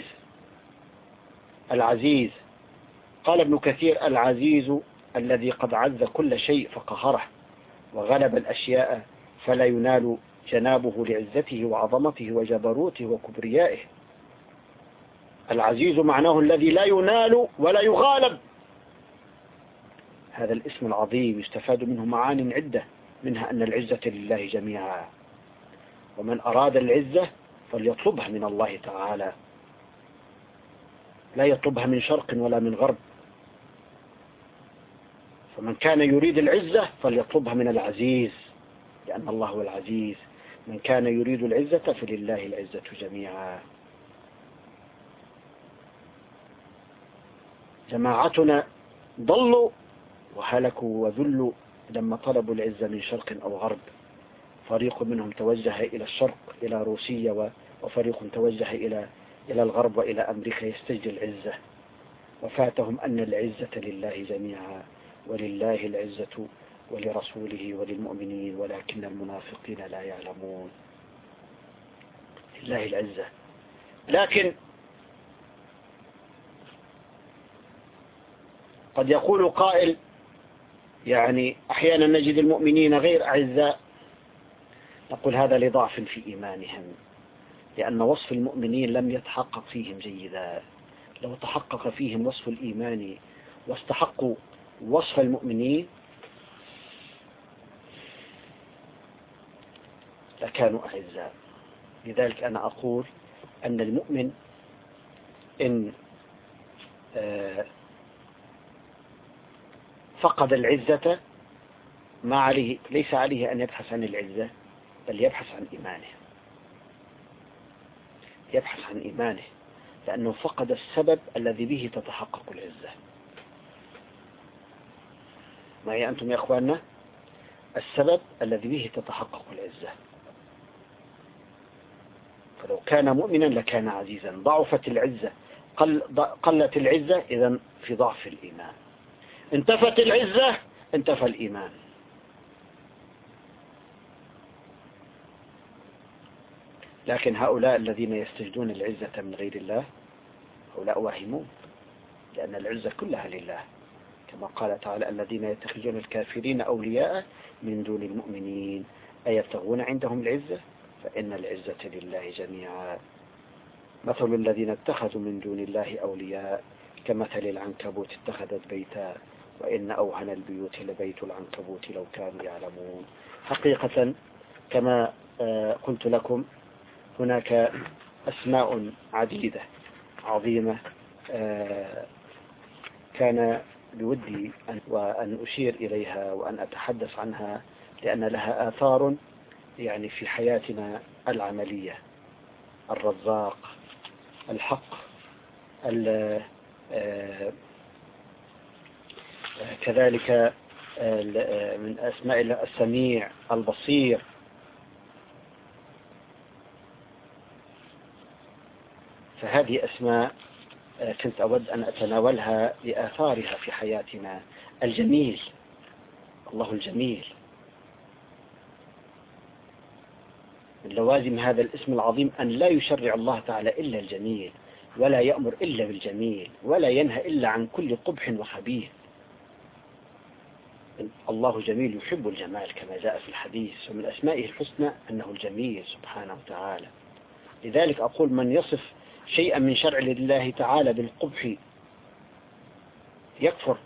العزيز قال ابن كثير: العزيز الذي قد عز كل شيء فقهره وغلب الأشياء فلا ينال جنابه لعزته وعظمته وجبروته وكبريائه. العزيز معناه الذي لا ينال ولا يغالب. هذا الاسم العظيم يستفاد منه معان عدة، منها أن العزة لله جميعا، ومن أراد العزة فليطلبها من الله تعالى، لا يطلبها من شرق ولا من غرب. فمن كان يريد العزة فليطلبها من العزيز، لأن الله هو العزيز. من كان يريد العزة فلله العزة جميعا. جماعتنا ضلوا وهلكوا وذلوا لما طلبوا العزة من شرق أو غرب. فريق منهم توجه إلى الشرق إلى روسيا، وفريق توجه إلى إلى الغرب وإلى أمريكا يستجد العزة، وفاتهم أن العزة لله جميعا، ولله العزة ولرسوله وللمؤمنين ولكن المنافقين لا يعلمون. لله العزة. لكن قد يقول قائل: يعني أحيانا نجد المؤمنين غير أعزاء. نقول هذا لضعف في إيمانهم، لأن وصف المؤمنين لم يتحقق فيهم جيدا. لو تحقق فيهم وصف الإيمان واستحقوا وصف المؤمنين لكانوا أعزاء. لذلك أنا أقول أن المؤمن إن فقد العزة ما عليه ليس عليه أن يبحث عن العزة، بل يبحث عن إيمانه. يبحث عن إيمانه لأنه فقد السبب الذي به تتحقق العزة. معي أنتم يا أخواننا؟ السبب الذي به تتحقق العزة. فلو كان مؤمنا لكان عزيزا. ضعفت العزة، قل قلت العزة، إذن في ضعف الإيمان. انتفت العزة انتفى الإيمان. لكن هؤلاء الذين يستجدون العزة من غير الله هؤلاء واهمون، لأن العزة كلها لله، كما قال تعالى: الذين يتخذون الكافرين أولياء من دون المؤمنين أيبتغون عندهم العزة فإن العزة لله جميعا. مثل الذين اتخذوا من دون الله أولياء كمثل العنكبوت اتخذت بيتا وإن أوهن البيوت لبيت العنكبوت لو كانوا يعلمون. حقيقة كما قلت لكم هناك أسماء عديدة عظيمة كان بودي أن أشير إليها وأن أتحدث عنها، لأن لها آثار يعني في حياتنا العملية. الرزاق، الحق، كذلك من أسماء الله السميع، البصير. فهذه أسماء كنت أود أن أتناولها لآثارها في حياتنا. الجميل، الله الجميل، من لوازم هذا الاسم العظيم أن لا يشرع الله تعالى إلا الجميل، ولا يأمر إلا بالجميل، ولا ينهى إلا عن كل قبح وخبيث. الله جميل يحب الجمال كما جاء في الحديث، ومن أسمائه الحسنى أنه الجميل سبحانه وتعالى. لذلك أقول من يصف شيئا من شرع الله تعالى بالقبح يكفر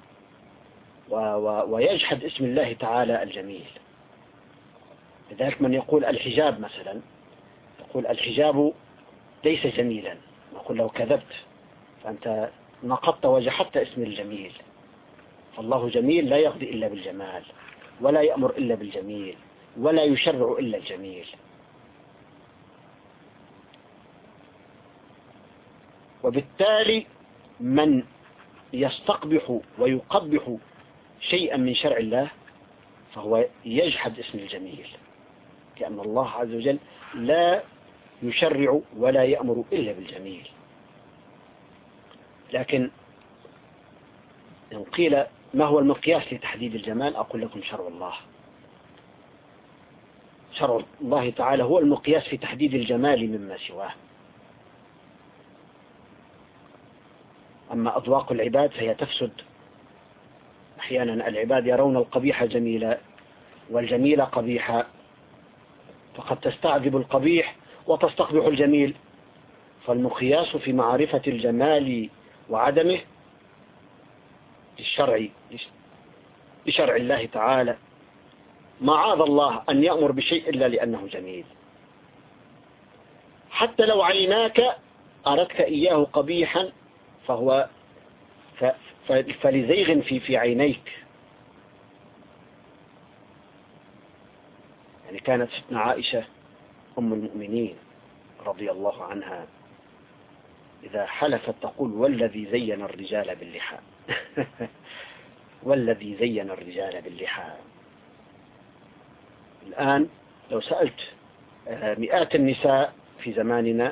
ويجحد اسم الله تعالى الجميل. لذلك من يقول الحجاب مثلا، يقول الحجاب ليس جميلا، نقول له كذبت، فأنت نقضت وجحدت اسم الجميل. فالله جميل لا يقضي إلا بالجمال، ولا يأمر إلا بالجميل، ولا يشرع إلا الجميل. وبالتالي من يستقبح ويقبح شيئا من شرع الله فهو يجحد اسم الجميل، لأن الله عز وجل لا يشرع ولا يأمر إلا بالجميل. لكن إن قيل ما هو المقياس لتحديد الجمال، أقول لكم شرع الله. شرع الله تعالى هو المقياس في تحديد الجمال مما سواه. أما أذواق العباد فهي تفسد. أحيانا العباد يرون القبيح جميلا والجميل قبيحا، فقد تستعذب القبيح وتستقبح الجميل. فالمقياس في معرفة الجمال وعدمه للشرع لشرع الله تعالى. معاذ الله أن يأمر بشيء إلا لأنه جميل. حتى لو عيناك أردت إياه قبيحا فهو فلزيغ في في عينيك. يعني كانت ستنا عائشة أم المؤمنين رضي الله عنها إذا حلفت تقول والذي زين الرجال باللحى والذي زين الرجال باللحى. الآن لو سألت مئات النساء في زماننا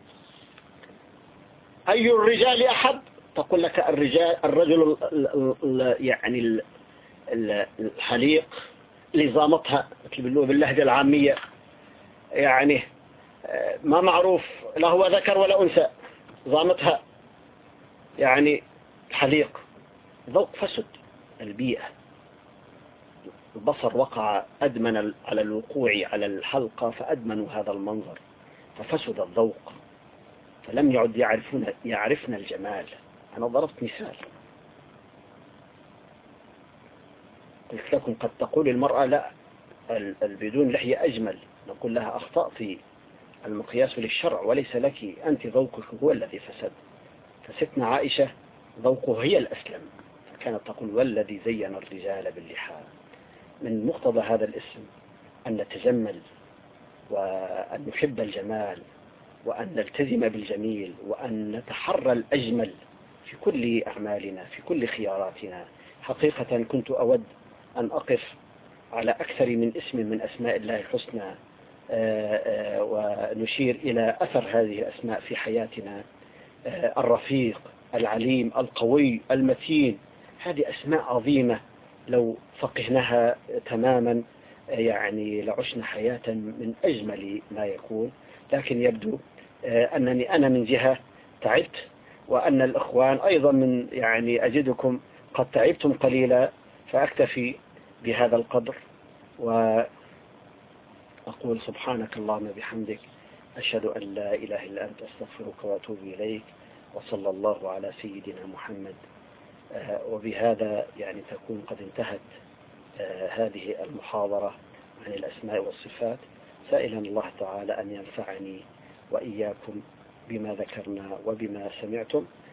أي الرجال أحب، تقول لك الرجال الرجل يعني الحليق اللي زامتها باللهجة العامية، يعني ما معروف لا هو ذكر ولا أنثى، زامتها يعني حليق. ذوق فسد البيئة. البصر وقع أدمن على الوقوع على الحلقة فأدمنوا هذا المنظر، ففسد الذوق، فلم يعد يعرفون يعرفن الجمال. أنا ضربت مثال، قلت لكم قد تقول المرأة لا البدون لحية أجمل، نقول لها أخطأت، المقياس للشرع وليس لك، أنت ذوقك هو الذي فسد. فستنا عائشة ذوقه هي الأسلم، فكانت تقول والذي زين الرجال باللحى. من مقتضى هذا الاسم أن نتجمل وأن نحب الجمال وأن نلتزم بالجميل وأن نتحرى الأجمل في كل أعمالنا في كل خياراتنا. حقيقة كنت أود أن أقف على أكثر من اسم من أسماء الله الحسنى ونشير إلى أثر هذه الأسماء في حياتنا. الرفيق، العليم، القوي، المتين، هذه أسماء عظيمة لو فقهناها تماما يعني لعشنا حياة من أجمل ما يكون. لكن يبدو أنني أنا من جهة تعبت، وأن الإخوان أيضا من يعني أجدكم قد تعبتم قليلا، فأكتفي بهذا القدر وأقول سبحانك اللهم بحمدك، أشهد أن لا إله إلا أنت، أستغفرك وأتوب إليك، وصلى الله على سيدنا محمد. وبهذا يعني تكون قد انتهت هذه المحاضرة عن الأسماء والصفات، سائلا الله تعالى أن ينفعني وإياكم بما ذكرنا وبما سمعتم.